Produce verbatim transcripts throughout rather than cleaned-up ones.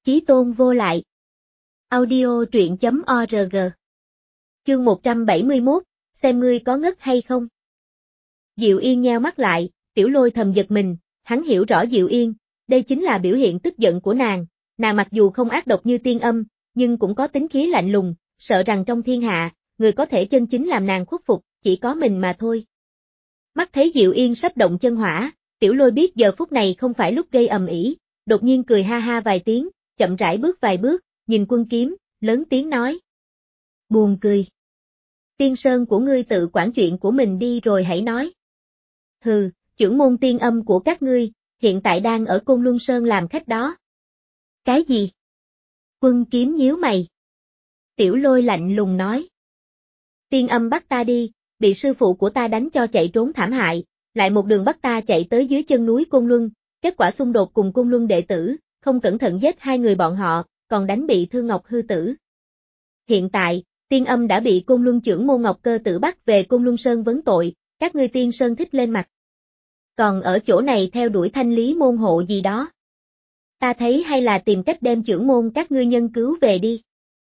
Chí tôn vô lại. Audio truyện chấm org. Chương một trăm bảy mươi mốt, xem ngươi có ngất hay không. Diệu Yên nheo mắt lại, Tiểu Lôi thầm giật mình, hắn hiểu rõ Diệu Yên, đây chính là biểu hiện tức giận của nàng, nàng mặc dù không ác độc như Tiên Âm, nhưng cũng có tính khí lạnh lùng, sợ rằng trong thiên hạ, người có thể chân chính làm nàng khuất phục, chỉ có mình mà thôi. Mắt thấy Diệu Yên sắp động chân hỏa, Tiểu Lôi biết giờ phút này không phải lúc gây ầm ĩ, đột nhiên cười ha ha vài tiếng, chậm rãi bước vài bước, nhìn Quân Kiếm, lớn tiếng nói. Buồn cười. Tiên Sơn của ngươi tự quản chuyện của mình đi rồi hãy nói. Hừ, chưởng môn Tiên Âm của các ngươi, hiện tại đang ở Côn Luân Sơn làm khách đó. Cái gì? Quân Kiếm nhíu mày. Tiểu Lôi lạnh lùng nói. Tiên Âm bắt ta đi, bị sư phụ của ta đánh cho chạy trốn thảm hại, lại một đường bắt ta chạy tới dưới chân núi Côn Luân, kết quả xung đột cùng Côn Luân đệ tử, không cẩn thận giết hai người bọn họ, còn đánh bị thương Ngọc Hư Tử. Hiện tại, Tiên Âm đã bị Côn Luân trưởng môn Ngọc Cơ Tử bắt về Côn Luân Sơn vấn tội, các ngươi Tiên Sơn thích lên mặt. Còn ở chỗ này theo đuổi thanh lý môn hộ gì đó. Ta thấy hay là tìm cách đem trưởng môn các ngươi nhân cứu về đi.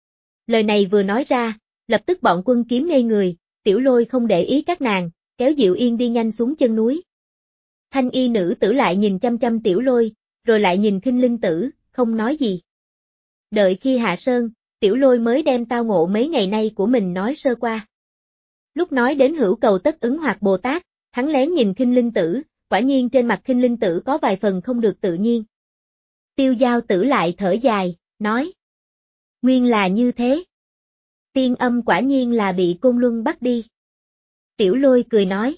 Lời này vừa nói ra, lập tức bọn Quân Kiếm ngây người, Tiểu Lôi không để ý các nàng, kéo Diệu Yên đi nhanh xuống chân núi. Thanh y nữ tử lại nhìn chăm chăm Tiểu Lôi, rồi lại nhìn Khinh Linh Tử, không nói gì. Đợi khi hạ sơn, Tiểu Lôi mới đem tao ngộ mấy ngày nay của mình nói sơ qua. Lúc nói đến hữu cầu tất ứng hoặc Bồ Tát, hắn lén nhìn Khinh Linh Tử, quả nhiên trên mặt Khinh Linh Tử có vài phần không được tự nhiên. Tiêu Giao Tử lại thở dài, nói. Nguyên là như thế. Tiên Âm quả nhiên là bị Côn Luân bắt đi. Tiểu Lôi cười nói.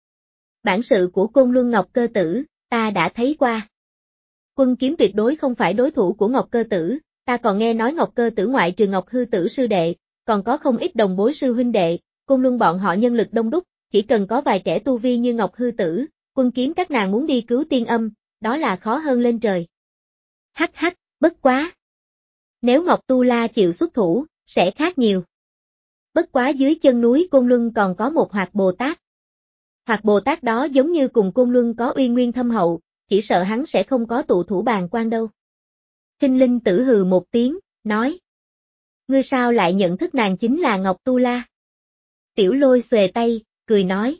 Bản sự của Côn Luân Ngọc Cơ Tử, ta đã thấy qua. Quân Kiếm tuyệt đối không phải đối thủ của Ngọc Cơ Tử, ta còn nghe nói Ngọc Cơ Tử ngoại trừ Ngọc Hư Tử sư đệ, còn có không ít đồng bối sư huynh đệ, Côn Luân bọn họ nhân lực đông đúc, chỉ cần có vài kẻ tu vi như Ngọc Hư Tử, Quân Kiếm các nàng muốn đi cứu Tiên Âm, đó là khó hơn lên trời. Hắc hắc, bất quá. Nếu Ngọc Tu La chịu xuất thủ, sẽ khác nhiều. Bất quá dưới chân núi Côn Luân còn có một Hoạt Bồ Tát. Hoạt Bồ Tát đó giống như cùng Côn Luân có uy nguyên thâm hậu, chỉ sợ hắn sẽ không có tụ thủ bàn quan đâu. Khinh Linh Tử hừ một tiếng, nói. Ngươi sao lại nhận thức nàng chính là Ngọc Tu La? Tiểu Lôi xuề tay, cười nói.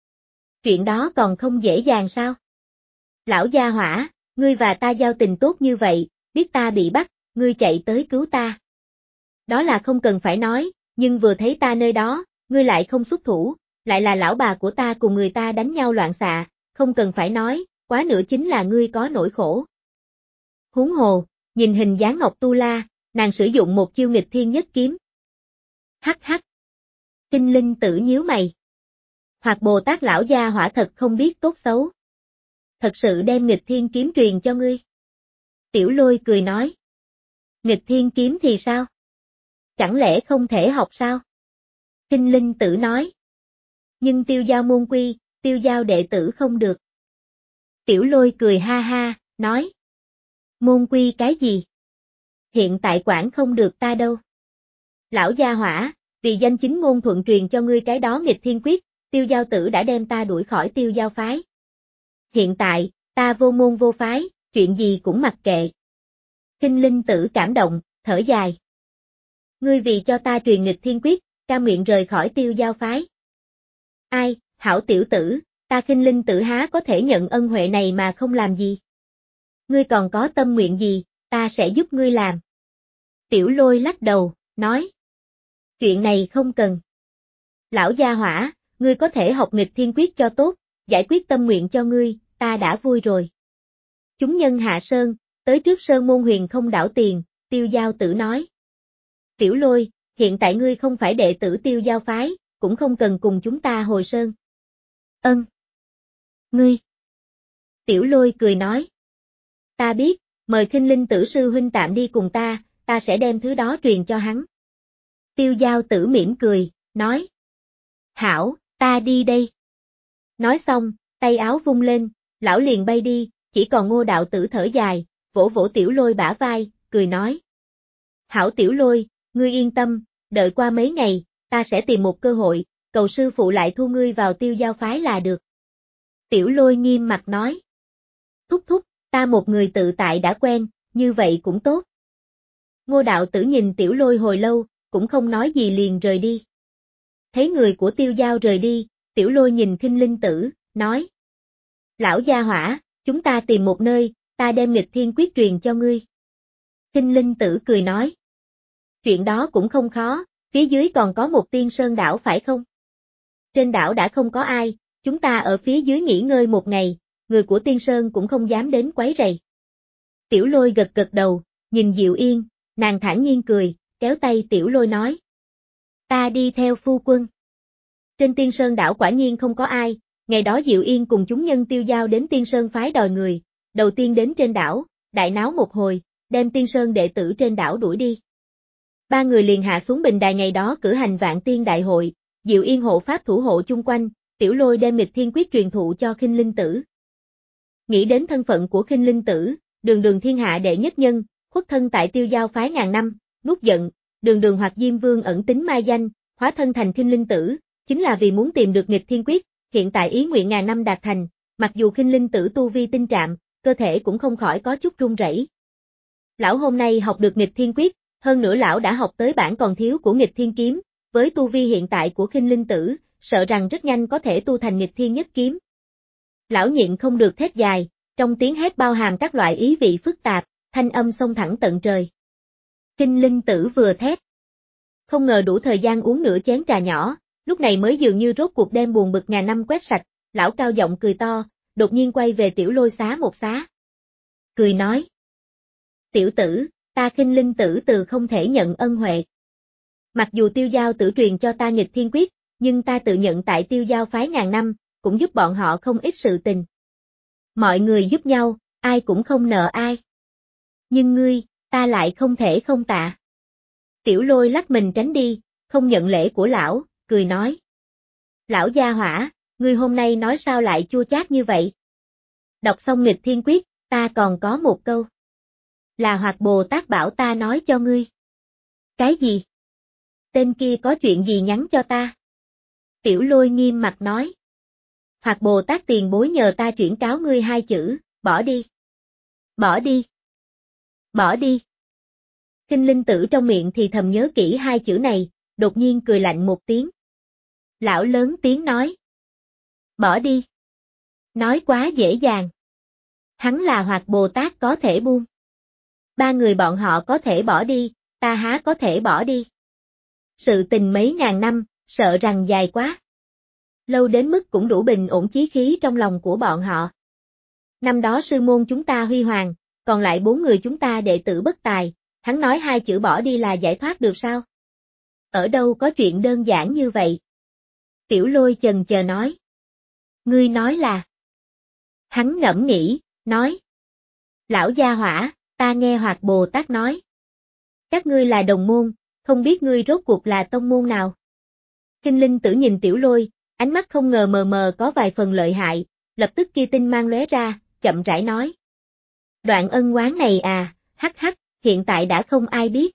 Chuyện đó còn không dễ dàng sao? Lão gia hỏa, ngươi và ta giao tình tốt như vậy, biết ta bị bắt, ngươi chạy tới cứu ta. Đó là không cần phải nói, nhưng vừa thấy ta nơi đó, ngươi lại không xuất thủ, lại là lão bà của ta cùng người ta đánh nhau loạn xạ, không cần phải nói, quá nữa chính là ngươi có nỗi khổ. Huống hồ, nhìn hình dáng Ngọc Tu La, nàng sử dụng một chiêu nghịch thiên nhất kiếm. Hắc hắc. Khinh Linh Tử nhíu mày. Hoặc Bồ Tát lão gia hỏa thật không biết tốt xấu. Thật sự đem nghịch thiên kiếm truyền cho ngươi. Tiểu Lôi cười nói. Nghịch thiên kiếm thì sao? Chẳng lẽ không thể học sao? Khinh Linh Tử nói. Nhưng Tiêu Giao môn quy, Tiêu Giao đệ tử không được. Tiểu Lôi cười ha ha, nói. Môn quy cái gì? Hiện tại quản không được ta đâu. Lão gia hỏa, vì danh chính ngôn thuận truyền cho ngươi cái đó nghịch thiên quyết, Tiêu Giao tử đã đem ta đuổi khỏi Tiêu Giao phái. Hiện tại, ta vô môn vô phái, chuyện gì cũng mặc kệ. Khinh Linh Tử cảm động, thở dài. Ngươi vì cho ta truyền nghịch thiên quyết, cam nguyện rời khỏi Tiêu Giao phái. Ai, hảo tiểu tử, ta Khinh Linh Tử há có thể nhận ân huệ này mà không làm gì. Ngươi còn có tâm nguyện gì, ta sẽ giúp ngươi làm. Tiểu Lôi lắc đầu, nói. Chuyện này không cần. Lão gia hỏa, ngươi có thể học nghịch thiên quyết cho tốt, giải quyết tâm nguyện cho ngươi, ta đã vui rồi. Chúng nhân hạ sơn, tới trước sơn môn huyền không đảo tiền, Tiêu Giao Tử nói. Tiểu Lôi, hiện tại ngươi không phải đệ tử Tiêu Giao phái, cũng không cần cùng chúng ta hồi sơn. Ân. Ngươi. Tiểu Lôi cười nói. Ta biết, mời Khinh Linh Tử sư huynh tạm đi cùng ta, ta sẽ đem thứ đó truyền cho hắn. Tiêu Giao Tử mỉm cười, nói. Hảo, ta đi đây. Nói xong, tay áo vung lên, lão liền bay đi, chỉ còn Ngô đạo tử thở dài, vỗ vỗ Tiểu Lôi bả vai, cười nói. Hảo Tiểu Lôi, ngươi yên tâm, đợi qua mấy ngày, ta sẽ tìm một cơ hội, cầu sư phụ lại thu ngươi vào Tiêu Giao phái là được. Tiểu Lôi nghiêm mặt nói. Thúc thúc, ta một người tự tại đã quen, như vậy cũng tốt. Ngô đạo tử nhìn Tiểu Lôi hồi lâu, cũng không nói gì liền rời đi. Thấy người của Tiêu Giao rời đi, Tiểu Lôi nhìn Khinh Linh Tử, nói. Lão gia hỏa, chúng ta tìm một nơi, ta đem nghịch thiên quyết truyền cho ngươi. Khinh Linh Tử cười nói. Chuyện đó cũng không khó, phía dưới còn có một tiên sơn đảo phải không? Trên đảo đã không có ai, chúng ta ở phía dưới nghỉ ngơi một ngày, người của tiên sơn cũng không dám đến quấy rầy. Tiểu Lôi gật gật đầu, nhìn Diệu Yên, nàng thản nhiên cười, kéo tay Tiểu Lôi nói. Ta đi theo phu quân. Trên tiên sơn đảo quả nhiên không có ai, ngày đó Diệu Yên cùng chúng nhân Tiêu Giao đến tiên sơn phái đòi người, đầu tiên đến trên đảo, đại náo một hồi, đem tiên sơn đệ tử trên đảo đuổi đi. Ba người liền hạ xuống bình đài ngày đó cử hành vạn tiên đại hội, Diệu Yên hộ pháp thủ hộ chung quanh, Tiểu Lôi đem nghịch thiên quyết truyền thụ cho Khinh Linh Tử. Nghĩ đến thân phận của Khinh Linh Tử, đường đường thiên hạ đệ nhất nhân, khuất thân tại Tiêu Giao phái ngàn năm, nuốt giận, đường đường hoặc Diêm Vương ẩn tính mai danh, hóa thân thành Khinh Linh Tử, chính là vì muốn tìm được nghịch thiên quyết, hiện tại ý nguyện ngàn năm đạt thành, mặc dù Khinh Linh Tử tu vi tinh trạm, cơ thể cũng không khỏi có chút run rẩy. Lão hôm nay học được nghịch thiên quyết, hơn nữa lão đã học tới bản còn thiếu của nghịch thiên kiếm, với tu vi hiện tại của Khinh Linh Tử, sợ rằng rất nhanh có thể tu thành nghịch thiên nhất kiếm. Lão nhịn không được thét dài, trong tiếng hét bao hàm các loại ý vị phức tạp, thanh âm xông thẳng tận trời. Khinh Linh Tử vừa thét, không ngờ đủ thời gian uống nửa chén trà nhỏ, lúc này mới dường như rốt cuộc đem buồn bực ngàn năm quét sạch, lão cao giọng cười to, đột nhiên quay về Tiểu Lôi xá một xá. Cười nói. Tiểu tử, ta Khinh Linh Tử từ không thể nhận ân huệ. Mặc dù Tiêu Giao tử truyền cho ta nghịch thiên quyết, nhưng ta tự nhận tại Tiêu Giao phái ngàn năm, cũng giúp bọn họ không ít sự tình. Mọi người giúp nhau, ai cũng không nợ ai. Nhưng ngươi, ta lại không thể không tạ. Tiểu Lôi lắc mình tránh đi, không nhận lễ của lão, cười nói. Lão gia hỏa, ngươi hôm nay nói sao lại chua chát như vậy? Đọc xong nghịch thiên quyết, ta còn có một câu. Là Hoạt Bồ Tát bảo ta nói cho ngươi. Cái gì? Tên kia có chuyện gì nhắn cho ta? Tiểu Lôi nghiêm mặt nói. Hoạt Bồ Tát tiền bối nhờ ta chuyển cáo ngươi hai chữ, bỏ đi. Bỏ đi. Bỏ đi. Khinh Linh Tử trong miệng thì thầm nhớ kỹ hai chữ này, đột nhiên cười lạnh một tiếng. Lão lớn tiếng nói. Bỏ đi. Nói quá dễ dàng. Hắn là Hoạt Bồ Tát có thể buông. Ba người bọn họ có thể bỏ đi, ta há có thể bỏ đi. Sự tình mấy ngàn năm, sợ rằng dài quá. Lâu đến mức cũng đủ bình ổn chí khí trong lòng của bọn họ. Năm đó sư môn chúng ta huy hoàng, còn lại bốn người chúng ta đệ tử bất tài, hắn nói hai chữ bỏ đi là giải thoát được sao? Ở đâu có chuyện đơn giản như vậy? Tiểu Lôi chần chờ nói. Ngươi nói là. Hắn ngẫm nghĩ, nói. Lão gia hỏa, ta nghe Hoạt Bồ Tát nói. Các ngươi là đồng môn, không biết ngươi rốt cuộc là tông môn nào? Khinh Linh Tử nhìn Tiểu Lôi, ánh mắt không ngờ mờ mờ có vài phần lợi hại, lập tức kia tinh mang lóe ra, chậm rãi nói. Đoạn ân oán này à, hắc hắc, hiện tại đã không ai biết.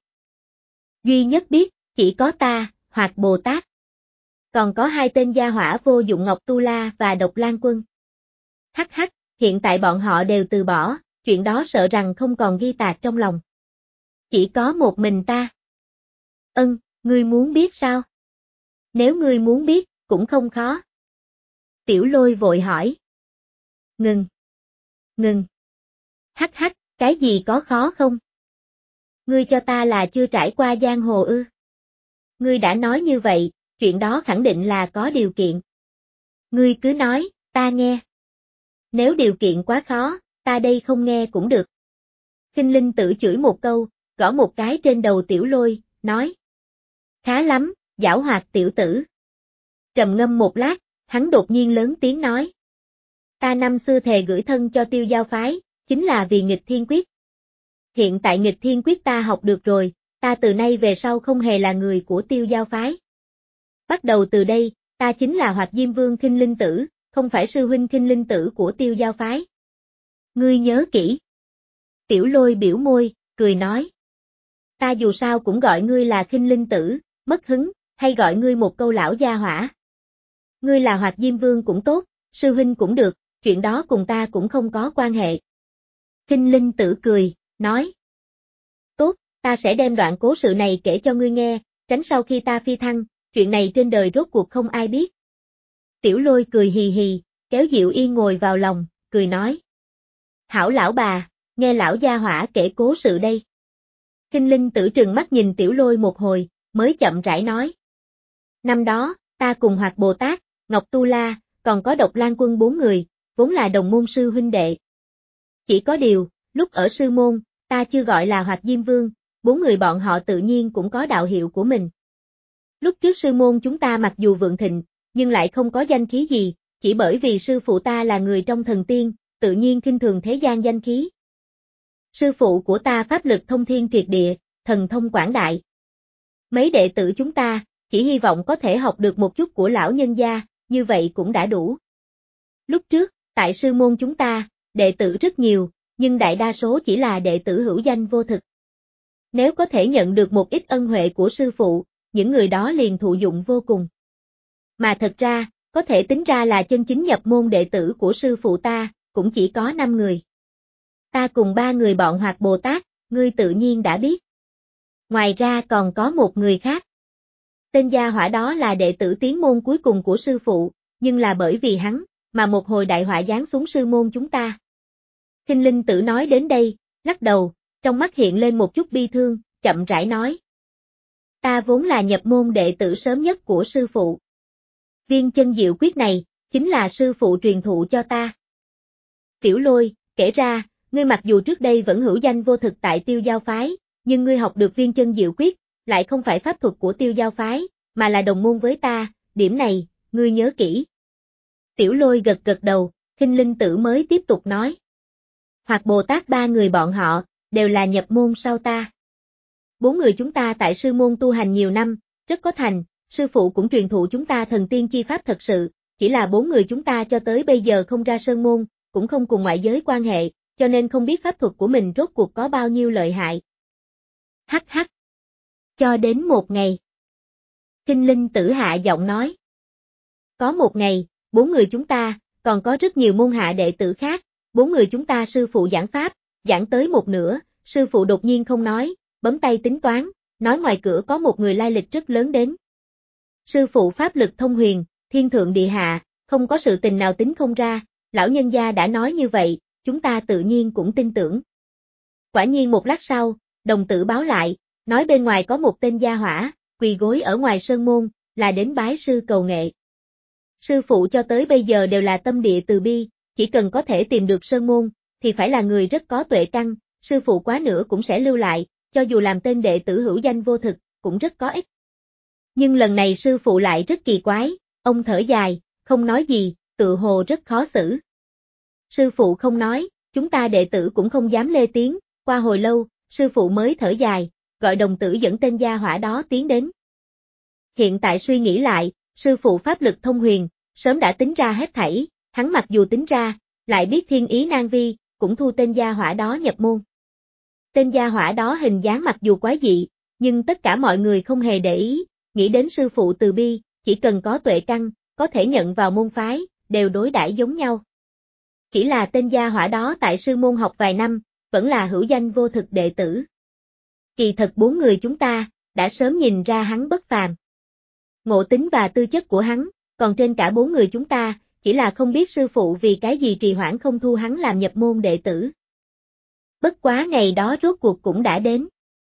Duy nhất biết, chỉ có ta, Hoạt Bồ Tát. Còn có hai tên gia hỏa vô dụng Ngọc Tu La và Độc Lan Quân. Hắc hắc, hiện tại bọn họ đều từ bỏ, chuyện đó sợ rằng không còn ghi tạc trong lòng. Chỉ có một mình ta. Ân, ngươi muốn biết sao? Nếu ngươi muốn biết, cũng không khó. Tiểu Lôi vội hỏi. Ngừng. Ngừng. Hắc hắc, cái gì có khó không? Ngươi cho ta là chưa trải qua giang hồ ư? Ngươi đã nói như vậy, chuyện đó khẳng định là có điều kiện. Ngươi cứ nói, ta nghe. Nếu điều kiện quá khó, ta đây không nghe cũng được. Khinh Linh Tử chửi một câu, gõ một cái trên đầu Tiểu Lôi, nói. Khá lắm, giảo hoạt tiểu tử. Trầm ngâm một lát, hắn đột nhiên lớn tiếng nói. Ta năm xưa thề gửi thân cho Tiêu Giao phái, chính là vì nghịch thiên quyết. Hiện tại nghịch thiên quyết ta học được rồi, ta từ nay về sau không hề là người của Tiêu Giao phái. Bắt đầu từ đây, ta chính là Hoạt Diêm Vương Khinh Linh Tử, không phải sư huynh Khinh Linh Tử của Tiêu Giao phái. Ngươi nhớ kỹ. Tiểu Lôi biểu môi, cười nói. Ta dù sao cũng gọi ngươi là Khinh Linh Tử, mất hứng, hay gọi ngươi một câu lão gia hỏa. Ngươi là Hoạt Diêm Vương cũng tốt, sư huynh cũng được, chuyện đó cùng ta cũng không có quan hệ. Khinh Linh Tử cười, nói. Tốt, ta sẽ đem đoạn cố sự này kể cho ngươi nghe, tránh sau khi ta phi thăng, chuyện này trên đời rốt cuộc không ai biết. Tiểu Lôi cười hì hì, kéo Diệu Yên ngồi vào lòng, cười nói. Hảo lão bà, nghe lão gia hỏa kể cố sự đây. Kinh Linh Tử trừng mắt nhìn Tiểu Lôi một hồi, mới chậm rãi nói. Năm đó, ta cùng Hoạt Bồ Tát, Ngọc Tu La, còn có Độc Lan Quân bốn người, vốn là đồng môn sư huynh đệ. Chỉ có điều, lúc ở sư môn, ta chưa gọi là Hoạt Diêm Vương, bốn người bọn họ tự nhiên cũng có đạo hiệu của mình. Lúc trước sư môn chúng ta mặc dù vượng thịnh, nhưng lại không có danh khí gì, chỉ bởi vì sư phụ ta là người trong thần tiên, tự nhiên khinh thường thế gian danh khí. Sư phụ của ta pháp lực thông thiên triệt địa, thần thông quảng đại. Mấy đệ tử chúng ta, chỉ hy vọng có thể học được một chút của lão nhân gia, như vậy cũng đã đủ. Lúc trước, tại sư môn chúng ta, đệ tử rất nhiều, nhưng đại đa số chỉ là đệ tử hữu danh vô thực. Nếu có thể nhận được một ít ân huệ của sư phụ, những người đó liền thụ dụng vô cùng. Mà thật ra, có thể tính ra là chân chính nhập môn đệ tử của sư phụ ta, cũng chỉ có năm người. Ta cùng ba người bọn Hoạt Bồ Tát, ngươi tự nhiên đã biết. Ngoài ra còn có một người khác. Tên gia hỏa đó là đệ tử tiến môn cuối cùng của sư phụ, nhưng là bởi vì hắn, mà một hồi đại họa giáng xuống sư môn chúng ta. Kinh Linh Tử nói đến đây, lắc đầu, trong mắt hiện lên một chút bi thương, chậm rãi nói. Ta vốn là nhập môn đệ tử sớm nhất của sư phụ. Viên chân diệu quyết này, chính là sư phụ truyền thụ cho ta. Tiểu Lôi, kể ra, ngươi mặc dù trước đây vẫn hữu danh vô thực tại Tiêu Giao Phái, nhưng ngươi học được viên chân diệu quyết, lại không phải pháp thuật của Tiêu Giao Phái, mà là đồng môn với ta, điểm này, ngươi nhớ kỹ. Tiểu Lôi gật gật đầu, Kinh Linh Tử mới tiếp tục nói. Hoạt Bồ Tát ba người bọn họ, đều là nhập môn sau ta. Bốn người chúng ta tại sư môn tu hành nhiều năm, rất có thành, sư phụ cũng truyền thụ chúng ta thần tiên chi pháp thật sự, chỉ là bốn người chúng ta cho tới bây giờ không ra sơn môn, cũng không cùng ngoại giới quan hệ, cho nên không biết pháp thuật của mình rốt cuộc có bao nhiêu lợi hại. Hắc hắc. Cho đến một ngày. Kinh Linh Tử hạ giọng nói. Có một ngày, bốn người chúng ta, còn có rất nhiều môn hạ đệ tử khác, bốn người chúng ta sư phụ giảng pháp, giảng tới một nửa, sư phụ đột nhiên không nói, bấm tay tính toán, nói ngoài cửa có một người lai lịch rất lớn đến. Sư phụ pháp lực thông huyền, thiên thượng địa hạ, không có sự tình nào tính không ra, lão nhân gia đã nói như vậy, chúng ta tự nhiên cũng tin tưởng. Quả nhiên một lát sau, đồng tử báo lại, nói bên ngoài có một tên gia hỏa, quỳ gối ở ngoài sơn môn, là đến bái sư cầu nghệ. Sư phụ cho tới bây giờ đều là tâm địa từ bi, chỉ cần có thể tìm được sơn môn, thì phải là người rất có tuệ căn, sư phụ quá nữa cũng sẽ lưu lại, cho dù làm tên đệ tử hữu danh vô thực, cũng rất có ích. Nhưng lần này sư phụ lại rất kỳ quái, ông thở dài, không nói gì, tự hồ rất khó xử. Sư phụ không nói, chúng ta đệ tử cũng không dám lê tiếng, qua hồi lâu, sư phụ mới thở dài, gọi đồng tử dẫn tên gia hỏa đó tiến đến. Hiện tại suy nghĩ lại, sư phụ pháp lực thông huyền, sớm đã tính ra hết thảy, hắn mặc dù tính ra, lại biết thiên ý nan vi, cũng thu tên gia hỏa đó nhập môn. Tên gia hỏa đó hình dáng mặc dù quái dị, nhưng tất cả mọi người không hề để ý, nghĩ đến sư phụ từ bi, chỉ cần có tuệ căn, có thể nhận vào môn phái, đều đối đãi giống nhau. Chỉ là tên gia hỏa đó tại sư môn học vài năm, vẫn là hữu danh vô thực đệ tử. Kỳ thật bốn người chúng ta, đã sớm nhìn ra hắn bất phàm. Ngộ tính và tư chất của hắn, còn trên cả bốn người chúng ta, chỉ là không biết sư phụ vì cái gì trì hoãn không thu hắn làm nhập môn đệ tử. Bất quá ngày đó rốt cuộc cũng đã đến.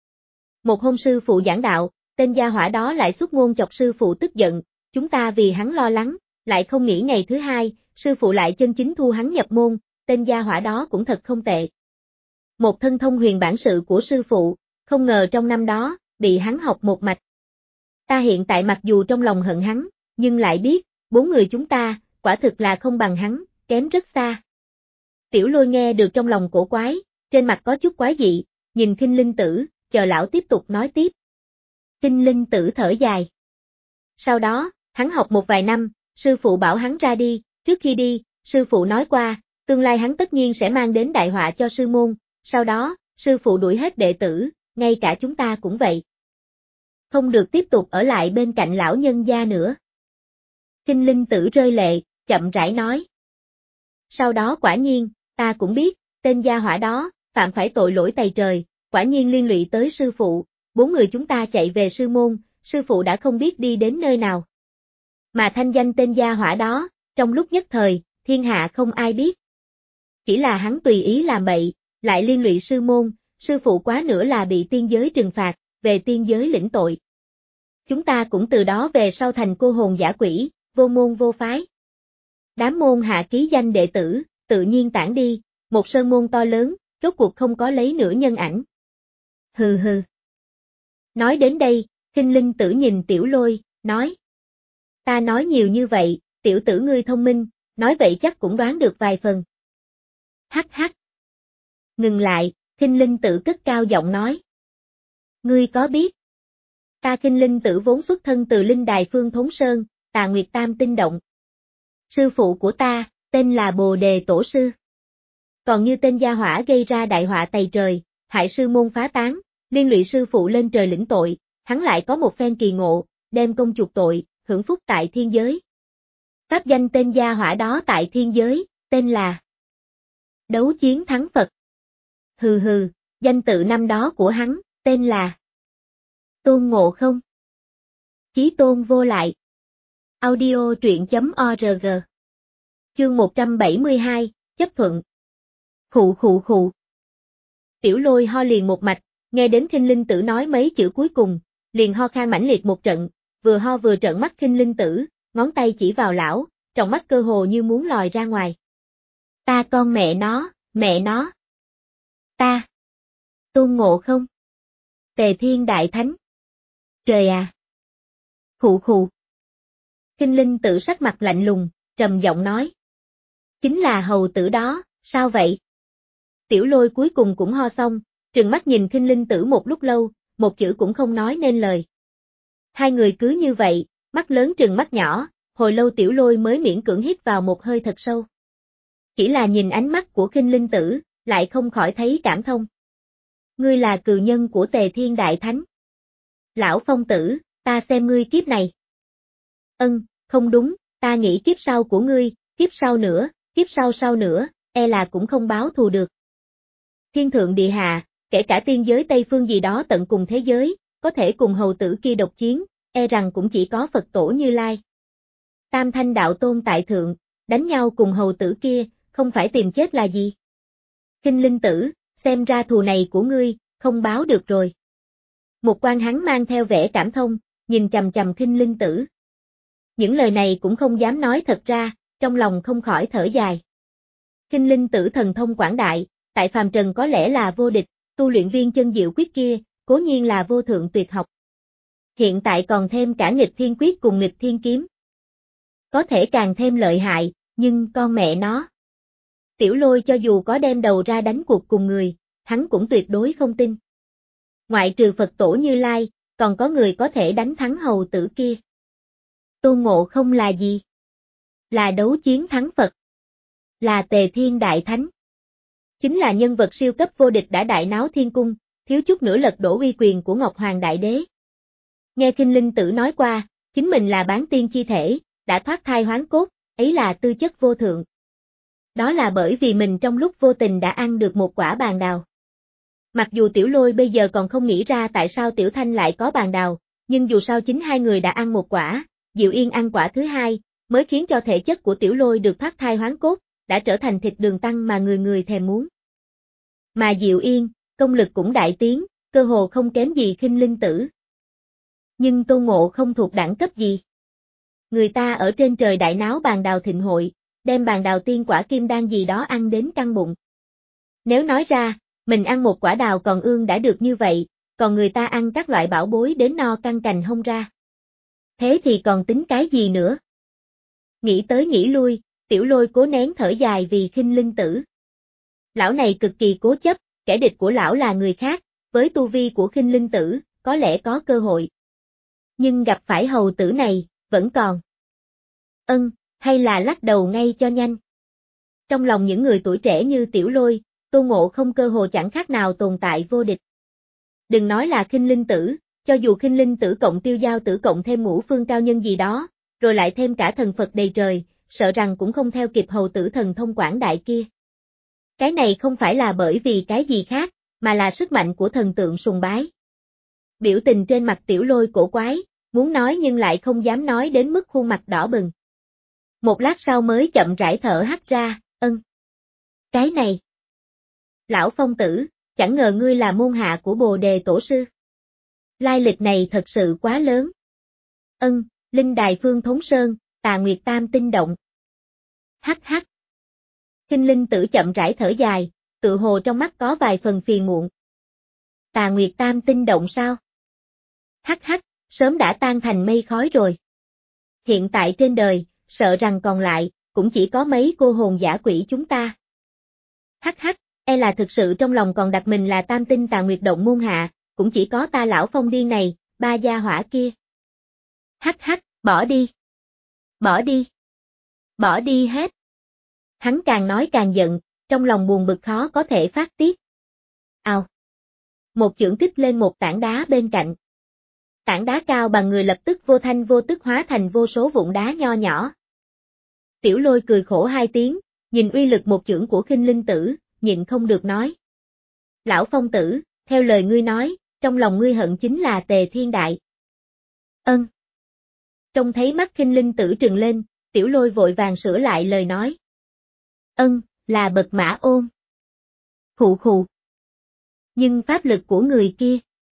Một hôm sư phụ giảng đạo, tên gia hỏa đó lại xuất ngôn chọc sư phụ tức giận, chúng ta vì hắn lo lắng, lại không nghĩ ngày thứ hai, sư phụ lại chân chính thu hắn nhập môn, tên gia hỏa đó cũng thật không tệ. Một thân thông huyền bản sự của sư phụ, không ngờ trong năm đó, bị hắn học một mạch. Ta hiện tại mặc dù trong lòng hận hắn, nhưng lại biết, bốn người chúng ta, quả thực là không bằng hắn, kém rất xa. Tiểu Lôi nghe được trong lòng cổ quái, trên mặt có chút quái dị, nhìn Kinh Linh Tử, chờ lão tiếp tục nói tiếp. Kinh Linh Tử thở dài. Sau đó, hắn học một vài năm, sư phụ bảo hắn ra đi, trước khi đi, sư phụ nói qua, tương lai hắn tất nhiên sẽ mang đến đại họa cho sư môn, sau đó, sư phụ đuổi hết đệ tử, ngay cả chúng ta cũng vậy. Không được tiếp tục ở lại bên cạnh lão nhân gia nữa. Kinh Linh Tử rơi lệ, chậm rãi nói. Sau đó quả nhiên, ta cũng biết, tên gia hỏa đó, phạm phải tội lỗi tày trời, quả nhiên liên lụy tới sư phụ, bốn người chúng ta chạy về sư môn, sư phụ đã không biết đi đến nơi nào. Mà thanh danh tên gia hỏa đó, trong lúc nhất thời, thiên hạ không ai biết. Chỉ là hắn tùy ý làm bậy, lại liên lụy sư môn, sư phụ quá nữa là bị tiên giới trừng phạt, về tiên giới lĩnh tội. Chúng ta cũng từ đó về sau thành cô hồn dã quỷ, vô môn vô phái. Đám môn hạ ký danh đệ tử, tự nhiên tản đi, một sơn môn to lớn, rốt cuộc không có lấy nửa nhân ảnh. Hừ hừ. Nói đến đây, Khinh Linh Tử nhìn Tiểu Lôi, nói. Ta nói nhiều như vậy, tiểu tử ngươi thông minh, nói vậy chắc cũng đoán được vài phần. Hắc hắc. Ngừng lại, Khinh Linh Tử cất cao giọng nói. Ngươi có biết? Ta Khinh Linh Tử vốn xuất thân từ linh đài Phương Thốn Sơn, Tà Nguyệt Tam Tinh Động. Sư phụ của ta, tên là Bồ Đề Tổ Sư. Còn như tên gia hỏa gây ra đại họa tày trời, hại sư môn phá tán, liên lụy sư phụ lên trời lĩnh tội, hắn lại có một phen kỳ ngộ, đem công chuộc tội, hưởng phúc tại thiên giới. Pháp danh tên gia hỏa đó tại thiên giới, tên là Đấu Chiến Thắng Phật. Hừ hừ, danh tự năm đó của hắn, tên là Tôn Ngộ Không. Chí tôn vô lại. Audio truyện chấm org. Chương một trăm bảy mươi hai, chấp thuận. Khụ khụ khụ. Tiểu Lôi ho liền một mạch, nghe đến Khinh Linh Tử nói mấy chữ cuối cùng, liền ho khan mãnh liệt một trận, vừa ho vừa trợn mắt Khinh Linh Tử, ngón tay chỉ vào lão, trong mắt cơ hồ như muốn lòi ra ngoài. Ta con mẹ nó, mẹ nó. Ta. Tôn Ngộ Không. Tề Thiên Đại Thánh. Trời à. Khụ khụ. Khinh Linh Tử sắc mặt lạnh lùng, trầm giọng nói. Chính là hầu tử đó, sao vậy? Tiểu Lôi cuối cùng cũng ho xong, trừng mắt nhìn Khinh Linh Tử một lúc lâu, một chữ cũng không nói nên lời. Hai người cứ như vậy, mắt lớn trừng mắt nhỏ, hồi lâu Tiểu Lôi mới miễn cưỡng hít vào một hơi thật sâu. Chỉ là nhìn ánh mắt của Khinh Linh Tử, lại không khỏi thấy cảm thông. Ngươi là cừu nhân của Tề Thiên Đại Thánh. Lão Phong Tử, ta xem ngươi kiếp này. Ân, không đúng, ta nghĩ kiếp sau của ngươi, kiếp sau nữa, kiếp sau sau nữa, e là cũng không báo thù được. Thiên thượng địa hạ, kể cả tiên giới Tây Phương gì đó tận cùng thế giới, có thể cùng hầu tử kia độc chiến, e rằng cũng chỉ có Phật Tổ Như Lai. Tam Thanh Đạo Tôn tại thượng, đánh nhau cùng hầu tử kia, không phải tìm chết là gì? Khinh Linh Tử, xem ra thù này của ngươi, không báo được rồi. Một quan hắn mang theo vẻ cảm thông, nhìn chầm chầm Khinh Linh Tử. Những lời này cũng không dám nói thật ra, trong lòng không khỏi thở dài. Khinh Linh Tử thần thông quảng đại, tại phàm trần có lẽ là vô địch, tu luyện viên chân diệu quyết kia, cố nhiên là vô thượng tuyệt học. Hiện tại còn thêm cả nghịch thiên quyết cùng nghịch thiên kiếm. Có thể càng thêm lợi hại, nhưng con mẹ nó. Tiểu Lôi cho dù có đem đầu ra đánh cuộc cùng người, hắn cũng tuyệt đối không tin. Ngoại trừ Phật Tổ Như Lai, còn có người có thể đánh thắng hầu tử kia. Tôn Ngộ Không là gì? Là đấu chiến thắng Phật. Là Tề Thiên Đại Thánh. Chính là nhân vật siêu cấp vô địch đã đại náo thiên cung, thiếu chút nữa lật đổ uy quyền của Ngọc Hoàng Đại Đế. Nghe Khinh Linh Tử nói qua, chính mình là bán tiên chi thể, đã thoát thai hoán cốt, ấy là tư chất vô thượng. Đó là bởi vì mình trong lúc vô tình đã ăn được một quả bàn đào. Mặc dù Tiểu Lôi bây giờ còn không nghĩ ra tại sao Tiểu Thanh lại có bàn đào, nhưng dù sao chính hai người đã ăn một quả, Diệu Yên ăn quả thứ hai, mới khiến cho thể chất của Tiểu Lôi được thoát thai hoán cốt, đã trở thành thịt đường tăng mà người người thèm muốn. Mà Diệu Yên, công lực cũng đại tiến, cơ hồ không kém gì Khinh Linh Tử. Nhưng Tôn Ngộ không thuộc đẳng cấp gì? Người ta ở trên trời đại náo bàn đào thịnh hội, đem bàn đào tiên quả kim đan gì đó ăn đến căng bụng. Nếu nói ra, mình ăn một quả đào còn ương đã được như vậy, còn người ta ăn các loại bảo bối đến no căng cành hông ra. Thế thì còn tính cái gì nữa? Nghĩ tới nghĩ lui, Tiểu Lôi cố nén thở dài vì Khinh Linh Tử. Lão này cực kỳ cố chấp, kẻ địch của lão là người khác, với tu vi của Khinh Linh Tử, có lẽ có cơ hội. Nhưng gặp phải hầu tử này, vẫn còn. Ân, hay là lắc đầu ngay cho nhanh. Trong lòng những người tuổi trẻ như Tiểu Lôi, Tôn Ngộ không cơ hồ chẳng khác nào tồn tại vô địch. Đừng nói là Khinh Linh Tử, cho dù Khinh Linh Tử cộng Tiêu Giao Tử cộng thêm ngũ phương cao nhân gì đó, rồi lại thêm cả thần Phật đầy trời, sợ rằng cũng không theo kịp hầu tử thần thông quảng đại kia. Cái này không phải là bởi vì cái gì khác, mà là sức mạnh của thần tượng sùng bái. Biểu tình trên mặt Tiểu Lôi cổ quái, muốn nói nhưng lại không dám nói đến mức khuôn mặt đỏ bừng. Một lát sau mới chậm rãi thở hắt ra, ân. Cái này. Lão Phong tử, chẳng ngờ ngươi là môn hạ của Bồ Đề Tổ sư. Lai lịch này thật sự quá lớn. Ân, Linh Đài Phương Thống Sơn, Tà Nguyệt Tam Tinh Động. Hắc hắc. Khinh Linh Tử chậm rãi thở dài, tự hồ trong mắt có vài phần phiền muộn. Tà Nguyệt Tam Tinh Động sao? Hắc hắc, sớm đã tan thành mây khói rồi. Hiện tại trên đời, sợ rằng còn lại, cũng chỉ có mấy cô hồn dã quỷ chúng ta. Hắc hắc, e là thực sự trong lòng còn đặt mình là Tam Tinh Tà Nguyệt Động môn hạ, cũng chỉ có ta lão Phong điên này, ba gia hỏa kia. Hắc hắc, bỏ đi. Bỏ đi. Bỏ đi hết. Hắn càng nói càng giận, trong lòng buồn bực khó có thể phát tiết. Ào. Một chưởng kích lên một tảng đá bên cạnh. Tảng đá cao bằng người lập tức vô thanh vô tức hóa thành vô số vụn đá nho nhỏ. Tiểu Lôi cười khổ hai tiếng, nhìn uy lực một chưởng của Khinh Linh Tử, nhịn không được nói. Lão Phong tử, theo lời ngươi nói, trong lòng ngươi hận chính là Tề Thiên Đại. Ân. Trông thấy mắt Khinh Linh Tử trừng lên, Tiểu Lôi vội vàng sửa lại lời nói. Ân, là bậc mã ôn. Khụ khụ. Nhưng pháp lực của người kia.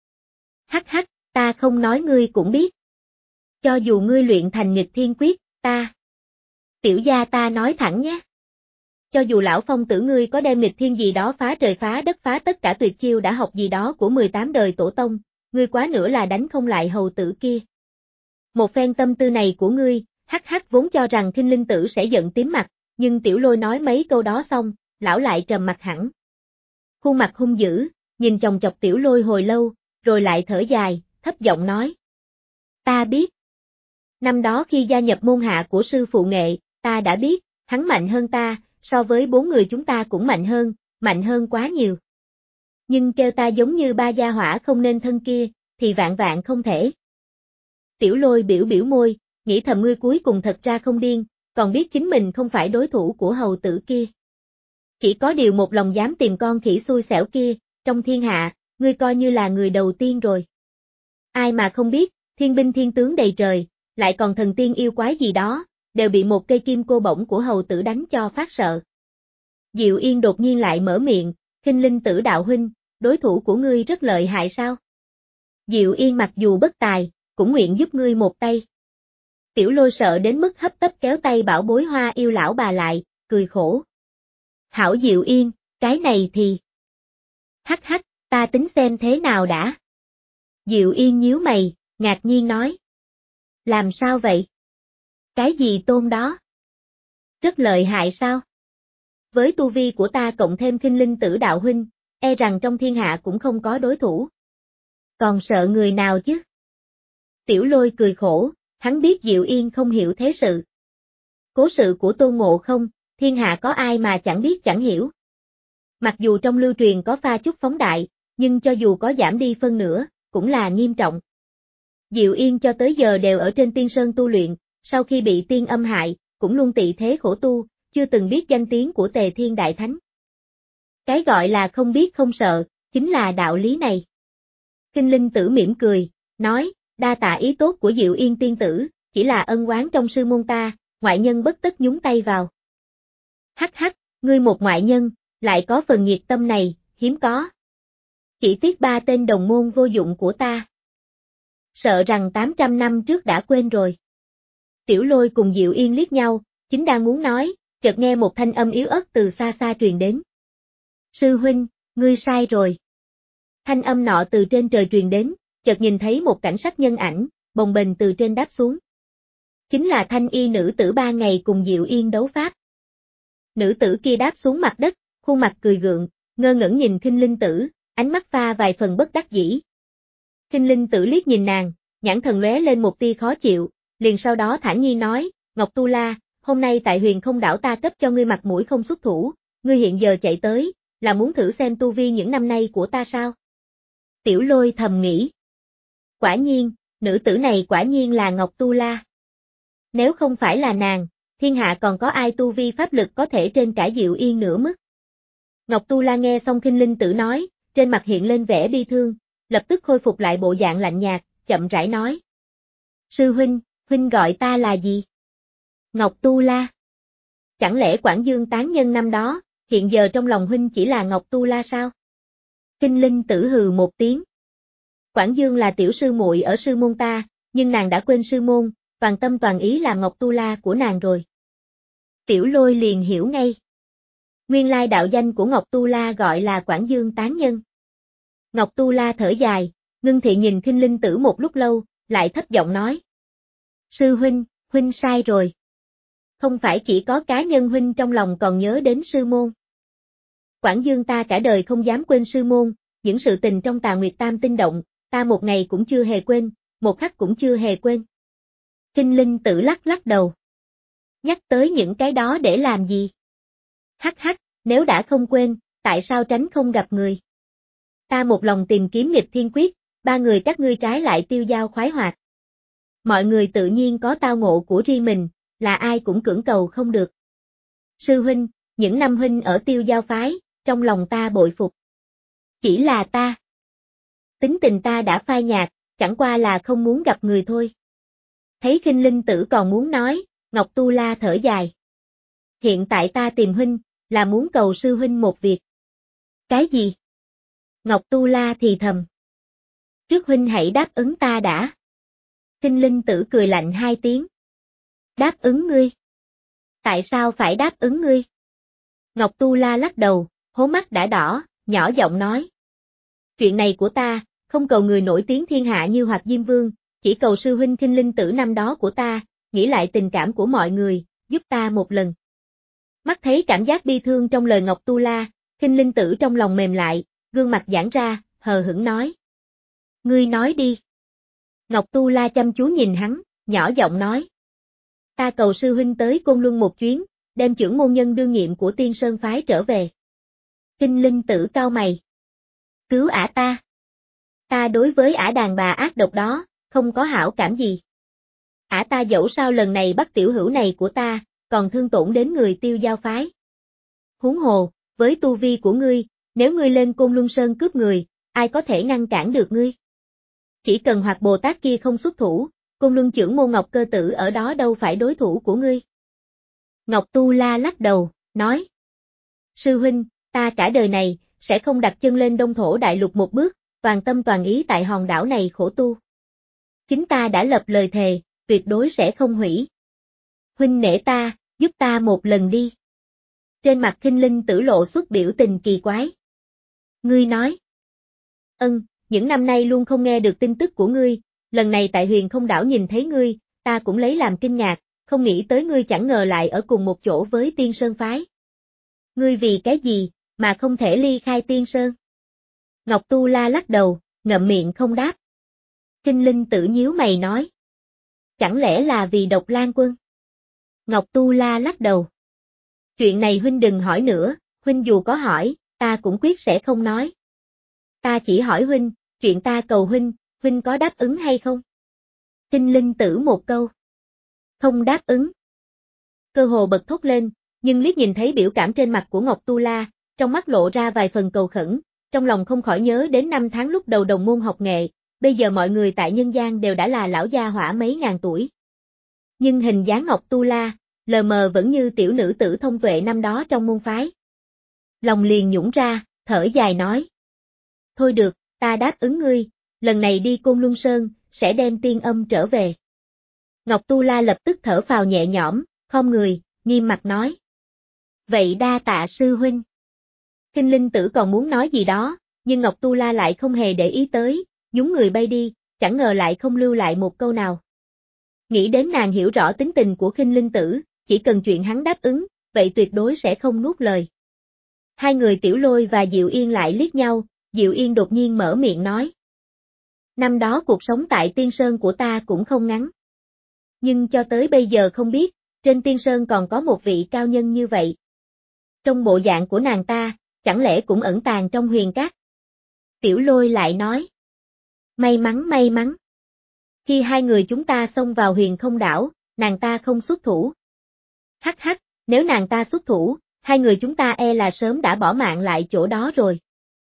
Hắc hắc, ta không nói ngươi cũng biết. Cho dù ngươi luyện thành nghịch thiên quyết, ta. Tiểu gia ta nói thẳng nhé. Cho dù lão Phong tử ngươi có đem nghịch thiên gì đó phá trời phá đất phá tất cả tuyệt chiêu đã học gì đó của mười tám đời tổ tông, ngươi quá nữa là đánh không lại hầu tử kia. Một phen tâm tư này của ngươi, hắc hắc vốn cho rằng Khinh Linh Tử sẽ giận tím mặt, nhưng Tiểu Lôi nói mấy câu đó xong, lão lại trầm mặt hẳn. Khuôn mặt hung dữ, nhìn chòng chọc Tiểu Lôi hồi lâu, rồi lại thở dài, thấp giọng nói. Ta biết. Năm đó khi gia nhập môn hạ của sư phụ Nghệ, ta đã biết, hắn mạnh hơn ta, so với bốn người chúng ta cũng mạnh hơn, mạnh hơn quá nhiều. Nhưng kêu ta giống như ba gia hỏa không nên thân kia, thì vạn vạn không thể. Tiểu Lôi biểu biểu môi, nghĩ thầm ngươi cuối cùng thật ra không điên, còn biết chính mình không phải đối thủ của hầu tử kia. Chỉ có điều một lòng dám tìm con khỉ xui xẻo kia, trong thiên hạ, ngươi coi như là người đầu tiên rồi. Ai mà không biết, thiên binh thiên tướng đầy trời, lại còn thần tiên yêu quái gì đó, đều bị một cây kim cô bổng của hầu tử đánh cho phát sợ. Diệu Yên đột nhiên lại mở miệng, Khinh Linh Tử đạo huynh, đối thủ của ngươi rất lợi hại sao? Diệu Yên mặc dù bất tài, cũng nguyện giúp ngươi một tay. Tiểu Lôi sợ đến mức hấp tấp kéo tay bảo bối Hoa Yêu lão bà lại, cười khổ. Hảo Diệu Yên, cái này thì... Hắc hắc, ta tính xem thế nào đã. Diệu Yên nhíu mày, ngạc nhiên nói. Làm sao vậy? Cái gì tôn đó? Rất lợi hại sao? Với tu vi của ta cộng thêm Khinh Linh Tử đạo huynh, e rằng trong thiên hạ cũng không có đối thủ. Còn sợ người nào chứ? Tiểu Lôi cười khổ, hắn biết Diệu Yên không hiểu thế sự. Cố sự của Tôn Ngộ Không, thiên hạ có ai mà chẳng biết chẳng hiểu. Mặc dù trong lưu truyền có pha chút phóng đại, nhưng cho dù có giảm đi phân nửa, cũng là nghiêm trọng. Diệu Yên cho tới giờ đều ở trên tiên sơn tu luyện, sau khi bị tiên âm hại, cũng luôn tị thế khổ tu, chưa từng biết danh tiếng của Tề Thiên Đại Thánh. Cái gọi là không biết không sợ, chính là đạo lý này. Khinh Linh Tử mỉm cười, nói, đa tạ ý tốt của Diệu Yên tiên tử, chỉ là ân oán trong sư môn ta, ngoại nhân bất tất nhúng tay vào. Hắc hắc, ngươi một ngoại nhân, lại có phần nhiệt tâm này, hiếm có. Chỉ tiếc ba tên đồng môn vô dụng của ta. Sợ rằng tám trăm năm trước đã quên rồi. Tiểu Lôi cùng Diệu Yên liếc nhau, chính đang muốn nói, chợt nghe một thanh âm yếu ớt từ xa xa truyền đến. Sư huynh, ngươi sai rồi. Thanh âm nọ từ trên trời truyền đến, chợt nhìn thấy một cảnh sắc nhân ảnh, bồng bềnh từ trên đáp xuống. Chính là thanh y nữ tử ba ngày cùng Diệu Yên đấu pháp. Nữ tử kia đáp xuống mặt đất, khuôn mặt cười gượng, ngơ ngẩn nhìn Khinh Linh Tử, ánh mắt pha vài phần bất đắc dĩ. Khinh Linh Tử liếc nhìn nàng, nhãn thần lóe lên một tia khó chịu, liền sau đó thản nhiên nói, Ngọc Tu La, hôm nay tại Huyền Không đảo ta cấp cho ngươi mặt mũi không xuất thủ, ngươi hiện giờ chạy tới, là muốn thử xem tu vi những năm nay của ta sao? Tiểu Lôi thầm nghĩ. Quả nhiên, nữ tử này quả nhiên là Ngọc Tu La. Nếu không phải là nàng, thiên hạ còn có ai tu vi pháp lực có thể trên cả Diệu Yên nửa mức. Ngọc Tu La nghe xong Khinh Linh Tử nói, trên mặt hiện lên vẻ bi thương, lập tức khôi phục lại bộ dạng lạnh nhạt, chậm rãi nói. Sư huynh, huynh gọi ta là gì? Ngọc Tu La. Chẳng lẽ Quảng Dương tán nhân năm đó, hiện giờ trong lòng huynh chỉ là Ngọc Tu La sao? Kinh Linh Tử hừ một tiếng. Quảng Dương là tiểu sư muội ở sư môn ta, nhưng nàng đã quên sư môn, toàn tâm toàn ý làm Ngọc Tu La của nàng rồi. Tiểu Lôi liền hiểu ngay. Nguyên lai đạo danh của Ngọc Tu La gọi là Quảng Dương tán nhân. Ngọc Tu La thở dài, ngưng thị nhìn Kinh Linh Tử một lúc lâu, lại thấp giọng nói. Sư huynh, huynh sai rồi. Không phải chỉ có cá nhân huynh trong lòng còn nhớ đến sư môn. Quảng Dương ta cả đời không dám quên sư môn, những sự tình trong Tà Nguyệt Tam Tinh Động, ta một ngày cũng chưa hề quên, một khắc cũng chưa hề quên. Kinh Linh Tử lắc lắc đầu. Nhắc tới những cái đó để làm gì? Hắc hắc, nếu đã không quên, tại sao tránh không gặp người? Ta một lòng tìm kiếm nghịch thiên quyết, ba người các ngươi trái lại tiêu dao khoái hoạt. Mọi người tự nhiên có tao ngộ của riêng mình, là ai cũng cưỡng cầu không được. Sư huynh, những năm huynh ở tiêu giao phái, trong lòng ta bội phục. Chỉ là ta. Tính tình ta đã phai nhạt, chẳng qua là không muốn gặp người thôi. Thấy Kinh Linh Tử còn muốn nói, Ngọc Tu La thở dài. Hiện tại ta tìm huynh, là muốn cầu sư huynh một việc. Cái gì? Ngọc Tu La thì thầm. Trước huynh hãy đáp ứng ta đã. Kinh Linh Tử cười lạnh hai tiếng. Đáp ứng ngươi? Tại sao phải đáp ứng ngươi? Ngọc Tu La lắc đầu, hố mắt đã đỏ, nhỏ giọng nói. Chuyện này của ta, không cầu người nổi tiếng thiên hạ như Hoạt Diêm Vương, chỉ cầu sư huynh Kinh Linh Tử năm đó của ta, nghĩ lại tình cảm của mọi người, giúp ta một lần. Mắt thấy cảm giác bi thương trong lời Ngọc Tu La, Kinh Linh Tử trong lòng mềm lại, gương mặt giãn ra, hờ hững nói. Ngươi nói đi. Ngọc Tu La chăm chú nhìn hắn, nhỏ giọng nói. Ta cầu sư huynh tới Côn Luân một chuyến, đem trưởng môn nhân đương nhiệm của Tiên Sơn phái trở về. Kinh Linh Tử cau mày. Cứu ả ta. Ta đối với ả đàn bà ác độc đó, không có hảo cảm gì. Ả ta dẫu sao lần này bắt tiểu hữu này của ta, còn thương tổn đến người tiêu giao phái. Huống hồ, với tu vi của ngươi, nếu ngươi lên Côn Luân Sơn cướp người, ai có thể ngăn cản được ngươi? Chỉ cần Hoạt Bồ Tát kia không xuất thủ, Côn Luân trưởng môn Ngọc Cơ Tử ở đó đâu phải đối thủ của ngươi. Ngọc Tu La lắc đầu, nói. Sư huynh, ta cả đời này, sẽ không đặt chân lên Đông Thổ Đại Lục một bước, toàn tâm toàn ý tại hòn đảo này khổ tu. Chính ta đã lập lời thề, tuyệt đối sẽ không hủy. Huynh nể ta, giúp ta một lần đi. Trên mặt Kinh Linh Tử lộ xuất biểu tình kỳ quái. Ngươi nói. Ân, những năm nay luôn không nghe được tin tức của ngươi, lần này tại Huyền Không Đảo nhìn thấy ngươi, ta cũng lấy làm kinh ngạc, không nghĩ tới ngươi chẳng ngờ lại ở cùng một chỗ với Tiên Sơn phái. Ngươi vì cái gì, mà không thể ly khai Tiên Sơn? Ngọc Tu La lắc đầu, ngậm miệng không đáp. Kinh Linh Tử nhíu mày nói. Chẳng lẽ là vì Độc Lan Quân? Ngọc Tu La lắc đầu. Chuyện này huynh đừng hỏi nữa, huynh dù có hỏi, ta cũng quyết sẽ không nói. Ta chỉ hỏi huynh, chuyện ta cầu huynh, huynh có đáp ứng hay không? Kinh Linh Tử một câu. Không đáp ứng. Cơ hồ bật thốt lên, nhưng liếc nhìn thấy biểu cảm trên mặt của Ngọc Tu La, trong mắt lộ ra vài phần cầu khẩn, trong lòng không khỏi nhớ đến năm tháng lúc đầu đồng môn học nghệ, bây giờ mọi người tại nhân gian đều đã là lão gia hỏa mấy ngàn tuổi. Nhưng hình dáng Ngọc Tu La, lờ mờ vẫn như tiểu nữ tử thông tuệ năm đó trong môn phái. Lòng liền nhũn ra, thở dài nói. Thôi được, ta đáp ứng ngươi, lần này đi Côn Luân Sơn, sẽ đem tiên âm trở về. Ngọc Tu La lập tức thở phào nhẹ nhõm, khom người, nghiêm mặt nói. Vậy đa tạ sư huynh. Kinh Linh Tử còn muốn nói gì đó, nhưng Ngọc Tu La lại không hề để ý tới, nhún người bay đi, chẳng ngờ lại không lưu lại một câu nào. Nghĩ đến nàng hiểu rõ tính tình của Kinh Linh Tử, chỉ cần chuyện hắn đáp ứng, vậy tuyệt đối sẽ không nuốt lời. Hai người Tiểu Lôi và Diệu Yên lại liếc nhau, Diệu Yên đột nhiên mở miệng nói. Năm đó cuộc sống tại Tiên Sơn của ta cũng không ngắn. Nhưng cho tới bây giờ không biết, trên Tiên Sơn còn có một vị cao nhân như vậy. Trong bộ dạng của nàng ta, chẳng lẽ cũng ẩn tàng trong huyền cát? Tiểu Lôi lại nói. May mắn may mắn. Khi hai người chúng ta xông vào Huyền Không Đảo, nàng ta không xuất thủ. Hắc hắc, nếu nàng ta xuất thủ, hai người chúng ta e là sớm đã bỏ mạng lại chỗ đó rồi.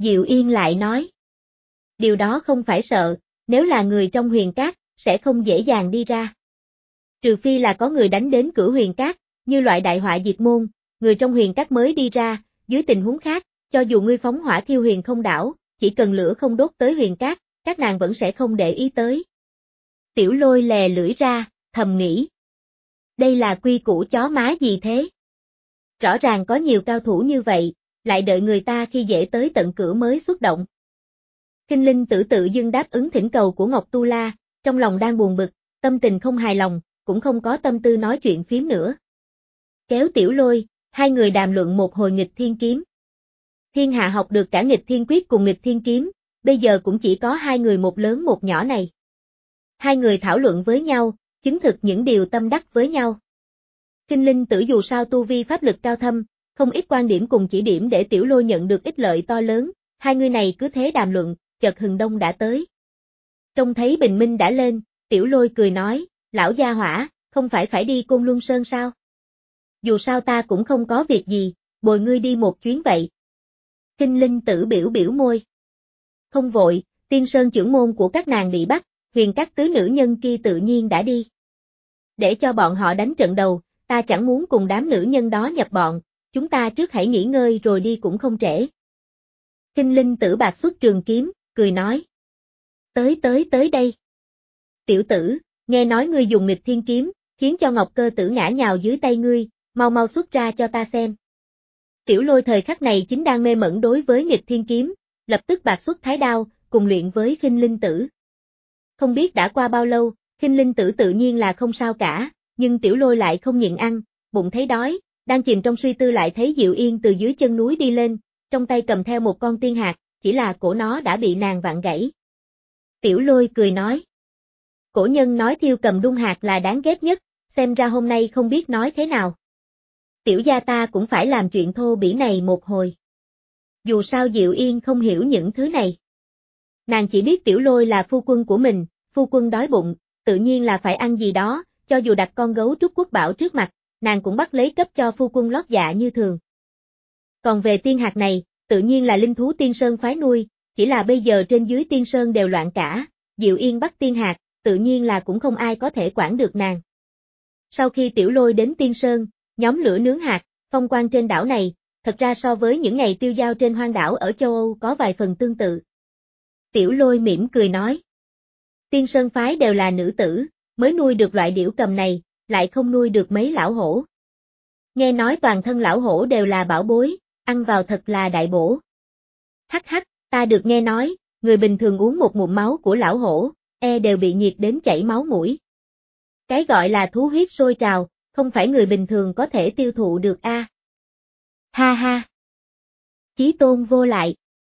Diệu Yên lại nói. Điều đó không phải sợ, nếu là người trong huyền cát, sẽ không dễ dàng đi ra. Trừ phi là có người đánh đến cửa huyền cát, như loại đại họa diệt môn, người trong huyền cát mới đi ra, dưới tình huống khác, cho dù ngươi phóng hỏa thiêu huyền không đảo, chỉ cần lửa không đốt tới huyền cát, các nàng vẫn sẽ không để ý tới. Tiểu Lôi lè lưỡi ra, thầm nghĩ. Đây là quy củ chó má gì thế? Rõ ràng có nhiều cao thủ như vậy, lại đợi người ta khi dễ tới tận cửa mới xuất động. Kinh Linh Tử tự dưng đáp ứng thỉnh cầu của Ngọc Tu La, trong lòng đang buồn bực, tâm tình không hài lòng, cũng không có tâm tư nói chuyện phím nữa. Kéo Tiểu Lôi, hai người đàm luận một hồi nghịch thiên kiếm. Thiên hạ học được cả nghịch thiên quyết cùng nghịch thiên kiếm, bây giờ cũng chỉ có hai người một lớn một nhỏ này. Hai người thảo luận với nhau, chứng thực những điều tâm đắc với nhau. Kinh Linh Tử dù sao tu vi pháp lực cao thâm, không ít quan điểm cùng chỉ điểm để Tiểu Lôi nhận được ích lợi to lớn, hai người này cứ thế đàm luận, chợt hừng đông đã tới. Trông thấy bình minh đã lên, Tiểu Lôi cười nói, lão gia hỏa, không phải phải đi Côn Luân Sơn sao? Dù sao ta cũng không có việc gì, bồi ngươi đi một chuyến vậy. Kinh Linh Tử biểu biểu môi. Không vội, tiên sơn trưởng môn của các nàng bị bắt, huyền các tứ nữ nhân kia tự nhiên đã đi. Để cho bọn họ đánh trận đầu, ta chẳng muốn cùng đám nữ nhân đó nhập bọn, chúng ta trước hãy nghỉ ngơi rồi đi cũng không trễ. Kinh Linh Tử bạc xuất trường kiếm, cười nói. Tới tới tới đây. Tiểu tử, nghe nói ngươi dùng nghịch thiên kiếm, khiến cho Ngọc Cơ Tử ngã nhào dưới tay ngươi, mau mau xuất ra cho ta xem. Tiểu Lôi thời khắc này chính đang mê mẩn đối với nghịch thiên kiếm, lập tức bạc xuất thái đao, cùng luyện với Kinh Linh Tử. Không biết đã qua bao lâu, Kinh Linh Tử tự nhiên là không sao cả, nhưng Tiểu Lôi lại không nhịn ăn, bụng thấy đói, đang chìm trong suy tư lại thấy Diệu Yên từ dưới chân núi đi lên, trong tay cầm theo một con tiên hạt, chỉ là cổ nó đã bị nàng vặn gãy. Tiểu Lôi cười nói. Cổ nhân nói thiêu cầm đung hạt là đáng ghét nhất, xem ra hôm nay không biết nói thế nào. Tiểu gia ta cũng phải làm chuyện thô bỉ này một hồi. Dù sao Diệu Yên không hiểu những thứ này. Nàng chỉ biết Tiểu Lôi là phu quân của mình, phu quân đói bụng, tự nhiên là phải ăn gì đó, cho dù đặt con gấu trúc quốc bảo trước mặt, nàng cũng bắt lấy cấp cho phu quân lót dạ như thường. Còn về tiên hạt này, tự nhiên là linh thú tiên sơn phái nuôi, chỉ là bây giờ trên dưới tiên sơn đều loạn cả, Diệu Yên bắt tiên hạt, tự nhiên là cũng không ai có thể quản được nàng. Sau khi Tiểu Lôi đến tiên sơn, nhóm lửa nướng hạt, phong quang trên đảo này, thật ra so với những ngày tiêu dao trên hoang đảo ở châu Âu có vài phần tương tự. Tiểu Lôi mỉm cười nói. Tiên sơn phái đều là nữ tử, mới nuôi được loại điểu cầm này, lại không nuôi được mấy lão hổ. Nghe nói toàn thân lão hổ đều là bảo bối, ăn vào thật là đại bổ. Hắc hắc, ta được nghe nói, người bình thường uống một ngụm máu của lão hổ, e đều bị nhiệt đến chảy máu mũi. Cái gọi là thú huyết sôi trào, không phải người bình thường có thể tiêu thụ được a. À. Ha ha. Chí tôn vô lại.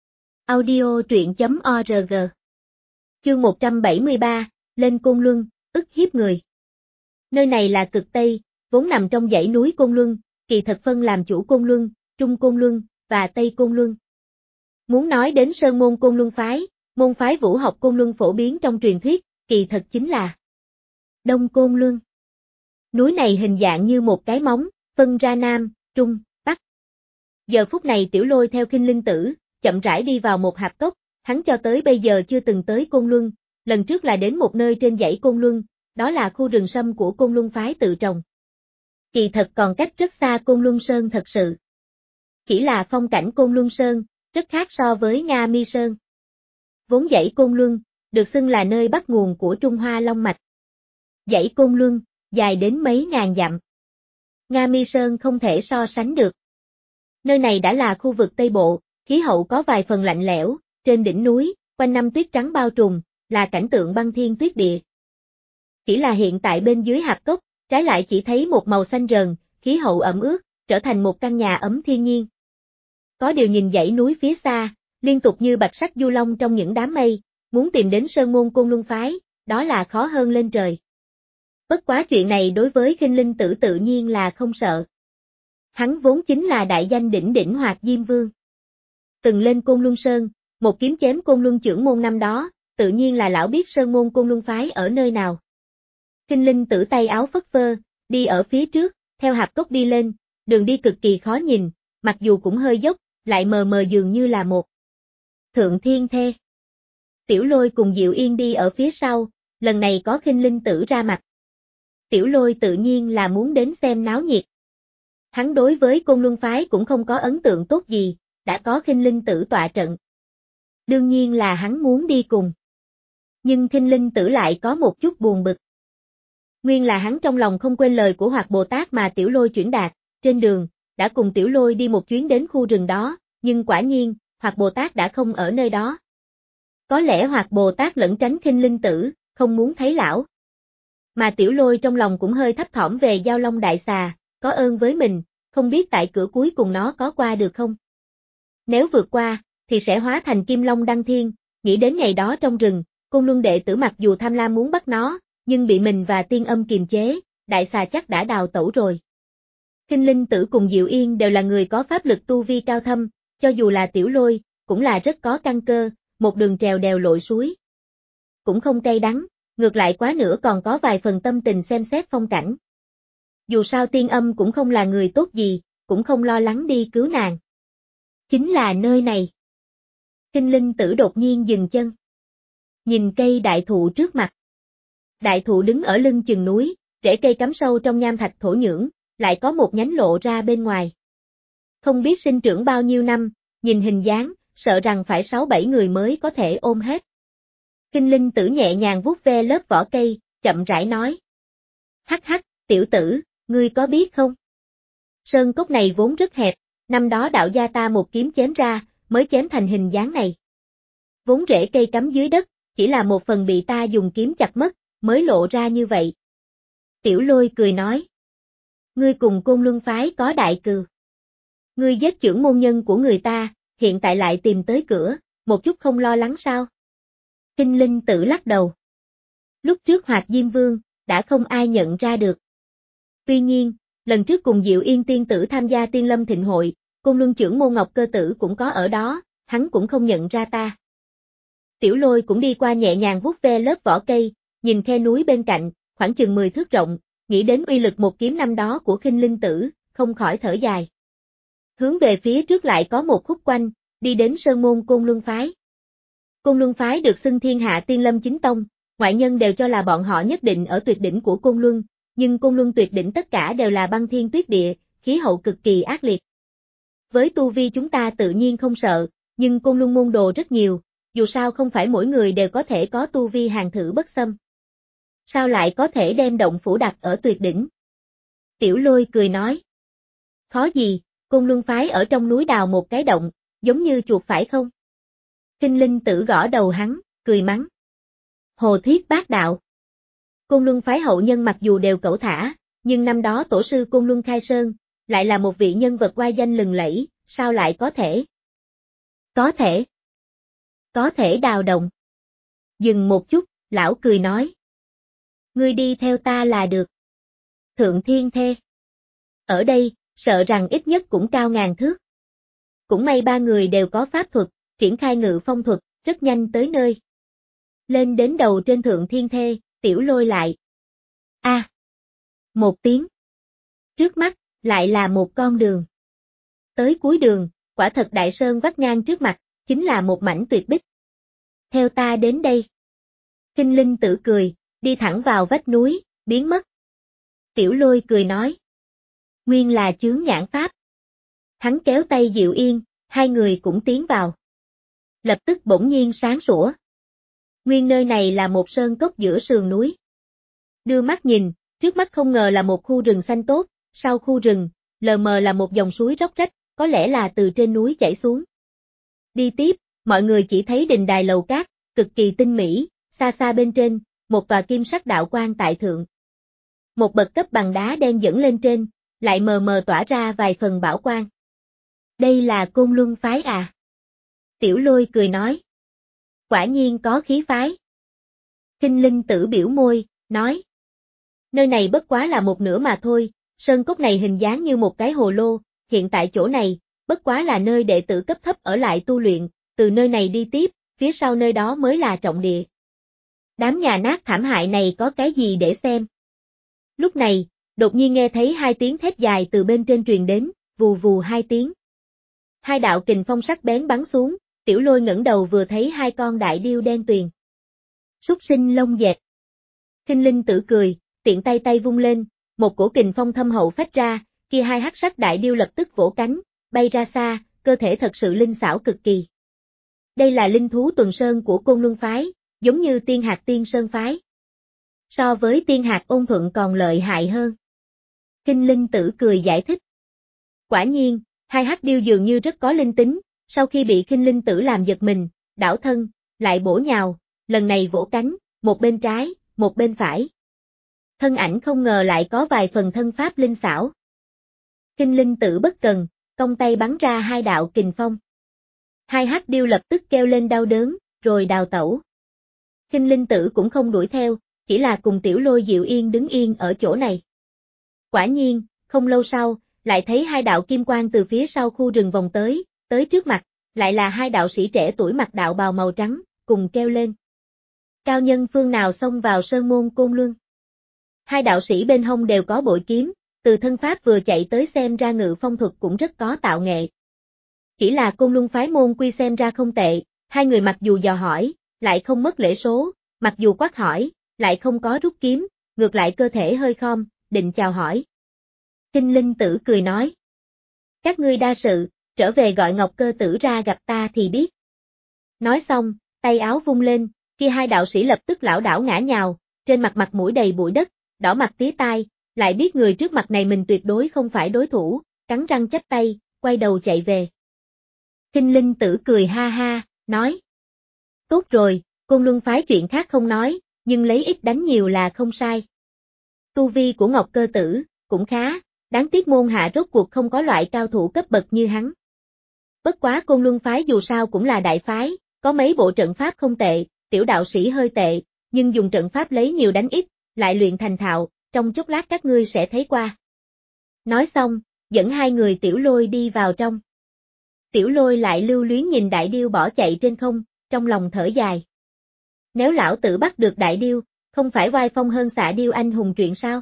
Audio truyện chấm org. Chương một trăm bảy mươi ba, lên Côn Luân, ức hiếp người. Nơi này là cực Tây, vốn nằm trong dãy núi Côn Luân, kỳ thật phân làm chủ Côn Luân, Trung Côn Luân, và Tây Côn Luân. Muốn nói đến sơn môn Côn Luân phái, môn phái vũ học Côn Luân phổ biến trong truyền thuyết, kỳ thật chính là Đông Côn Luân. Núi này hình dạng như một cái móng, phân ra Nam, Trung, Bắc. Giờ phút này Tiểu Lôi theo Kinh Linh Tử, chậm rãi đi vào một hạp cốc, hắn cho tới bây giờ chưa từng tới Côn Luân, lần trước là đến một nơi trên dãy Côn Luân, đó là khu rừng sâm của Côn Luân phái tự trồng. Kỳ thật còn cách rất xa Côn Luân Sơn thật sự. Chỉ là phong cảnh Côn Luân Sơn, rất khác so với Nga Mi Sơn. Vốn dãy Côn Luân, được xưng là nơi bắt nguồn của Trung Hoa Long Mạch. Dãy Côn Luân, dài đến mấy ngàn dặm. Nga Mi Sơn không thể so sánh được. Nơi này đã là khu vực Tây Bộ, khí hậu có vài phần lạnh lẽo, trên đỉnh núi, quanh năm tuyết trắng bao trùm, là cảnh tượng băng thiên tuyết địa. Chỉ là hiện tại bên dưới hạp cốc, trái lại chỉ thấy một màu xanh rờn, khí hậu ẩm ướt, trở thành một căn nhà ấm thiên nhiên. Có điều nhìn dãy núi phía xa, liên tục như bạch sắc du long trong những đám mây, muốn tìm đến sơn môn Côn Luân phái, đó là khó hơn lên trời. Bất quá chuyện này đối với Kinh Linh Tử tự nhiên là không sợ. Hắn vốn chính là đại danh đỉnh đỉnh Hoạt Diêm Vương. Từng lên Côn Luân Sơn, một kiếm chém Côn Luân trưởng môn năm đó, tự nhiên là lão biết sơn môn Côn Luân phái ở nơi nào. Kinh Linh Tử tay áo phất phơ, đi ở phía trước, theo hạp cốc đi lên, đường đi cực kỳ khó nhìn, mặc dù cũng hơi dốc, lại mờ mờ dường như là một Thượng Thiên Thê. Tiểu Lôi cùng Diệu Yên đi ở phía sau, lần này có Khinh Linh Tử ra mặt. Tiểu Lôi tự nhiên là muốn đến xem náo nhiệt. Hắn đối với Côn Luân phái cũng không có ấn tượng tốt gì, đã có Khinh Linh Tử tọa trận. Đương nhiên là hắn muốn đi cùng. Nhưng Khinh Linh Tử lại có một chút buồn bực. Nguyên là hắn trong lòng không quên lời của Hoạt Bồ Tát mà Tiểu Lôi chuyển đạt, trên đường, đã cùng Tiểu Lôi đi một chuyến đến khu rừng đó, nhưng quả nhiên, Hoạt Bồ Tát đã không ở nơi đó. Có lẽ Hoạt Bồ Tát lẩn tránh Khinh Linh Tử, không muốn thấy lão. Mà Tiểu Lôi trong lòng cũng hơi thấp thỏm về Giao Long Đại Xà, có ơn với mình, không biết tại cửa cuối cùng nó có qua được không? Nếu vượt qua, thì sẽ hóa thành Kim Long đăng thiên, nghĩ đến ngày đó trong rừng, Côn Luân đệ tử mặc dù tham lam muốn bắt nó, nhưng bị mình và Tiên Âm kiềm chế, Đại Xà chắc đã đào tẩu rồi. Khinh Linh Tử cùng Diệu Yên đều là người có pháp lực tu vi cao thâm, cho dù là Tiểu Lôi, cũng là rất có căn cơ, một đường trèo đèo lội suối. Cũng không cay đắng, ngược lại quá nữa còn có vài phần tâm tình xem xét phong cảnh. Dù sao Tiên Âm cũng không là người tốt gì, cũng không lo lắng đi cứu nàng. Chính là nơi này. Khinh Linh Tử đột nhiên dừng chân. Nhìn cây đại thụ trước mặt. Đại thụ đứng ở lưng chừng núi, rễ cây cắm sâu trong nham thạch thổ nhưỡng, lại có một nhánh lộ ra bên ngoài. Không biết sinh trưởng bao nhiêu năm, nhìn hình dáng, sợ rằng phải sáu bảy người mới có thể ôm hết. Khinh Linh Tử nhẹ nhàng vuốt ve lớp vỏ cây, chậm rãi nói. Hắc hắc, tiểu tử, ngươi có biết không? Sơn cốc này vốn rất hẹp, năm đó đạo gia ta một kiếm chém ra, mới chém thành hình dáng này. Vốn rễ cây cắm dưới đất, chỉ là một phần bị ta dùng kiếm chặt mất, mới lộ ra như vậy. Tiểu Lôi cười nói. Ngươi cùng Côn Luân phái có đại cừu. Ngươi giết chưởng môn nhân của người ta, hiện tại lại tìm tới cửa, một chút không lo lắng sao? Khinh Linh Tử lắc đầu. Lúc trước Hoạt Diêm Vương, đã không ai nhận ra được. Tuy nhiên, lần trước cùng Diệu Yên tiên tử tham gia Tiên Lâm Thịnh hội, Côn Luân chưởng môn Ngọc Cơ Tử cũng có ở đó, hắn cũng không nhận ra ta. Tiểu Lôi cũng đi qua nhẹ nhàng vuốt ve lớp vỏ cây, nhìn khe núi bên cạnh, khoảng chừng mười thước rộng, nghĩ đến uy lực một kiếm năm đó của Khinh Linh Tử, không khỏi thở dài. Hướng về phía trước lại có một khúc quanh, đi đến sơn môn Côn Luân phái. Côn Luân phái được xưng thiên hạ Tiên Lâm chính tông, ngoại nhân đều cho là bọn họ nhất định ở tuyệt đỉnh của Côn Luân, nhưng Côn Luân tuyệt đỉnh tất cả đều là băng thiên tuyết địa, khí hậu cực kỳ ác liệt. Với tu vi chúng ta tự nhiên không sợ, nhưng Côn Luân môn đồ rất nhiều, dù sao không phải mỗi người đều có thể có tu vi hàng thử bất xâm. Sao lại có thể đem động phủ đặt ở tuyệt đỉnh? Tiểu Lôi cười nói. Khó gì, Côn Luân phái ở trong núi đào một cái động, giống như chuột phải không? Khinh Linh Tử gõ đầu hắn, cười mắng. Hồ thiết bác đạo. Côn Luân phái hậu nhân mặc dù đều cẩu thả, nhưng năm đó tổ sư Côn Luân khai sơn, lại là một vị nhân vật oai danh lừng lẫy, sao lại có thể? Có thể. Có thể đào động. Dừng một chút, lão cười nói. Ngươi đi theo ta là được. Thượng Thiên Thê. Ở đây, sợ rằng ít nhất cũng cao ngàn thước. Cũng may ba người đều có pháp thuật, triển khai ngự phong thuật, rất nhanh tới nơi. Lên đến đầu trên Thượng Thiên Thê, Tiểu Lôi lại. A. À, một tiếng. Trước mắt, lại là một con đường. Tới cuối đường, quả thật đại sơn vắt ngang trước mặt, chính là một mảnh tuyệt bích. Theo ta đến đây. Khinh Linh Tử cười, đi thẳng vào vách núi, biến mất. Tiểu Lôi cười nói. Nguyên là chướng nhãn pháp. Hắn kéo tay Diệu Yên, hai người cũng tiến vào. Lập tức bỗng nhiên sáng sủa. Nguyên nơi này là một sơn cốc giữa sườn núi. Đưa mắt nhìn, trước mắt không ngờ là một khu rừng xanh tốt, sau khu rừng, lờ mờ là một dòng suối róc rách, có lẽ là từ trên núi chảy xuống. Đi tiếp, mọi người chỉ thấy đình đài lầu cát, cực kỳ tinh mỹ, xa xa bên trên, một tòa kim sắc đạo quan tại thượng. Một bậc cấp bằng đá đen dẫn lên trên, lại mờ mờ tỏa ra vài phần bảo quang. Đây là Côn Luân phái à? Tiểu Lôi cười nói. Quả nhiên có khí phái. Khinh Linh Tử biểu môi, nói. Nơi này bất quá là một nửa mà thôi, sơn cốc này hình dáng như một cái hồ lô, hiện tại chỗ này, bất quá là nơi đệ tử cấp thấp ở lại tu luyện, từ nơi này đi tiếp, phía sau nơi đó mới là trọng địa. Đám nhà nát thảm hại này có cái gì để xem? Lúc này, đột nhiên nghe thấy hai tiếng thét dài từ bên trên truyền đến, vù vù hai tiếng. Hai đạo kình phong sắc bén bắn xuống, Tiểu Lôi ngẩng đầu vừa thấy hai con đại điêu đen tuyền. Súc sinh lông dẹt. Khinh Linh Tử cười, tiện tay tay vung lên, một cổ kình phong thâm hậu phách ra, kia hai hắc sắc đại điêu lập tức vỗ cánh, bay ra xa, cơ thể thật sự linh xảo cực kỳ. Đây là linh thú tuần sơn của Côn Luân phái, giống như Tiên Hạc Tiên Sơn phái. So với Tiên Hạc Ôn Thuận còn lợi hại hơn. Khinh Linh Tử cười giải thích. Quả nhiên, hai hắc điêu dường như rất có linh tính, sau khi bị Khinh Linh Tử làm giật mình, đảo thân, lại bổ nhào, lần này vỗ cánh, một bên trái, một bên phải. Thân ảnh không ngờ lại có vài phần thân pháp linh xảo. Khinh Linh Tử bất cần, cong tay bắn ra hai đạo kình phong. Hai hắc điêu lập tức kêu lên đau đớn, rồi đào tẩu. Khinh Linh Tử cũng không đuổi theo, chỉ là cùng Tiểu Lôi Diệu Yên đứng yên ở chỗ này. Quả nhiên, không lâu sau, lại thấy hai đạo kim quang từ phía sau khu rừng vòng tới, tới trước mặt, lại là hai đạo sĩ trẻ tuổi mặc đạo bào màu trắng, cùng kêu lên. Cao nhân phương nào xông vào sơn môn Côn Luân? Hai đạo sĩ bên hông đều có bội kiếm, từ thân pháp vừa chạy tới xem ra ngự phong thuật cũng rất có tạo nghệ. Chỉ là Côn Luân phái môn quy xem ra không tệ, hai người mặc dù dò hỏi, lại không mất lễ số, mặc dù quát hỏi, lại không có rút kiếm, ngược lại cơ thể hơi khom, định chào hỏi. Khinh Linh Tử cười nói. Các ngươi đa sự, trở về gọi Ngọc Cơ Tử ra gặp ta thì biết. Nói xong, tay áo vung lên, kia hai đạo sĩ lập tức lảo đảo ngã nhào, trên mặt mặt mũi đầy bụi đất, đỏ mặt tía tai, lại biết người trước mặt này mình tuyệt đối không phải đối thủ, cắn răng chắp tay, quay đầu chạy về. Khinh Linh Tử cười ha ha, nói. Tốt rồi, Côn Luân phái chuyện khác không nói, nhưng lấy ít đánh nhiều là không sai. Tu vi của Ngọc Cơ Tử, cũng khá, đáng tiếc môn hạ rốt cuộc không có loại cao thủ cấp bậc như hắn. Bất quá Côn Luân phái dù sao cũng là đại phái, có mấy bộ trận pháp không tệ, tiểu đạo sĩ hơi tệ, nhưng dùng trận pháp lấy nhiều đánh ít, lại luyện thành thạo, trong chốc lát các ngươi sẽ thấy qua. Nói xong, dẫn hai người Tiểu Lôi đi vào trong. Tiểu Lôi lại lưu luyến nhìn đại điêu bỏ chạy trên không, trong lòng thở dài. Nếu lão tử bắt được đại điêu, không phải oai phong hơn xạ điêu anh hùng truyện sao?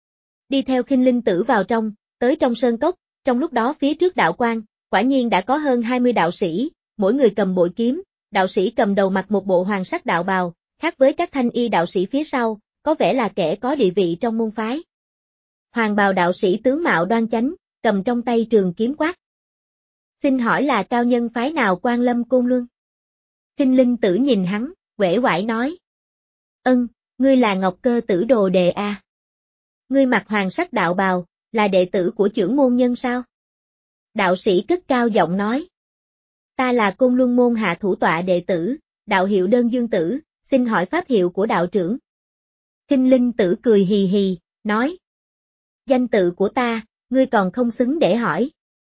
Đi theo Khinh Linh Tử vào trong, tới trong sơn cốc, trong lúc đó phía trước đạo quan, quả nhiên đã có hơn hai mươi đạo sĩ, mỗi người cầm bội kiếm, đạo sĩ cầm đầu mặc một bộ hoàng sắc đạo bào, khác với các thanh y đạo sĩ phía sau, có vẻ là kẻ có địa vị trong môn phái. Hoàng bào đạo sĩ tướng mạo đoan chánh, cầm trong tay trường kiếm quát. Xin hỏi là cao nhân phái nào quan lâm Côn Luân? Khinh Linh Tử nhìn hắn, uể oải nói. Ân, ngươi là Ngọc Cơ Tử đồ đệ à? Ngươi mặc hoàng sắc đạo bào, là đệ tử của trưởng môn nhân sao? Đạo sĩ cất cao giọng nói. Ta là Côn Luân môn hạ thủ tọa đệ tử, đạo hiệu Đơn Dương Tử, xin hỏi pháp hiệu của đạo trưởng. Khinh Linh Tử cười hì hì, nói. Danh tự của ta, ngươi còn không xứng để hỏi.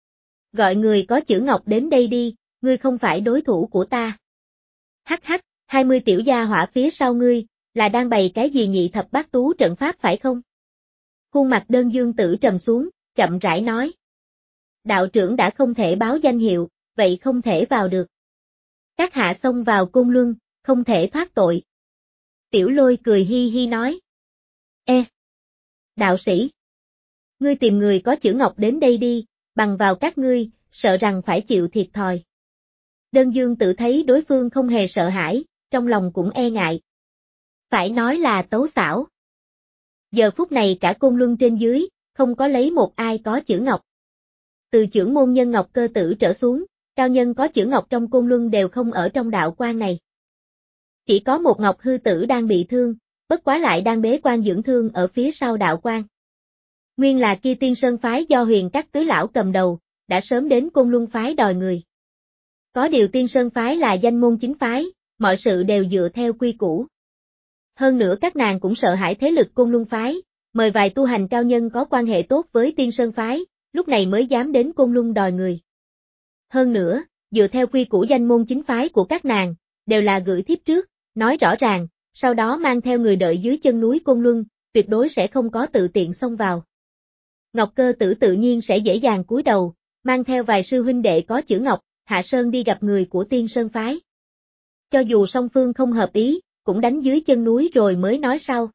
Gọi người có chữ ngọc đến đây đi, ngươi không phải đối thủ của ta. Hắc hắc, hai mươi tiểu gia hỏa phía sau ngươi, là đang bày cái gì nhị thập bát tú trận pháp phải không? Khuôn mặt Đơn Dương Tử trầm xuống, chậm rãi nói. Đạo trưởng đã không thể báo danh hiệu, vậy không thể vào được. Các hạ xông vào Côn Luân, không thể thoát tội. Tiểu Lôi cười hi hi nói. Ê! Đạo sĩ! Ngươi tìm người có chữ ngọc đến đây đi, bằng vào các ngươi, sợ rằng phải chịu thiệt thòi. Đơn Dương Tử thấy đối phương không hề sợ hãi, trong lòng cũng e ngại. Phải nói là tấu xảo. Giờ phút này cả Côn Luân trên dưới, không có lấy một ai có chữ ngọc. Từ trưởng môn nhân Ngọc Cơ Tử trở xuống, cao nhân có chữ ngọc trong Côn Luân đều không ở trong đạo quan này. Chỉ có một Ngọc Hư Tử đang bị thương, bất quá lại đang bế quan dưỡng thương ở phía sau đạo quan. Nguyên là kia Tiên Sơn phái do Huyền Các tứ lão cầm đầu, đã sớm đến Côn Luân phái đòi người. Có điều Tiên Sơn phái là danh môn chính phái, mọi sự đều dựa theo quy củ. Hơn nữa các nàng cũng sợ hãi thế lực Côn Luân phái, mời vài tu hành cao nhân có quan hệ tốt với Tiên Sơn phái, lúc này mới dám đến Côn Luân đòi người. Hơn nữa, dựa theo quy củ danh môn chính phái của các nàng, đều là gửi thiếp trước, nói rõ ràng, sau đó mang theo người đợi dưới chân núi Côn Luân, tuyệt đối sẽ không có tự tiện xông vào. Ngọc Cơ Tử tự nhiên sẽ dễ dàng cúi đầu, mang theo vài sư huynh đệ có chữ ngọc, hạ sơn đi gặp người của Tiên Sơn phái. Cho dù song phương không hợp ý, cũng đánh dưới chân núi rồi mới nói sau.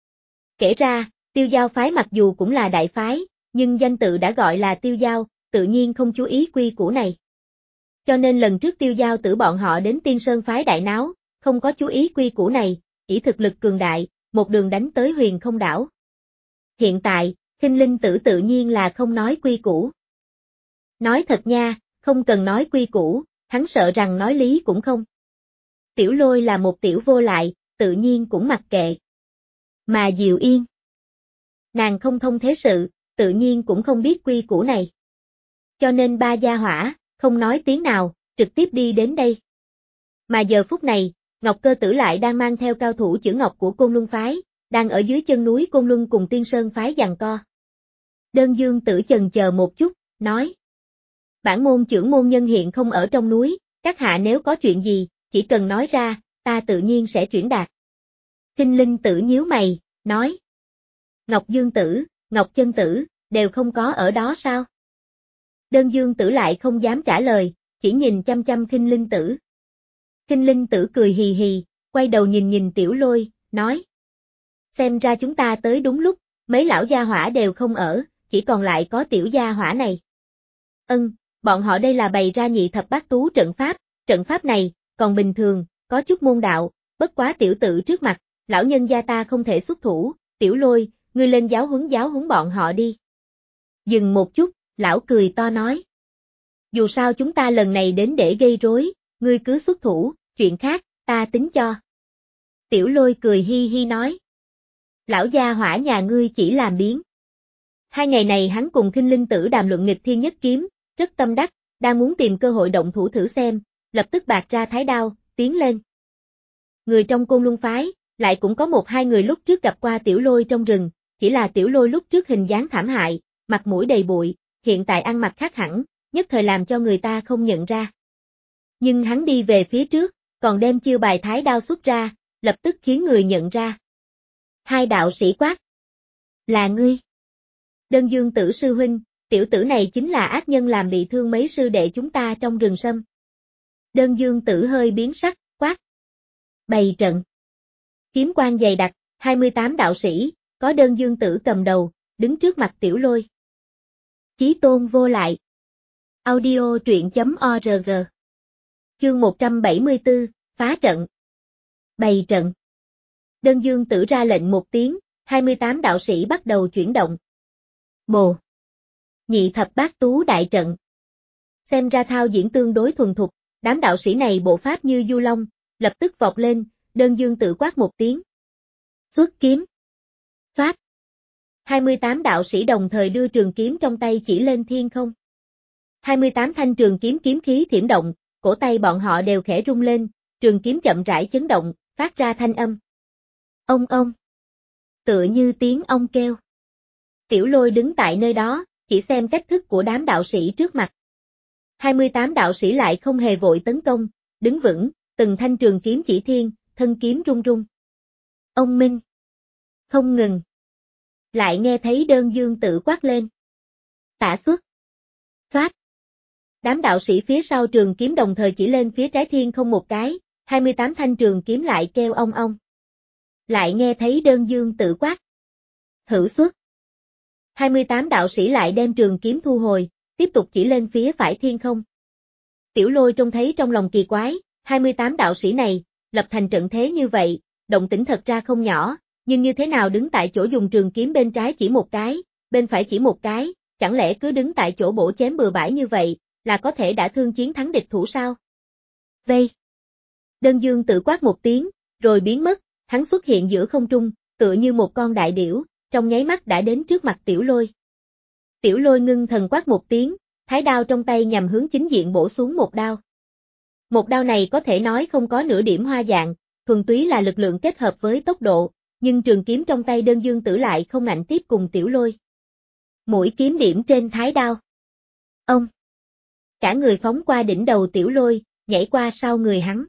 Kể ra, Tiêu Giao phái mặc dù cũng là đại phái, nhưng danh tự đã gọi là Tiêu Giao, tự nhiên không chú ý quy củ này. Cho nên lần trước Tiêu Giao Tử bọn họ đến Tiên Sơn phái đại náo, không có chú ý quy củ này, ỷ thực lực cường đại, một đường đánh tới Huyền Không đảo. Hiện tại, Khinh Linh Tử tự nhiên là không nói quy củ. Nói thật nha, không cần nói quy củ, hắn sợ rằng nói lý cũng không. Tiểu Lôi là một tiểu vô lại, tự nhiên cũng mặc kệ. Mà Diệu Yên, nàng không thông thế sự, tự nhiên cũng không biết quy củ này. Cho nên ba gia hỏa, không nói tiếng nào, trực tiếp đi đến đây. Mà giờ phút này, Ngọc Cơ Tử lại đang mang theo cao thủ chữ Ngọc của Côn Luân phái, đang ở dưới chân núi Côn Luân cùng Tiên Sơn phái giằng co. Đơn Dương Tử chần chờ một chút, nói. Bản môn trưởng môn nhân hiện không ở trong núi, các hạ nếu có chuyện gì, chỉ cần nói ra, ta tự nhiên sẽ chuyển đạt. Khinh Linh Tử nhíu mày, nói. Ngọc Dương Tử, Ngọc Chân Tử, đều không có ở đó sao? Đơn Dương Tử lại không dám trả lời, chỉ nhìn chăm chăm Khinh Linh Tử. Khinh Linh Tử cười hì hì, quay đầu nhìn nhìn Tiểu Lôi, nói. Xem ra chúng ta tới đúng lúc, mấy lão gia hỏa đều không ở, chỉ còn lại có tiểu gia hỏa này. Ân, bọn họ đây là bày ra nhị thập bát tú trận pháp, trận pháp này, còn bình thường, có chút môn đạo, bất quá tiểu tử trước mặt, lão nhân gia ta không thể xuất thủ, Tiểu Lôi, ngươi lên giáo huấn giáo huấn bọn họ đi. Dừng một chút, lão cười to nói. Dù sao chúng ta lần này đến để gây rối, ngươi cứ xuất thủ, chuyện khác, ta tính cho. Tiểu Lôi cười hi hi nói. Lão gia hỏa nhà ngươi chỉ làm biếng. Hai ngày này hắn cùng Khinh Linh Tử đàm luận nghịch thiên nhất kiếm, rất tâm đắc, đang muốn tìm cơ hội động thủ thử xem, lập tức bạc ra thái đao, tiến lên. Người trong Côn Luân phái, lại cũng có một hai người lúc trước gặp qua Tiểu Lôi trong rừng, chỉ là Tiểu Lôi lúc trước hình dáng thảm hại, mặt mũi đầy bụi, hiện tại ăn mặc khác hẳn, nhất thời làm cho người ta không nhận ra. Nhưng hắn đi về phía trước, còn đem chiêu bài thái đao xuất ra, lập tức khiến người nhận ra. Hai đạo sĩ quát. Là ngươi. Đơn Dương Tử sư huynh, tiểu tử này chính là ác nhân làm bị thương mấy sư đệ chúng ta trong rừng sâm. Đơn Dương Tử hơi biến sắc, quát. Bày trận. Kiếm quang dày đặc, hai mươi tám đạo sĩ, có Đơn Dương Tử cầm đầu, đứng trước mặt Tiểu Lôi. Chí tôn vô lại. Audio truyện chấm org. Chương một trăm bảy mươi tư, phá trận. Bày trận. Đơn Dương Tử ra lệnh một tiếng, hai mươi tám đạo sĩ bắt đầu chuyển động. Bồ. Nhị thập bát tú đại trận. Xem ra thao diễn tương đối thuần thục, đám đạo sĩ này bộ pháp như du long, lập tức vọt lên, Đơn Dương Tử quát một tiếng. Xuất kiếm. Xoát. hai mươi tám đạo sĩ đồng thời đưa trường kiếm trong tay chỉ lên thiên không. hai mươi tám thanh trường kiếm kiếm khí thiểm động, cổ tay bọn họ đều khẽ rung lên, trường kiếm chậm rãi chấn động, phát ra thanh âm. Ông ông. Tựa như tiếng ong kêu. Tiểu Lôi đứng tại nơi đó, chỉ xem cách thức của đám đạo sĩ trước mặt. hai mươi tám đạo sĩ lại không hề vội tấn công, đứng vững, từng thanh trường kiếm chỉ thiên, thân kiếm rung rung. Ông Minh. Không ngừng. Lại nghe thấy Đơn Dương Tử quát lên. Tả xuất. Xoát. Đám đạo sĩ phía sau trường kiếm đồng thời chỉ lên phía trái thiên không một cái, hai mươi tám thanh trường kiếm lại kêu ong ong. Lại nghe thấy Đơn Dương Tử quát. Hữu xuất. hai mươi tám đạo sĩ lại đem trường kiếm thu hồi, tiếp tục chỉ lên phía phải thiên không. Tiểu Lôi trông thấy trong lòng kỳ quái, hai mươi tám đạo sĩ này, lập thành trận thế như vậy, động tĩnh thật ra không nhỏ, nhưng như thế nào đứng tại chỗ dùng trường kiếm bên trái chỉ một cái, bên phải chỉ một cái, chẳng lẽ cứ đứng tại chỗ bổ chém bừa bãi như vậy, là có thể đã thương chiến thắng địch thủ sao? Vây. Đơn Dương Tử quát một tiếng, rồi biến mất, hắn xuất hiện giữa không trung, tựa như một con đại điểu, trong nháy mắt đã đến trước mặt Tiểu Lôi. Tiểu Lôi ngưng thần quát một tiếng, thái đao trong tay nhằm hướng chính diện bổ xuống một đao. Một đao này có thể nói không có nửa điểm hoa dạng, thuần túy là lực lượng kết hợp với tốc độ, nhưng trường kiếm trong tay Đơn Dương Tử lại không ngạnh tiếp cùng Tiểu Lôi. Mũi kiếm điểm trên thái đao. Ông. Cả người phóng qua đỉnh đầu Tiểu Lôi, nhảy qua sau người hắn.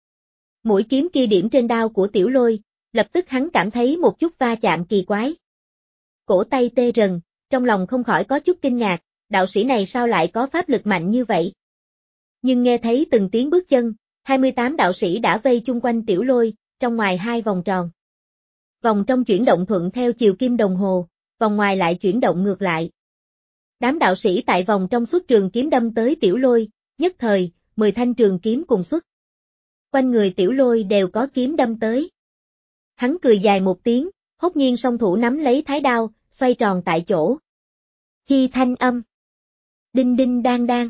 Mũi kiếm kia điểm trên đao của Tiểu Lôi, lập tức hắn cảm thấy một chút va chạm kỳ quái. Cổ tay tê rần, trong lòng không khỏi có chút kinh ngạc, đạo sĩ này sao lại có pháp lực mạnh như vậy? Nhưng nghe thấy từng tiếng bước chân, hai mươi tám đạo sĩ đã vây chung quanh Tiểu Lôi, trong ngoài hai vòng tròn. Vòng trong chuyển động thuận theo chiều kim đồng hồ, vòng ngoài lại chuyển động ngược lại. Đám đạo sĩ tại vòng trong suốt trường kiếm đâm tới Tiểu Lôi, nhất thời, mười thanh trường kiếm cùng xuất. Quanh người Tiểu Lôi đều có kiếm đâm tới. Hắn cười dài một tiếng, hốt nhiên song thủ nắm lấy thái đao, xoay tròn tại chỗ. Khi thanh âm. Đinh đinh đang đang.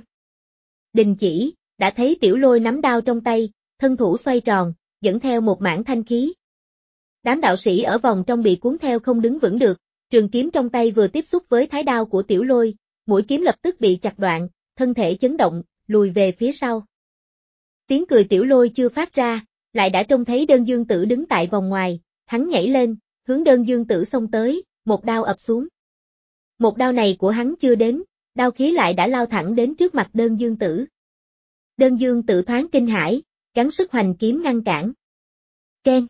Đình chỉ, đã thấy Tiểu Lôi nắm đao trong tay, thân thủ xoay tròn, dẫn theo một mảng thanh khí. Đám đạo sĩ ở vòng trong bị cuốn theo không đứng vững được, trường kiếm trong tay vừa tiếp xúc với thái đao của Tiểu Lôi, mũi kiếm lập tức bị chặt đoạn, thân thể chấn động, lùi về phía sau. Tiếng cười Tiểu Lôi chưa phát ra, lại đã trông thấy Đơn Dương Tử đứng tại vòng ngoài, hắn nhảy lên, hướng Đơn Dương Tử xông tới, một đao ập xuống. Một đao này của hắn chưa đến, đao khí lại đã lao thẳng đến trước mặt Đơn Dương Tử. Đơn Dương Tử thoáng kinh hãi, gắng sức hoành kiếm ngăn cản. Keng.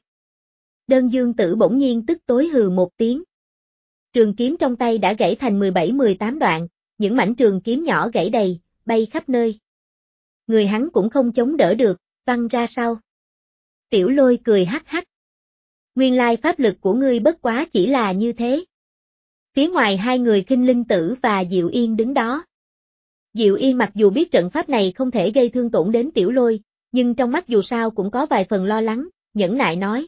Đơn Dương Tử bỗng nhiên tức tối hừ một tiếng. Trường kiếm trong tay đã gãy thành mười bảy mười tám đoạn, những mảnh trường kiếm nhỏ gãy đầy, bay khắp nơi. Người hắn cũng không chống đỡ được, văng ra sau. Tiểu Lôi cười hắc hắc. Nguyên lai pháp lực của ngươi bất quá chỉ là như thế. Phía ngoài hai người Khinh Linh Tử và Diệu Yên đứng đó. Diệu Yên mặc dù biết trận pháp này không thể gây thương tổn đến Tiểu Lôi, nhưng trong mắt dù sao cũng có vài phần lo lắng, nhẫn nại nói.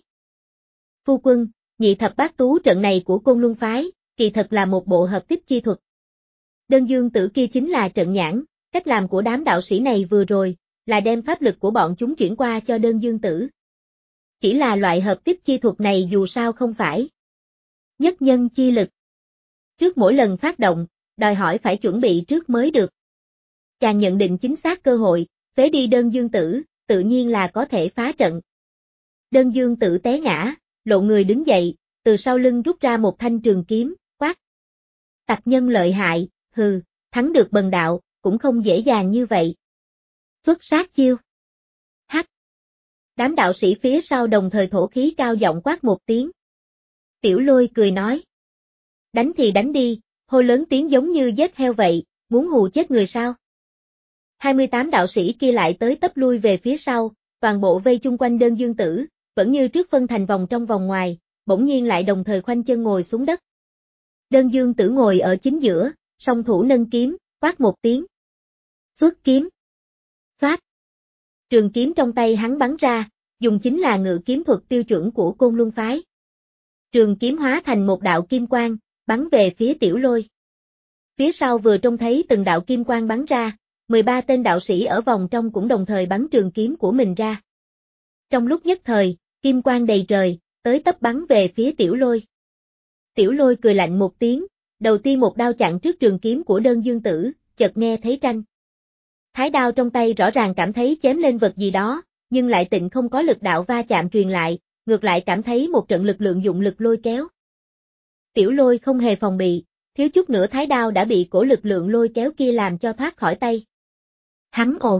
Phu quân, nhị thập bát tú trận này của Côn Luân Phái, kỳ thật là một bộ hợp tiếp chi thuật. Đơn Dương Tử kia chính là trận nhãn, cách làm của đám đạo sĩ này vừa rồi, là đem pháp lực của bọn chúng chuyển qua cho Đơn Dương Tử. Chỉ là loại hợp tiếp chi thuật này dù sao không phải nhất nhân chi lực. Trước mỗi lần phát động, đòi hỏi phải chuẩn bị trước mới được. Chàng nhận định chính xác cơ hội, phế đi Đơn Dương Tử, tự nhiên là có thể phá trận. Đơn Dương Tử té ngã, lộ người đứng dậy, từ sau lưng rút ra một thanh trường kiếm, quát. Tặc nhân lợi hại, hừ, thắng được bần đạo, cũng không dễ dàng như vậy. Xuất sát chiêu. Hắc. Đám đạo sĩ phía sau đồng thời thổ khí cao giọng quát một tiếng. Tiểu Lôi cười nói. Đánh thì đánh đi, hô lớn tiếng giống như giết heo vậy, muốn hù chết người sao? hai mươi tám đạo sĩ kia lại tới tấp lui về phía sau, toàn bộ vây chung quanh Đơn Dương Tử, vẫn như trước phân thành vòng trong vòng ngoài, bỗng nhiên lại đồng thời khoanh chân ngồi xuống đất. Đơn Dương Tử ngồi ở chính giữa, song thủ nâng kiếm, quát một tiếng. Xuất kiếm. Xoát. Trường kiếm trong tay hắn bắn ra, dùng chính là ngự kiếm thuật tiêu chuẩn của Côn Luân Phái. Trường kiếm hóa thành một đạo kim quang, bắn về phía Tiểu Lôi. Phía sau vừa trông thấy từng đạo kim quang bắn ra, mười ba tên đạo sĩ ở vòng trong cũng đồng thời bắn trường kiếm của mình ra. Trong lúc nhất thời, kim quang đầy trời, tới tấp bắn về phía Tiểu Lôi. Tiểu Lôi cười lạnh một tiếng, đầu tiên một đao chặn trước trường kiếm của Đơn Dương Tử, chợt nghe thấy tranh. Thái đao trong tay rõ ràng cảm thấy chém lên vật gì đó, nhưng lại tịnh không có lực đạo va chạm truyền lại, ngược lại cảm thấy một trận lực lượng dụng lực lôi kéo. Tiểu Lôi không hề phòng bị, thiếu chút nữa thái đao đã bị cổ lực lượng lôi kéo kia làm cho thoát khỏi tay. Hắn ồ.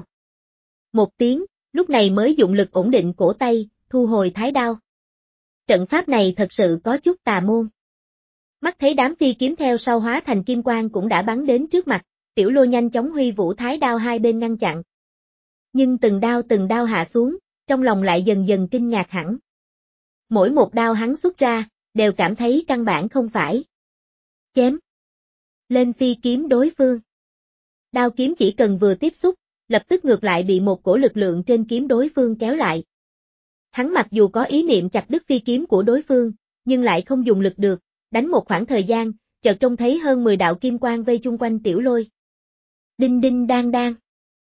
Một tiếng, lúc này mới dụng lực ổn định cổ tay, thu hồi thái đao. Trận pháp này thật sự có chút tà môn. Mắt thấy đám phi kiếm theo sau hóa thành kim quang cũng đã bắn đến trước mặt, Tiểu Lôi nhanh chóng huy vũ thái đao hai bên ngăn chặn. Nhưng từng đao từng đao hạ xuống, trong lòng lại dần dần kinh ngạc hẳn. Mỗi một đao hắn xuất ra, đều cảm thấy căn bản không phải chém lên phi kiếm đối phương. Đao kiếm chỉ cần vừa tiếp xúc, lập tức ngược lại bị một cổ lực lượng trên kiếm đối phương kéo lại. Hắn mặc dù có ý niệm chặt đứt phi kiếm của đối phương, nhưng lại không dùng lực được, đánh một khoảng thời gian, chợt trông thấy hơn mười đạo kim quang vây chung quanh Tiểu Lôi. Đinh đinh đang đang.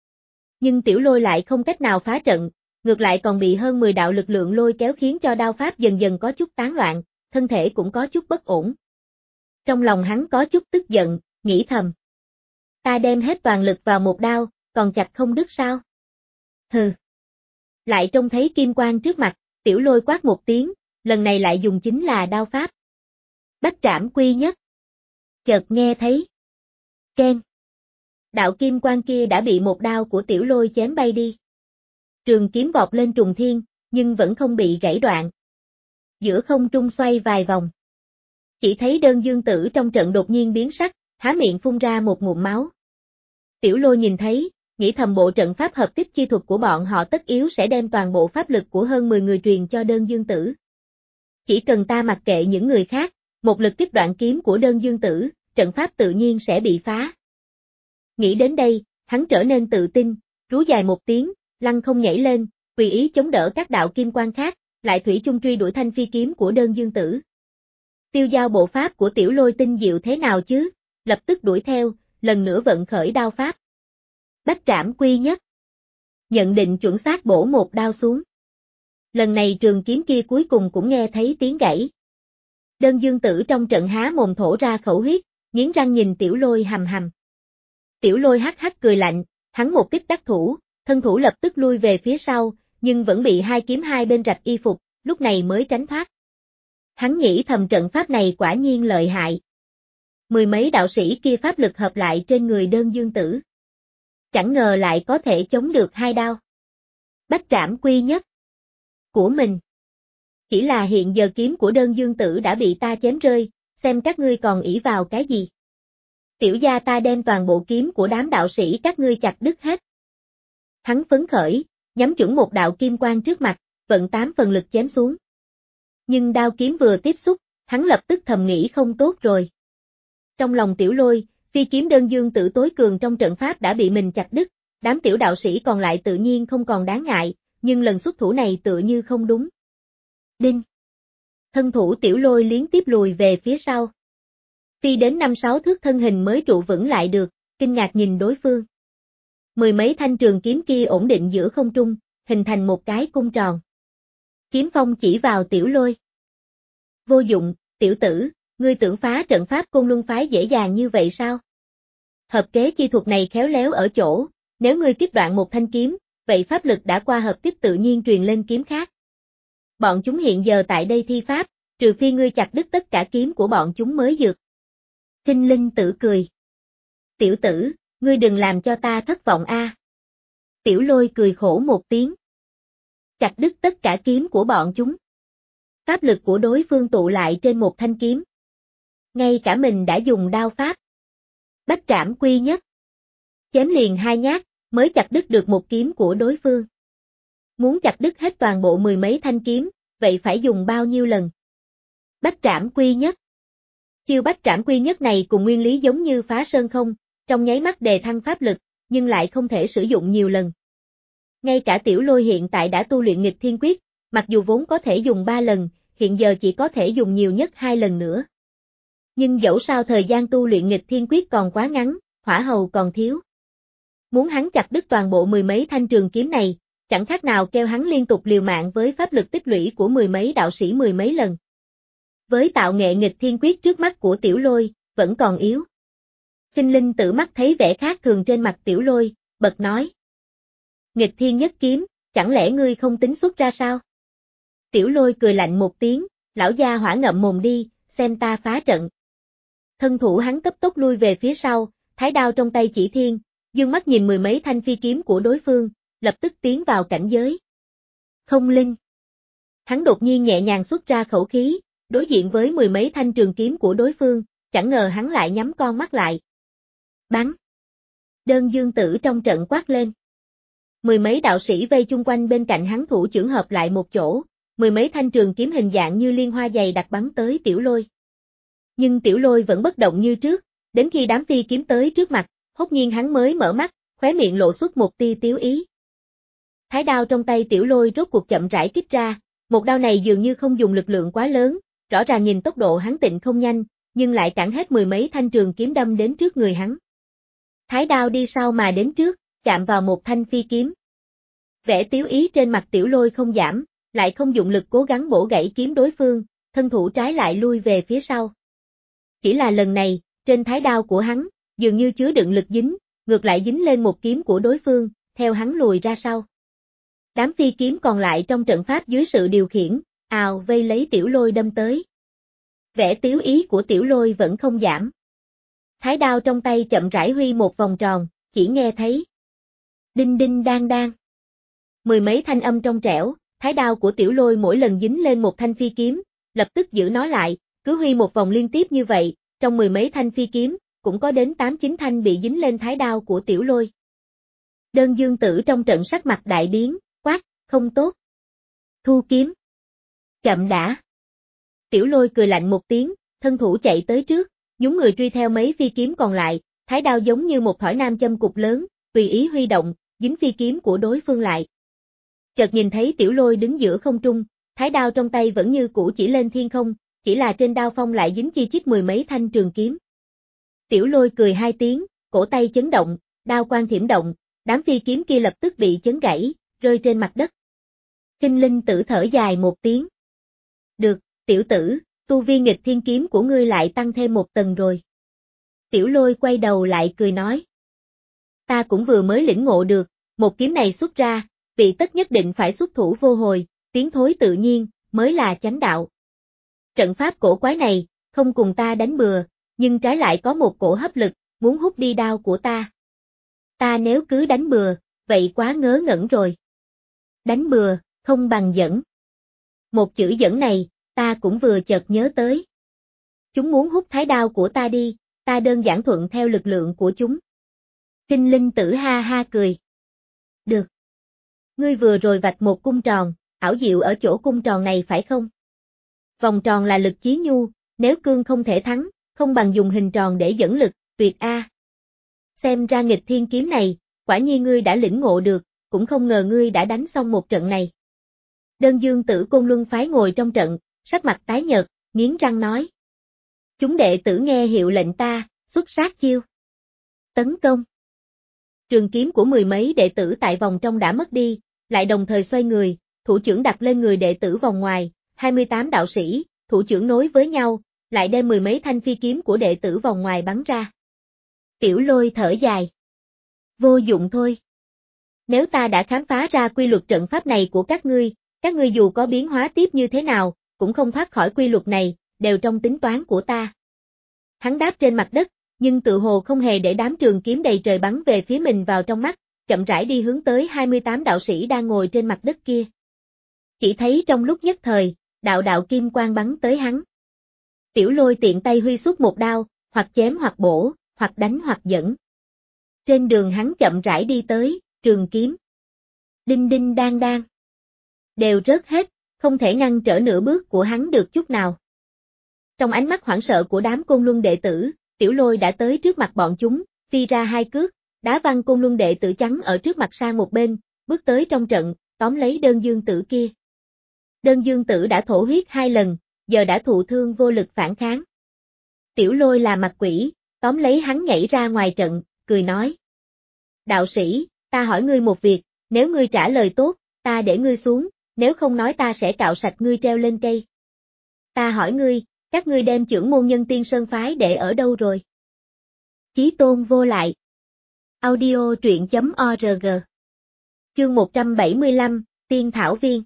Nhưng Tiểu Lôi lại không cách nào phá trận, ngược lại còn bị hơn mười đạo lực lượng lôi kéo khiến cho đao pháp dần dần có chút tán loạn, thân thể cũng có chút bất ổn. Trong lòng hắn có chút tức giận, nghĩ thầm. Ta đem hết toàn lực vào một đao, còn chặt không đứt sao? Hừ. Lại trông thấy kim quang trước mặt, Tiểu Lôi quát một tiếng, lần này lại dùng chính là đao pháp. Bách trảm quy nhất. Chợt nghe thấy. Keng. Đạo kim quang kia đã bị một đao của Tiểu Lôi chém bay đi. Trường kiếm vọt lên trùng thiên, nhưng vẫn không bị gãy đoạn. Giữa không trung xoay vài vòng. Chỉ thấy Đơn Dương Tử trong trận đột nhiên biến sắc, há miệng phun ra một ngụm máu. Tiểu Lôi nhìn thấy, nghĩ thầm bộ trận pháp hợp tiếp chi thuật của bọn họ tất yếu sẽ đem toàn bộ pháp lực của hơn mười người truyền cho Đơn Dương Tử. Chỉ cần ta mặc kệ những người khác, một lực kích đoạn kiếm của Đơn Dương Tử, trận pháp tự nhiên sẽ bị phá. Nghĩ đến đây, hắn trở nên tự tin, rú dài một tiếng, lăng không nhảy lên, tùy ý chống đỡ các đạo kim quang khác, lại thủy chung truy đuổi thanh phi kiếm của Đơn Dương Tử. Tiêu Giao bộ pháp của Tiểu Lôi tinh diệu thế nào chứ, lập tức đuổi theo, lần nữa vận khởi đao pháp. Bách trảm quy nhất. Nhận định chuẩn xác bổ một đao xuống. Lần này trường kiếm kia cuối cùng cũng nghe thấy tiếng gãy. Đơn Dương Tử trong trận há mồm thổ ra khẩu huyết, nghiến răng nhìn Tiểu Lôi hầm hầm. Tiểu Lôi hắc hắc cười lạnh, hắn một kích đắc thủ, thân thủ lập tức lui về phía sau, nhưng vẫn bị hai kiếm hai bên rạch y phục, lúc này mới tránh thoát. Hắn nghĩ thầm trận pháp này quả nhiên lợi hại. Mười mấy đạo sĩ kia pháp lực hợp lại trên người Đơn Dương Tử. Chẳng ngờ lại có thể chống được hai đao. Bách trảm quy nhất của mình. Chỉ là hiện giờ kiếm của Đơn Dương Tử đã bị ta chém rơi, xem các ngươi còn ỷ vào cái gì. Tiểu gia ta đem toàn bộ kiếm của đám đạo sĩ các ngươi chặt đứt hết. Hắn phấn khởi, nhắm chuẩn một đạo kim quang trước mặt, vận tám phần lực chém xuống. Nhưng đao kiếm vừa tiếp xúc, hắn lập tức thầm nghĩ không tốt rồi. Trong lòng Tiểu Lôi, phi kiếm Đơn Dương Tử tối cường trong trận pháp đã bị mình chặt đứt, đám tiểu đạo sĩ còn lại tự nhiên không còn đáng ngại, nhưng lần xuất thủ này tựa như không đúng. Đinh! Thân thủ Tiểu Lôi liên tiếp lùi về phía sau. Phi đến năm sáu thước thân hình mới trụ vững lại được, kinh ngạc nhìn đối phương. Mười mấy thanh trường kiếm kia ổn định giữa không trung, hình thành một cái cung tròn. Kiếm phong chỉ vào Tiểu Lôi. Vô dụng, tiểu tử, ngươi tưởng phá trận pháp Côn Luân phái dễ dàng như vậy sao? Hợp kế chi thuật này khéo léo ở chỗ, nếu ngươi tiếp đoạn một thanh kiếm, vậy pháp lực đã qua hợp tiếp tự nhiên truyền lên kiếm khác. Bọn chúng hiện giờ tại đây thi pháp, trừ phi ngươi chặt đứt tất cả kiếm của bọn chúng mới được. Thinh Linh Tử cười. Tiểu tử, ngươi đừng làm cho ta thất vọng a. Tiểu Lôi cười khổ một tiếng. Chặt đứt tất cả kiếm của bọn chúng. Pháp lực của đối phương tụ lại trên một thanh kiếm. Ngay cả mình đã dùng đao pháp. Bách trảm quy nhất. Chém liền hai nhát, mới chặt đứt được một kiếm của đối phương. Muốn chặt đứt hết toàn bộ mười mấy thanh kiếm, vậy phải dùng bao nhiêu lần? Bách trảm quy nhất. Chiêu bách trảm quy nhất này cùng nguyên lý giống như phá sơn không, trong nháy mắt đề thăng pháp lực, nhưng lại không thể sử dụng nhiều lần. Ngay cả Tiểu Lôi hiện tại đã tu luyện nghịch thiên quyết, mặc dù vốn có thể dùng ba lần, hiện giờ chỉ có thể dùng nhiều nhất hai lần nữa. Nhưng dẫu sao thời gian tu luyện nghịch thiên quyết còn quá ngắn, hỏa hầu còn thiếu. Muốn hắn chặt đứt toàn bộ mười mấy thanh trường kiếm này, chẳng khác nào kêu hắn liên tục liều mạng với pháp lực tích lũy của mười mấy đạo sĩ mười mấy lần. Với tạo nghệ nghịch thiên quyết trước mắt của Tiểu Lôi, vẫn còn yếu. Thinh Linh Tử mắt thấy vẻ khác thường trên mặt Tiểu Lôi, bật nói. Nghịch thiên nhất kiếm, chẳng lẽ ngươi không tính xuất ra sao? Tiểu Lôi cười lạnh một tiếng, lão gia hỏa ngậm mồm đi, xem ta phá trận. Thân thủ hắn cấp tốc lui về phía sau, thái đao trong tay chỉ thiên, dương mắt nhìn mười mấy thanh phi kiếm của đối phương, lập tức tiến vào cảnh giới. Không linh. Hắn đột nhiên nhẹ nhàng xuất ra khẩu khí, đối diện với mười mấy thanh trường kiếm của đối phương, chẳng ngờ hắn lại nhắm con mắt lại. Bắn. Đơn Dương Tử trong trận quát lên. Mười mấy đạo sĩ vây chung quanh bên cạnh hắn thủ chưởng hợp lại một chỗ, mười mấy thanh trường kiếm hình dạng như liên hoa dày đặc bắn tới Tiểu Lôi. Nhưng Tiểu Lôi vẫn bất động như trước, đến khi đám phi kiếm tới trước mặt, hốt nhiên hắn mới mở mắt, khóe miệng lộ xuất một tia tiếu ý. Thái đao trong tay Tiểu Lôi rốt cuộc chậm rãi kích ra, một đao này dường như không dùng lực lượng quá lớn, rõ ràng nhìn tốc độ hắn tịnh không nhanh, nhưng lại cản hết mười mấy thanh trường kiếm đâm đến trước người hắn. Thái đao đi sau mà đến trước, chạm vào một thanh phi kiếm. Vẻ tiếu ý trên mặt Tiểu Lôi không giảm, lại không dụng lực cố gắng bổ gãy kiếm đối phương, thân thủ trái lại lui về phía sau. Chỉ là lần này, trên thái đao của hắn, dường như chứa đựng lực dính, ngược lại dính lên một kiếm của đối phương, theo hắn lùi ra sau. Đám phi kiếm còn lại trong trận pháp dưới sự điều khiển, ào vây lấy Tiểu Lôi đâm tới. Vẻ tiếu ý của Tiểu Lôi vẫn không giảm. Thái đao trong tay chậm rãi huy một vòng tròn, chỉ nghe thấy. Đinh đinh đang đang. Mười mấy thanh âm trong trẻo, thái đao của Tiểu Lôi mỗi lần dính lên một thanh phi kiếm, lập tức giữ nó lại, cứ huy một vòng liên tiếp như vậy, trong mười mấy thanh phi kiếm, cũng có đến tám chín thanh bị dính lên thái đao của Tiểu Lôi. Đơn Dương Tử trong trận sắc mặt đại biến, quát, không tốt. Thu kiếm. Chậm đã. Tiểu Lôi cười lạnh một tiếng, thân thủ chạy tới trước, nhúng người truy theo mấy phi kiếm còn lại, thái đao giống như một thỏi nam châm cục lớn, tùy ý huy động, dính phi kiếm của đối phương lại. Chợt nhìn thấy Tiểu Lôi đứng giữa không trung, thái đao trong tay vẫn như cũ chỉ lên thiên không, chỉ là trên đao phong lại dính chi chít mười mấy thanh trường kiếm. Tiểu Lôi cười hai tiếng, cổ tay chấn động, đao quang thiểm động, đám phi kiếm kia lập tức bị chấn gãy, rơi trên mặt đất. Kinh Linh Tử thở dài một tiếng. Được, tiểu tử, tu vi nghịch thiên kiếm của ngươi lại tăng thêm một tầng rồi. Tiểu Lôi quay đầu lại cười nói. Ta cũng vừa mới lĩnh ngộ được, một kiếm này xuất ra, vị tất nhất định phải xuất thủ vô hồi, tiến thối tự nhiên, mới là chánh đạo. Trận pháp cổ quái này, không cùng ta đánh bừa, nhưng trái lại có một cổ hấp lực, muốn hút đi đao của ta. Ta nếu cứ đánh bừa, vậy quá ngớ ngẩn rồi. Đánh bừa, không bằng dẫn. Một chữ dẫn này, ta cũng vừa chợt nhớ tới. Chúng muốn hút thái đao của ta đi, ta đơn giản thuận theo lực lượng của chúng. Kinh Linh Tử ha ha cười. Được. Ngươi vừa rồi vạch một cung tròn, ảo diệu ở chỗ cung tròn này phải không? Vòng tròn là lực chí nhu, nếu cương không thể thắng, không bằng dùng hình tròn để dẫn lực, tuyệt a. Xem ra nghịch thiên kiếm này, quả nhiên ngươi đã lĩnh ngộ được, cũng không ngờ ngươi đã đánh xong một trận này. Đơn Dương Tử Côn Luân phái ngồi trong trận, sắc mặt tái nhợt, nghiến răng nói. Chúng đệ tử nghe hiệu lệnh ta, xuất sát chiêu. Tấn công. Trường kiếm của mười mấy đệ tử tại vòng trong đã mất đi, lại đồng thời xoay người, thủ trưởng đặt lên người đệ tử vòng ngoài, hai mươi tám đạo sĩ, thủ trưởng nối với nhau, lại đem mười mấy thanh phi kiếm của đệ tử vòng ngoài bắn ra. Tiểu Lôi thở dài. Vô dụng thôi. Nếu ta đã khám phá ra quy luật trận pháp này của các ngươi, các ngươi dù có biến hóa tiếp như thế nào, cũng không thoát khỏi quy luật này, đều trong tính toán của ta. Hắn đáp trên mặt đất, nhưng tự hồ không hề để đám trường kiếm đầy trời bắn về phía mình vào trong mắt, chậm rãi đi hướng tới hai mươi tám đạo sĩ đang ngồi trên mặt đất kia. Chỉ thấy trong lúc nhất thời, đạo đạo kim quang bắn tới hắn. Tiểu Lôi tiện tay huy xuất một đao, hoặc chém hoặc bổ, hoặc đánh hoặc dẫn. Trên đường hắn chậm rãi đi tới, trường kiếm. Đinh đinh đang đang. Đều rớt hết, không thể ngăn trở nửa bước của hắn được chút nào. Trong ánh mắt hoảng sợ của đám Côn Luân đệ tử, Tiểu Lôi đã tới trước mặt bọn chúng, phi ra hai cước, đá văng Côn Luân đệ tử trắng ở trước mặt sang một bên, bước tới trong trận, tóm lấy Đơn Dương Tử kia. Đơn Dương Tử đã thổ huyết hai lần, giờ đã thụ thương vô lực phản kháng. Tiểu Lôi là mặt quỷ, tóm lấy hắn nhảy ra ngoài trận, cười nói. Đạo sĩ, ta hỏi ngươi một việc, nếu ngươi trả lời tốt, ta để ngươi xuống, nếu không nói ta sẽ cạo sạch ngươi treo lên cây. Ta hỏi ngươi, các ngươi đem trưởng môn Nhân Tiên Sơn phái để ở đâu rồi? Chí Tôn vô lại. Audio truyện chấm org. Chương một trăm bảy mươi lăm, Tiên Thảo Viên.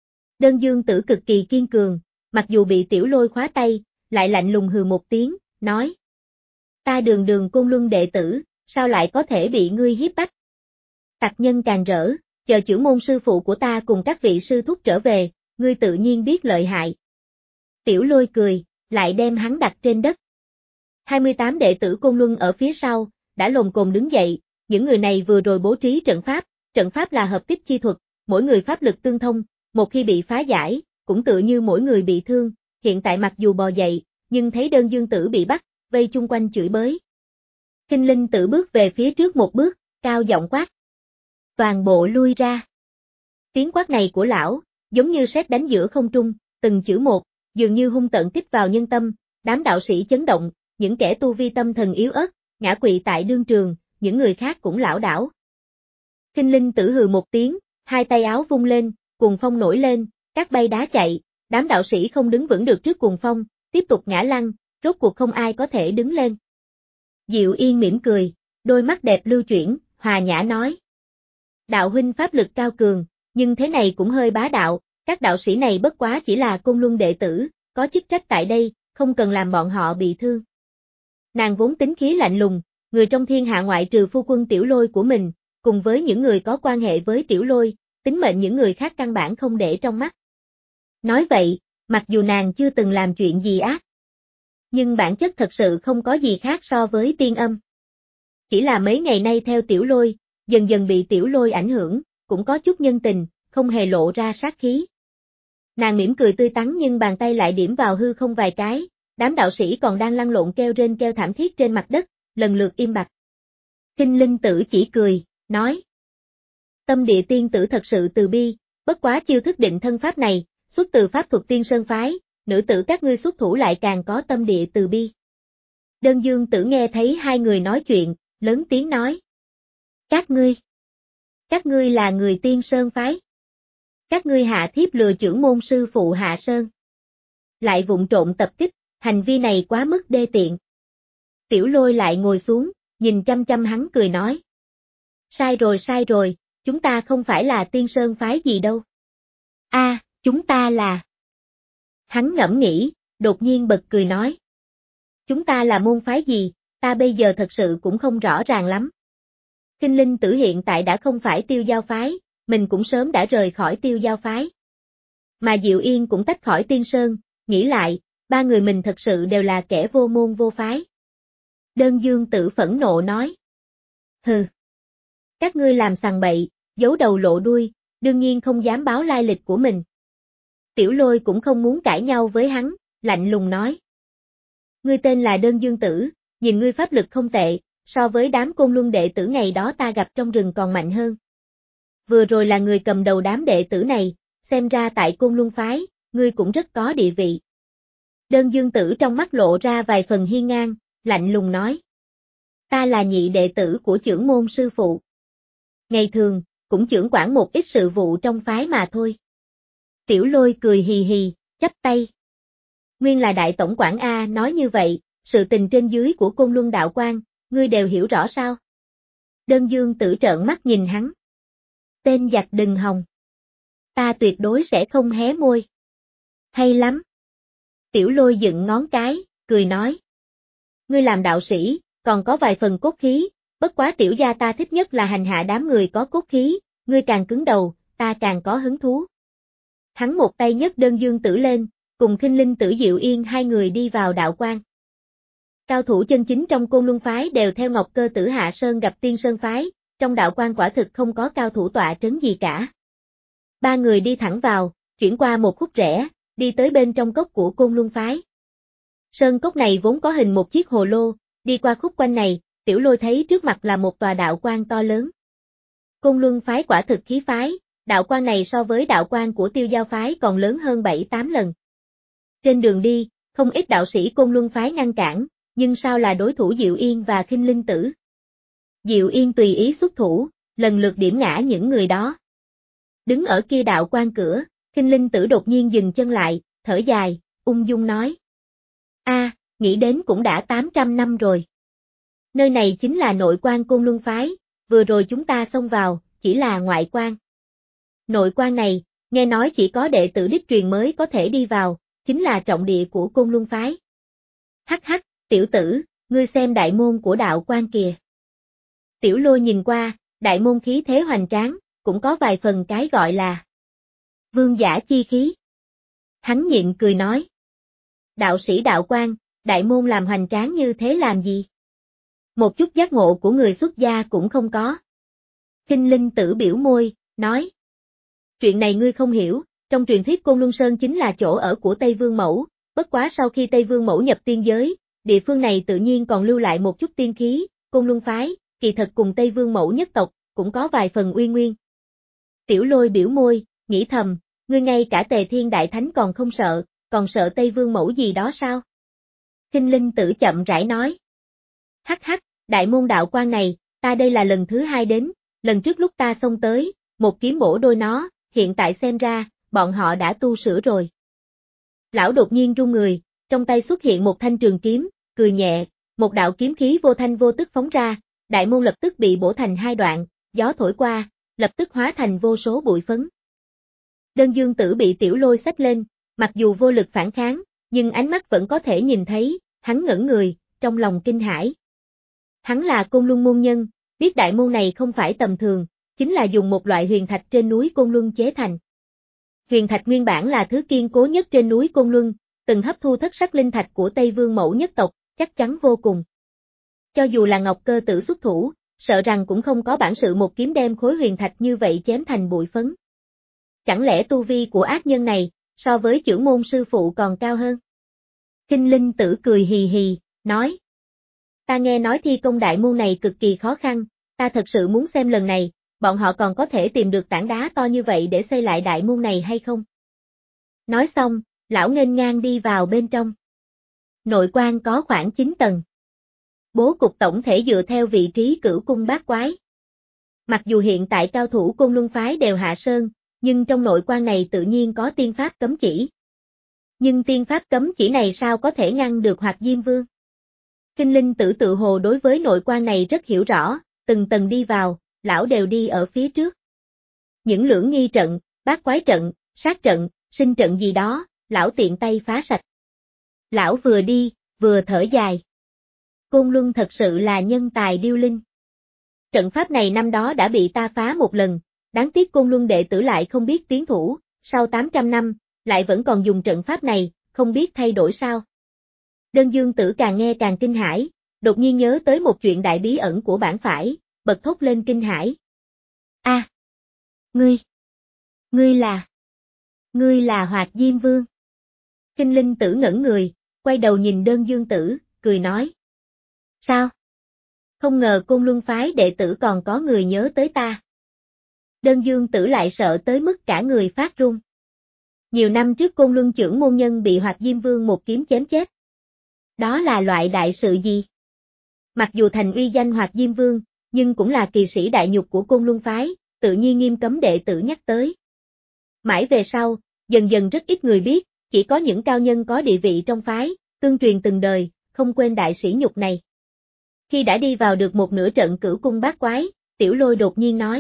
Đơn Dương Tử cực kỳ kiên cường, mặc dù bị Tiểu Lôi khóa tay, lại lạnh lùng hừ một tiếng, nói. Ta đường đường Côn Luân đệ tử, sao lại có thể bị ngươi hiếp bách? Tặc nhân càng rỡ, chờ trưởng môn sư phụ của ta cùng các vị sư thúc trở về, ngươi tự nhiên biết lợi hại. Tiểu Lôi cười, lại đem hắn đặt trên đất. hai mươi tám đệ tử Côn Luân ở phía sau, đã lồm cồm đứng dậy, những người này vừa rồi bố trí trận pháp, trận pháp là hợp tích chi thuật, mỗi người pháp lực tương thông, một khi bị phá giải, cũng tự như mỗi người bị thương, hiện tại mặc dù bò dậy, nhưng thấy Đơn Dương Tử bị bắt, vây chung quanh chửi bới. Kinh Linh Tử bước về phía trước một bước, cao giọng quát. Toàn bộ lui ra. Tiếng quát này của lão, giống như sét đánh giữa không trung, từng chữ một, dường như hung tợn kích vào nhân tâm, đám đạo sĩ chấn động, những kẻ tu vi tâm thần yếu ớt, ngã quỵ tại đương trường, những người khác cũng lảo đảo. Kinh Linh Tử hừ một tiếng, hai tay áo vung lên, cuồng phong nổi lên, cát bay đá chạy, đám đạo sĩ không đứng vững được trước cuồng phong, tiếp tục ngã lăn, rốt cuộc không ai có thể đứng lên. Diệu Yên mỉm cười, đôi mắt đẹp lưu chuyển, hòa nhã nói. Đạo huynh pháp lực cao cường, nhưng thế này cũng hơi bá đạo, các đạo sĩ này bất quá chỉ là Côn Luân đệ tử, có chức trách tại đây, không cần làm bọn họ bị thương. Nàng vốn tính khí lạnh lùng, người trong thiên hạ ngoại trừ phu quân Tiểu Lôi của mình, cùng với những người có quan hệ với Tiểu Lôi, tính mệnh những người khác căn bản không để trong mắt. Nói vậy, mặc dù nàng chưa từng làm chuyện gì ác, nhưng bản chất thật sự không có gì khác so với tiên âm. Chỉ là mấy ngày nay theo Tiểu Lôi, dần dần bị Tiểu Lôi ảnh hưởng, cũng có chút nhân tình, không hề lộ ra sát khí. Nàng mỉm cười tươi tắn nhưng bàn tay lại điểm vào hư không vài cái, đám đạo sĩ còn đang lăn lộn kêu rên kêu thảm thiết trên mặt đất, lần lượt im bặt. Kinh Linh Tử chỉ cười, nói. Tâm địa tiên tử thật sự từ bi, bất quá chiêu thức định thân pháp này, xuất từ pháp thuật Tiên Sơn phái, nữ tử các ngươi xuất thủ lại càng có tâm địa từ bi. Đơn Dương Tử nghe thấy hai người nói chuyện, lớn tiếng nói. Các ngươi, các ngươi là người Tiên Sơn phái. Các ngươi hạ thiếp lừa chưởng môn sư phụ Hạ Sơn. Lại vụng trộn tập kích, hành vi này quá mức đê tiện. Tiểu Lôi lại ngồi xuống, nhìn chăm chăm hắn cười nói. Sai rồi sai rồi, chúng ta không phải là Tiên Sơn phái gì đâu. A, à, chúng ta là. Hắn ngẫm nghĩ, đột nhiên bật cười nói. Chúng ta là môn phái gì, ta bây giờ thật sự cũng không rõ ràng lắm. Kinh Linh Tử hiện tại đã không phải Tiêu Giao phái, mình cũng sớm đã rời khỏi Tiêu Giao phái. Mà Diệu Yên cũng tách khỏi Tiên Sơn, nghĩ lại, ba người mình thật sự đều là kẻ vô môn vô phái. Đơn Dương Tử phẫn nộ nói. Hừ. Các ngươi làm sằng bậy, giấu đầu lộ đuôi, đương nhiên không dám báo lai lịch của mình. Tiểu Lôi cũng không muốn cãi nhau với hắn, lạnh lùng nói. Ngươi tên là Đơn Dương Tử, nhìn ngươi pháp lực không tệ, so với đám Côn Luân đệ tử ngày đó ta gặp trong rừng còn mạnh hơn. Vừa rồi là người cầm đầu đám đệ tử này, xem ra tại Côn Luân phái, ngươi cũng rất có địa vị. Đơn Dương Tử trong mắt lộ ra vài phần hiên ngang, lạnh lùng nói. Ta là nhị đệ tử của trưởng môn sư phụ. Ngày thường, cũng trưởng quản một ít sự vụ trong phái mà thôi. Tiểu Lôi cười hì hì, chắp tay. Nguyên là đại tổng quản A nói như vậy, sự tình trên dưới của Côn Luân đạo quan, ngươi đều hiểu rõ sao? Đơn Dương Tử trợn mắt nhìn hắn. Tên giặc đừng hòng. Ta tuyệt đối sẽ không hé môi. Hay lắm. Tiểu Lôi dựng ngón cái, cười nói. Ngươi làm đạo sĩ, còn có vài phần cốt khí, bất quá tiểu gia ta thích nhất là hành hạ đám người có cốt khí, ngươi càng cứng đầu, ta càng có hứng thú. Hắn một tay nhấc Đơn Dương Tử lên, cùng Khinh Linh Tử Diệu Yên hai người đi vào đạo quan. Cao thủ chân chính trong Côn Luân phái đều theo Ngọc Cơ Tử Hạ Sơn gặp Tiên Sơn phái, trong đạo quan quả thực không có cao thủ tọa trấn gì cả. Ba người đi thẳng vào, chuyển qua một khúc rẽ, đi tới bên trong cốc của Côn Luân phái. Sơn cốc này vốn có hình một chiếc hồ lô, đi qua khúc quanh này, Tiểu Lôi thấy trước mặt là một tòa đạo quan to lớn. Côn Luân phái quả thực khí phái, đạo quan này so với đạo quan của Tiêu Giao phái còn lớn hơn bảy tám lần. Trên đường đi, không ít đạo sĩ Côn Luân phái ngăn cản, nhưng sao là đối thủ Diệu Yên và Khinh Linh Tử. Diệu Yên tùy ý xuất thủ, lần lượt điểm ngã những người đó. Đứng ở kia đạo quan cửa, Khinh Linh Tử đột nhiên dừng chân lại, thở dài, ung dung nói. A, nghĩ đến cũng đã tám trăm năm rồi. Nơi này chính là nội quan Côn Luân phái, vừa rồi chúng ta xông vào, chỉ là ngoại quan. Nội quan này, nghe nói chỉ có đệ tử đích truyền mới có thể đi vào, chính là trọng địa của Côn Luân phái. Hắc hắc, tiểu tử, ngươi xem đại môn của đạo quan kìa. Tiểu Lôi nhìn qua, đại môn khí thế hoành tráng, cũng có vài phần cái gọi là vương giả chi khí. Hắn nhịn cười nói. Đạo sĩ đạo quan, đại môn làm hoành tráng như thế làm gì? Một chút giác ngộ của người xuất gia cũng không có. Khinh Linh Tử biểu môi, nói. Chuyện này ngươi không hiểu, trong truyền thuyết Côn Luân Sơn chính là chỗ ở của Tây Vương Mẫu, bất quá sau khi Tây Vương Mẫu nhập tiên giới, địa phương này tự nhiên còn lưu lại một chút tiên khí, Côn Luân phái, kỳ thật cùng Tây Vương Mẫu nhất tộc, cũng có vài phần uy nguyên. Tiểu Lôi biểu môi, nghĩ thầm, ngươi ngay cả Tề Thiên Đại Thánh còn không sợ, còn sợ Tây Vương Mẫu gì đó sao? Khinh Linh Tử chậm rãi nói. Hắc hắc, đại môn đạo quan này, ta đây là lần thứ hai đến, lần trước lúc ta xông tới, một kiếm bổ đôi nó, hiện tại xem ra, bọn họ đã tu sửa rồi. Lão đột nhiên run người, trong tay xuất hiện một thanh trường kiếm, cười nhẹ, một đạo kiếm khí vô thanh vô tức phóng ra, đại môn lập tức bị bổ thành hai đoạn, gió thổi qua, lập tức hóa thành vô số bụi phấn. Đơn Dương Tử bị Tiểu Lôi xách lên, mặc dù vô lực phản kháng, nhưng ánh mắt vẫn có thể nhìn thấy, hắn ngẩn người, trong lòng kinh hãi. Hắn là Côn Luân môn nhân, biết đại môn này không phải tầm thường, chính là dùng một loại huyền thạch trên núi Côn Luân chế thành. Huyền thạch nguyên bản là thứ kiên cố nhất trên núi Côn Luân, từng hấp thu thất sắc linh thạch của Tây Vương Mẫu nhất tộc, chắc chắn vô cùng. Cho dù là Ngọc Cơ Tử xuất thủ, sợ rằng cũng không có bản sự một kiếm đem khối huyền thạch như vậy chém thành bụi phấn. Chẳng lẽ tu vi của ác nhân này, so với chưởng môn sư phụ còn cao hơn? Khinh Linh Tử cười hì hì, nói. Ta nghe nói thi công đại môn này cực kỳ khó khăn, ta thật sự muốn xem lần này, bọn họ còn có thể tìm được tảng đá to như vậy để xây lại đại môn này hay không? Nói xong, lão nghênh ngang đi vào bên trong. Nội quan có khoảng chín tầng. Bố cục tổng thể dựa theo vị trí cửu cung bát quái. Mặc dù hiện tại cao thủ Côn Luân phái đều hạ sơn, nhưng trong nội quan này tự nhiên có tiên pháp cấm chỉ. Nhưng tiên pháp cấm chỉ này sao có thể ngăn được Hoạt Diêm Vương? Kinh Linh Tử tự hồ đối với nội quan này rất hiểu rõ, từng tầng đi vào, lão đều đi ở phía trước. Những lưỡng nghi trận, bát quái trận, sát trận, sinh trận gì đó, lão tiện tay phá sạch. Lão vừa đi, vừa thở dài. Côn Luân thật sự là nhân tài điêu linh. Trận pháp này năm đó đã bị ta phá một lần, đáng tiếc Côn Luân đệ tử lại không biết tiến thủ, sau tám trăm năm, lại vẫn còn dùng trận pháp này, không biết thay đổi sao. Đơn Dương Tử càng nghe càng kinh hãi, đột nhiên nhớ tới một chuyện đại bí ẩn của bản phải, bật thốt lên kinh hãi. A, à, ngươi, ngươi là, ngươi là Hoạt Diêm Vương. Kinh Linh Tử ngẩn người, quay đầu nhìn Đơn Dương Tử, cười nói. Sao? Không ngờ Côn Luân phái đệ tử còn có người nhớ tới ta. Đơn Dương Tử lại sợ tới mức cả người phát run. Nhiều năm trước Côn Luân trưởng môn nhân bị Hoạt Diêm Vương một kiếm chém chết. Đó là loại đại sự gì? Mặc dù thành uy danh Hoạt Diêm Vương, nhưng cũng là kỳ sĩ đại nhục của Côn Luân phái, tự nhiên nghiêm cấm đệ tử nhắc tới. Mãi về sau, dần dần rất ít người biết, chỉ có những cao nhân có địa vị trong phái, tương truyền từng đời, không quên đại sĩ nhục này. Khi đã đi vào được một nửa trận cửu cung bát quái, Tiểu Lôi đột nhiên nói.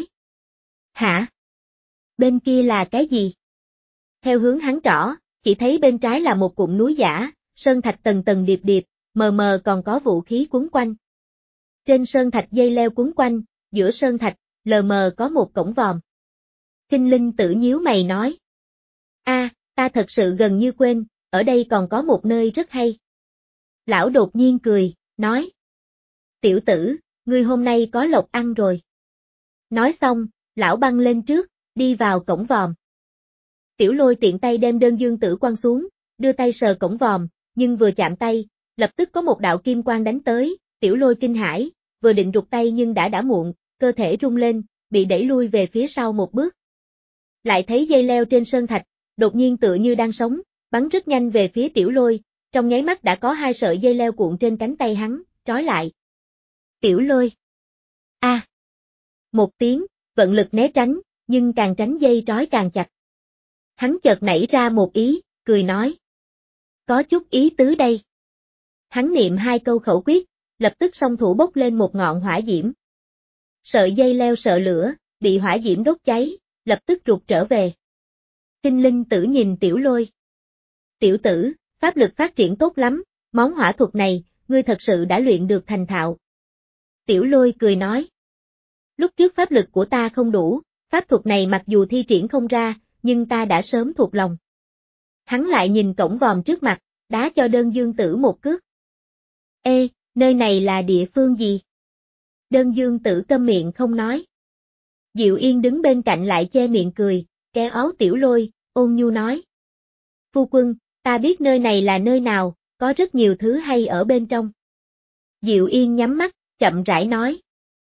Hả? Bên kia là cái gì? Theo hướng hắn trỏ, chỉ thấy bên trái là một cụm núi giả, sơn thạch tầng tầng điệp điệp, mờ mờ còn có vũ khí quấn quanh. Trên sơn thạch dây leo quấn quanh, giữa sơn thạch, lờ mờ có một cổng vòm. Kinh Linh Tử nhíu mày nói. A, à, ta thật sự gần như quên, ở đây còn có một nơi rất hay. Lão đột nhiên cười, nói. Tiểu tử, ngươi hôm nay có lộc ăn rồi. Nói xong, lão băng lên trước, đi vào cổng vòm. Tiểu Lôi tiện tay đem Đơn Dương Tử quăng xuống, đưa tay sờ cổng vòm, nhưng vừa chạm tay, lập tức có một đạo kim quang đánh tới, Tiểu Lôi kinh hãi, vừa định rụt tay nhưng đã đã muộn, cơ thể rung lên, bị đẩy lui về phía sau một bước. Lại thấy dây leo trên sơn thạch, đột nhiên tựa như đang sống, bắn rất nhanh về phía Tiểu Lôi, trong nháy mắt đã có hai sợi dây leo cuộn trên cánh tay hắn, trói lại. Tiểu Lôi. A. À. Một tiếng, vận lực né tránh, nhưng càng tránh dây trói càng chặt. Hắn chợt nảy ra một ý, cười nói. Có chút ý tứ đây. Hắn niệm hai câu khẩu quyết, lập tức song thủ bốc lên một ngọn hỏa diễm. Sợi dây leo sợ lửa, bị hỏa diễm đốt cháy, lập tức rụt trở về. Kinh Linh Tử nhìn Tiểu Lôi. Tiểu tử, pháp lực phát triển tốt lắm, món hỏa thuật này, ngươi thật sự đã luyện được thành thạo. Tiểu Lôi cười nói. Lúc trước pháp lực của ta không đủ, pháp thuật này mặc dù thi triển không ra, nhưng ta đã sớm thuộc lòng. Hắn lại nhìn cổng vòm trước mặt, đá cho Đơn Dương Tử một cước. Ê, nơi này là địa phương gì? Đơn Dương Tử câm miệng không nói. Diệu Yên đứng bên cạnh lại che miệng cười, kéo áo Tiểu Lôi, ôn nhu nói. Phu quân, ta biết nơi này là nơi nào, có rất nhiều thứ hay ở bên trong. Diệu Yên nhắm mắt, chậm rãi nói.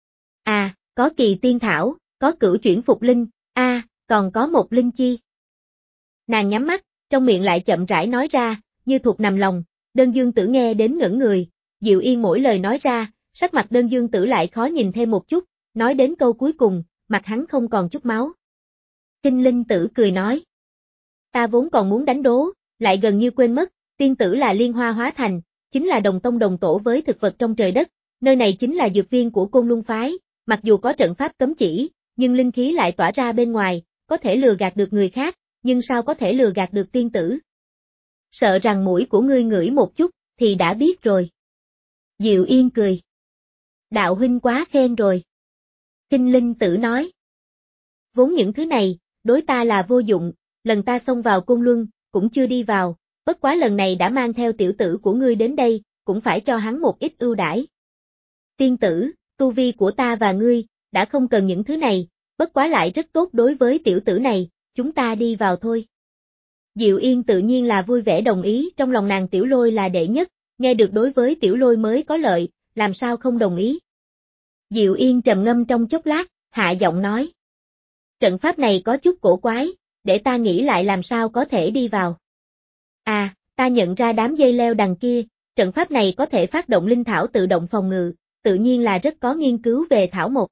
À, có kỳ tiên thảo, có cửu chuyển phục linh, a, à, còn có một linh chi. Nàng nhắm mắt, trong miệng lại chậm rãi nói ra, như thuộc nằm lòng, Đơn Dương Tử nghe đến ngẩn người, Diệu Yên mỗi lời nói ra, sắc mặt Đơn Dương Tử lại khó nhìn thêm một chút, nói đến câu cuối cùng, mặt hắn không còn chút máu. Kinh Linh Tử cười nói. Ta vốn còn muốn đánh đố, lại gần như quên mất, tiên tử là liên hoa hóa thành, chính là đồng tông đồng tổ với thực vật trong trời đất, nơi này chính là dược viên của Côn Luân phái, mặc dù có trận pháp cấm chỉ, nhưng linh khí lại tỏa ra bên ngoài, có thể lừa gạt được người khác, nhưng sao có thể lừa gạt được tiên tử? Sợ rằng mũi của ngươi ngửi một chút, thì đã biết rồi. Diệu Yên cười. Đạo huynh quá khen rồi. Kinh Linh Tử nói. Vốn những thứ này, đối ta là vô dụng, lần ta xông vào Côn Luân, cũng chưa đi vào, bất quá lần này đã mang theo tiểu tử của ngươi đến đây, cũng phải cho hắn một ít ưu đãi. Tiên tử, tu vi của ta và ngươi, đã không cần những thứ này, bất quá lại rất tốt đối với tiểu tử này, chúng ta đi vào thôi. Diệu Yên tự nhiên là vui vẻ đồng ý, trong lòng nàng Tiểu Lôi là đệ nhất, nghe được đối với Tiểu Lôi mới có lợi, làm sao không đồng ý. Diệu Yên trầm ngâm trong chốc lát, hạ giọng nói. Trận pháp này có chút cổ quái, để ta nghĩ lại làm sao có thể đi vào. À, ta nhận ra đám dây leo đằng kia, trận pháp này có thể phát động linh thảo tự động phòng ngự, tự nhiên là rất có nghiên cứu về thảo mộc.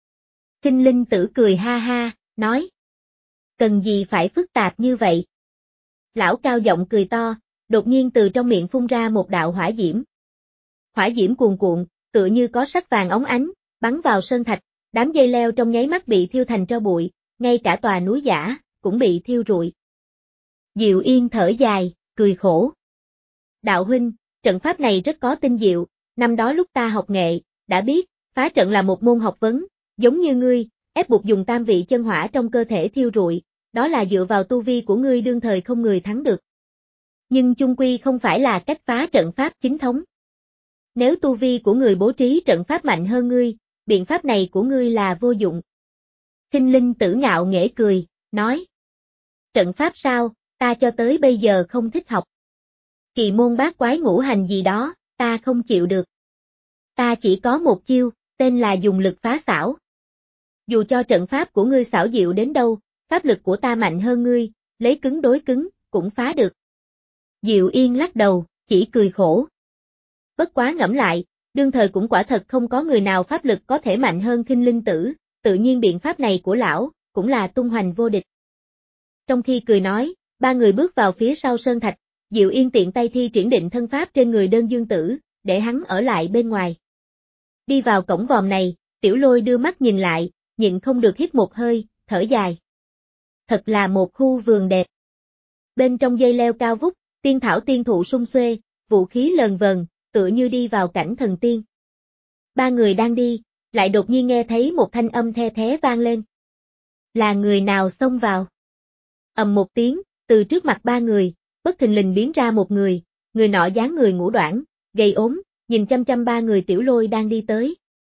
Kinh linh tử cười ha ha, nói. Cần gì phải phức tạp như vậy? Lão cao giọng cười to, đột nhiên từ trong miệng phun ra một đạo hỏa diễm. Hỏa diễm cuồn cuộn, tựa như có sắc vàng óng ánh, bắn vào sơn thạch, đám dây leo trong nháy mắt bị thiêu thành tro bụi, ngay cả tòa núi giả cũng bị thiêu rụi. Diệu Yên thở dài, cười khổ. Đạo huynh, trận pháp này rất có tinh diệu, năm đó lúc ta học nghệ, đã biết, phá trận là một môn học vấn, giống như ngươi, ép buộc dùng tam vị chân hỏa trong cơ thể thiêu rụi, đó là dựa vào tu vi của ngươi đương thời không người thắng được. Nhưng chung quy không phải là cách phá trận pháp chính thống. Nếu tu vi của người bố trí trận pháp mạnh hơn ngươi, biện pháp này của ngươi là vô dụng. Kinh linh tử ngạo nghễ cười, nói. Trận pháp sao, ta cho tới bây giờ không thích học. Kỳ môn bát quái ngũ hành gì đó, ta không chịu được. Ta chỉ có một chiêu, tên là dùng lực phá xảo. Dù cho trận pháp của ngươi xảo diệu đến đâu, pháp lực của ta mạnh hơn ngươi, lấy cứng đối cứng, cũng phá được. Diệu Yên lắc đầu, chỉ cười khổ. Bất quá ngẫm lại, đương thời cũng quả thật không có người nào pháp lực có thể mạnh hơn Kinh linh tử, tự nhiên biện pháp này của lão, cũng là tung hoành vô địch. Trong khi cười nói, ba người bước vào phía sau sơn thạch, Diệu Yên tiện tay thi triển định thân pháp trên người Đơn Dương Tử, để hắn ở lại bên ngoài. Đi vào cổng vòm này, Tiểu Lôi đưa mắt nhìn lại, nhịn không được hít một hơi, thở dài. Thật là một khu vườn đẹp. Bên trong dây leo cao vút, tiên thảo tiên thụ sum xuê, vũ khí lờn vờn, tựa như đi vào cảnh thần tiên. Ba người đang đi, lại đột nhiên nghe thấy một thanh âm the thé vang lên. Là người nào xông vào? Ầm một tiếng, từ trước mặt ba người, bất thình lình biến ra một người, người nọ dáng người ngũ đoản, gầy ốm, nhìn chăm chăm ba người Tiểu Lôi đang đi tới.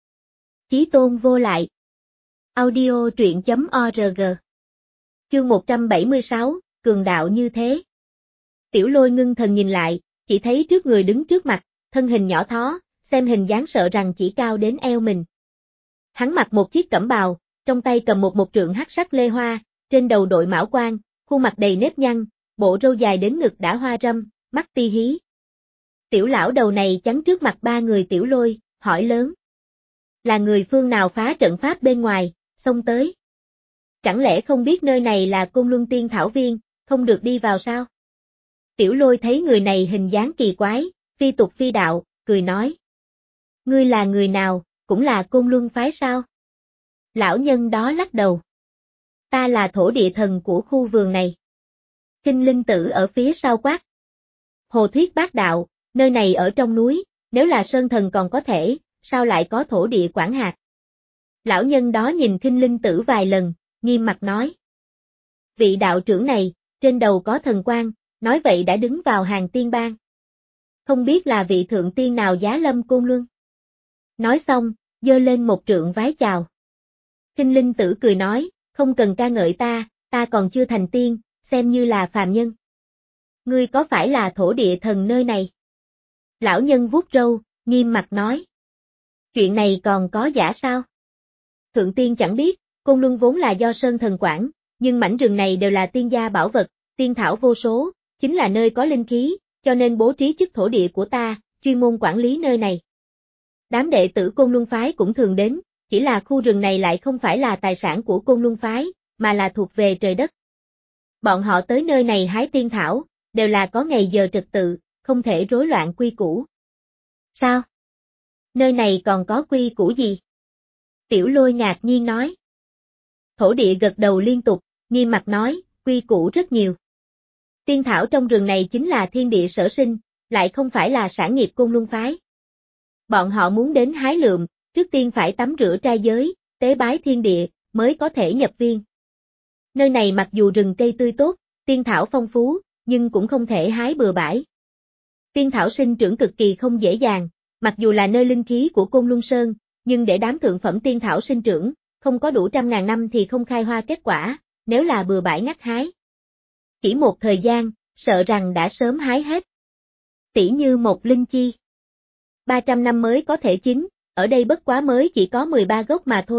Chí tôn vô lại. Audio truyện chấm org. Chương một trăm bảy mươi sáu, cường đạo như thế. Tiểu Lôi ngưng thần nhìn lại, chỉ thấy trước người đứng trước mặt, thân hình nhỏ thó, xem hình dáng sợ rằng chỉ cao đến eo mình. Hắn mặc một chiếc cẩm bào, trong tay cầm một một trượng hắc sắc lê hoa, trên đầu đội mão quan, khuôn mặt đầy nếp nhăn, bộ râu dài đến ngực đã hoa râm, mắt ti hí. Tiểu lão đầu này chắn trước mặt ba người Tiểu Lôi, hỏi lớn. Là người phương nào phá trận pháp bên ngoài, xông tới? Chẳng lẽ không biết nơi này là Côn Luân Tiên Thảo Viên, không được đi vào sao? Tiểu Lôi thấy người này hình dáng kỳ quái, phi tục phi đạo, cười nói. Ngươi là người nào, cũng là Côn Luân phái sao? Lão nhân đó lắc đầu. Ta là thổ địa thần của khu vườn này. Kinh linh tử ở phía sau quát. Hồ thuyết bác đạo, nơi này ở trong núi, nếu là sơn thần còn có thể, sao lại có thổ địa quản hạt? Lão nhân đó nhìn Kinh linh tử vài lần, nghiêm mặt nói. Vị đạo trưởng này, trên đầu có thần quang, nói vậy đã đứng vào hàng tiên bang. Không biết là vị thượng tiên nào giá lâm Côn Luân. Nói xong, giơ lên một trượng vái chào. Kinh linh tử cười nói, không cần ca ngợi ta, ta còn chưa thành tiên, xem như là phàm nhân. Ngươi có phải là thổ địa thần nơi này? Lão nhân vuốt râu, nghiêm mặt nói. Chuyện này còn có giả sao? Thượng tiên chẳng biết, Côn Luân vốn là do sơn thần quản, nhưng mảnh rừng này đều là tiên gia bảo vật, tiên thảo vô số, chính là nơi có linh khí, cho nên bố trí chức thổ địa của ta, chuyên môn quản lý nơi này. Đám đệ tử Côn Luân phái cũng thường đến, chỉ là khu rừng này lại không phải là tài sản của Côn Luân phái, mà là thuộc về trời đất. Bọn họ tới nơi này hái tiên thảo, đều là có ngày giờ trật tự, không thể rối loạn quy củ. Sao? Nơi này còn có quy củ gì? Tiểu Lôi ngạc nhiên nói. Thổ địa gật đầu liên tục, nghiêm mặt nói, quy củ rất nhiều. Tiên thảo trong rừng này chính là thiên địa sở sinh, lại không phải là sản nghiệp Côn Luân phái. Bọn họ muốn đến hái lượm, trước tiên phải tắm rửa trai giới, tế bái thiên địa, mới có thể nhập viên. Nơi này mặc dù rừng cây tươi tốt, tiên thảo phong phú, nhưng cũng không thể hái bừa bãi. Tiên thảo sinh trưởng cực kỳ không dễ dàng, mặc dù là nơi linh khí của Côn Luân Sơn, nhưng để đám thượng phẩm tiên thảo sinh trưởng, không có đủ trăm ngàn năm thì không khai hoa kết quả, nếu là bừa bãi ngắt hái. Chỉ một thời gian, sợ rằng đã sớm hái hết. Tỉ như một linh chi. ba trăm năm mới có thể chín, ở đây bất quá mới chỉ có mười ba gốc mà thôi,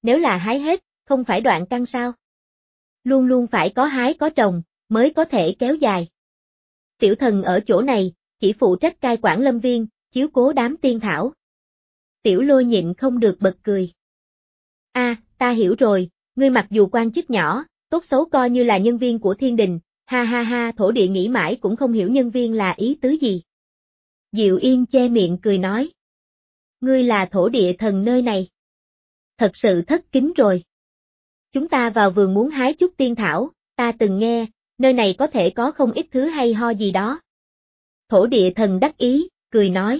nếu là hái hết, không phải đoạn căn sao? Luôn luôn phải có hái có trồng, mới có thể kéo dài. Tiểu thần ở chỗ này, chỉ phụ trách cai quản lâm viên, chiếu cố đám tiên thảo. Tiểu Lôi nhịn không được bật cười. A, à, ta hiểu rồi, ngươi mặc dù quan chức nhỏ, tốt xấu coi như là nhân viên của thiên đình, ha ha ha, thổ địa nghĩ mãi cũng không hiểu nhân viên là ý tứ gì. Diệu Yên che miệng cười nói. Ngươi là thổ địa thần nơi này. Thật sự thất kính rồi. Chúng ta vào vườn muốn hái chút tiên thảo, ta từng nghe, nơi này có thể có không ít thứ hay ho gì đó. Thổ địa thần đắc ý, cười nói.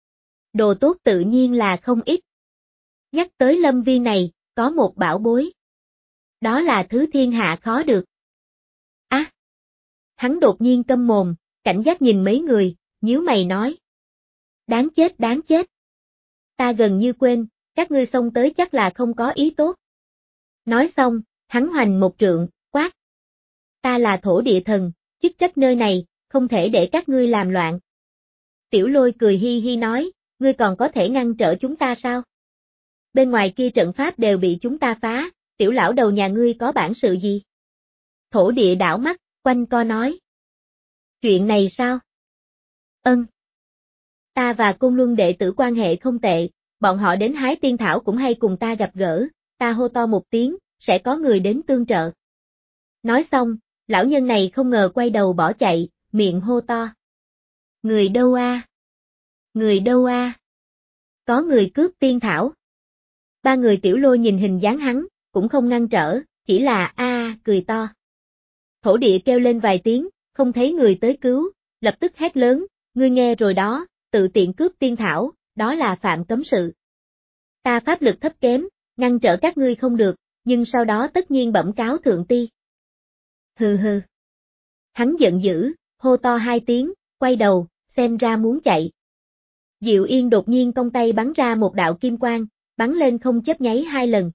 Đồ tốt tự nhiên là không ít. Nhắc tới lâm viên này, có một bảo bối. Đó là thứ thiên hạ khó được. Á! À, hắn đột nhiên câm mồm, cảnh giác nhìn mấy người, nhíu mày nói. Đáng chết đáng chết. Ta gần như quên, các ngươi xông tới chắc là không có ý tốt. Nói xong, hắn hoành một trượng, quát. Ta là thổ địa thần, chức trách nơi này, không thể để các ngươi làm loạn. Tiểu Lôi cười hi hi nói, ngươi còn có thể ngăn trở chúng ta sao? Bên ngoài kia trận pháp đều bị chúng ta phá, tiểu lão đầu nhà ngươi có bản sự gì? Thổ địa đảo mắt, quanh co nói. Chuyện này sao? Ân. Ta và Côn Luân đệ tử quan hệ không tệ, bọn họ đến hái tiên thảo cũng hay cùng ta gặp gỡ, ta hô to một tiếng, sẽ có người đến tương trợ. Nói xong, lão nhân này không ngờ quay đầu bỏ chạy, miệng hô to. Người đâu a? À? Người đâu a? À? Có người cướp tiên thảo. Ba người Tiểu Lôi nhìn hình dáng hắn, cũng không ngăn trở, chỉ là a à, cười to. Thổ địa kêu lên vài tiếng, không thấy người tới cứu, lập tức hét lớn, ngươi nghe rồi đó, tự tiện cướp tiên thảo, đó là phạm cấm sự. Ta pháp lực thấp kém, ngăn trở các ngươi không được, nhưng sau đó tất nhiên bẩm cáo thượng ti. Hừ hừ. Hắn giận dữ, hô to hai tiếng, quay đầu, xem ra muốn chạy. Diệu Yên đột nhiên cong tay bắn ra một đạo kim quang, bắn lên không chớp nháy hai lần.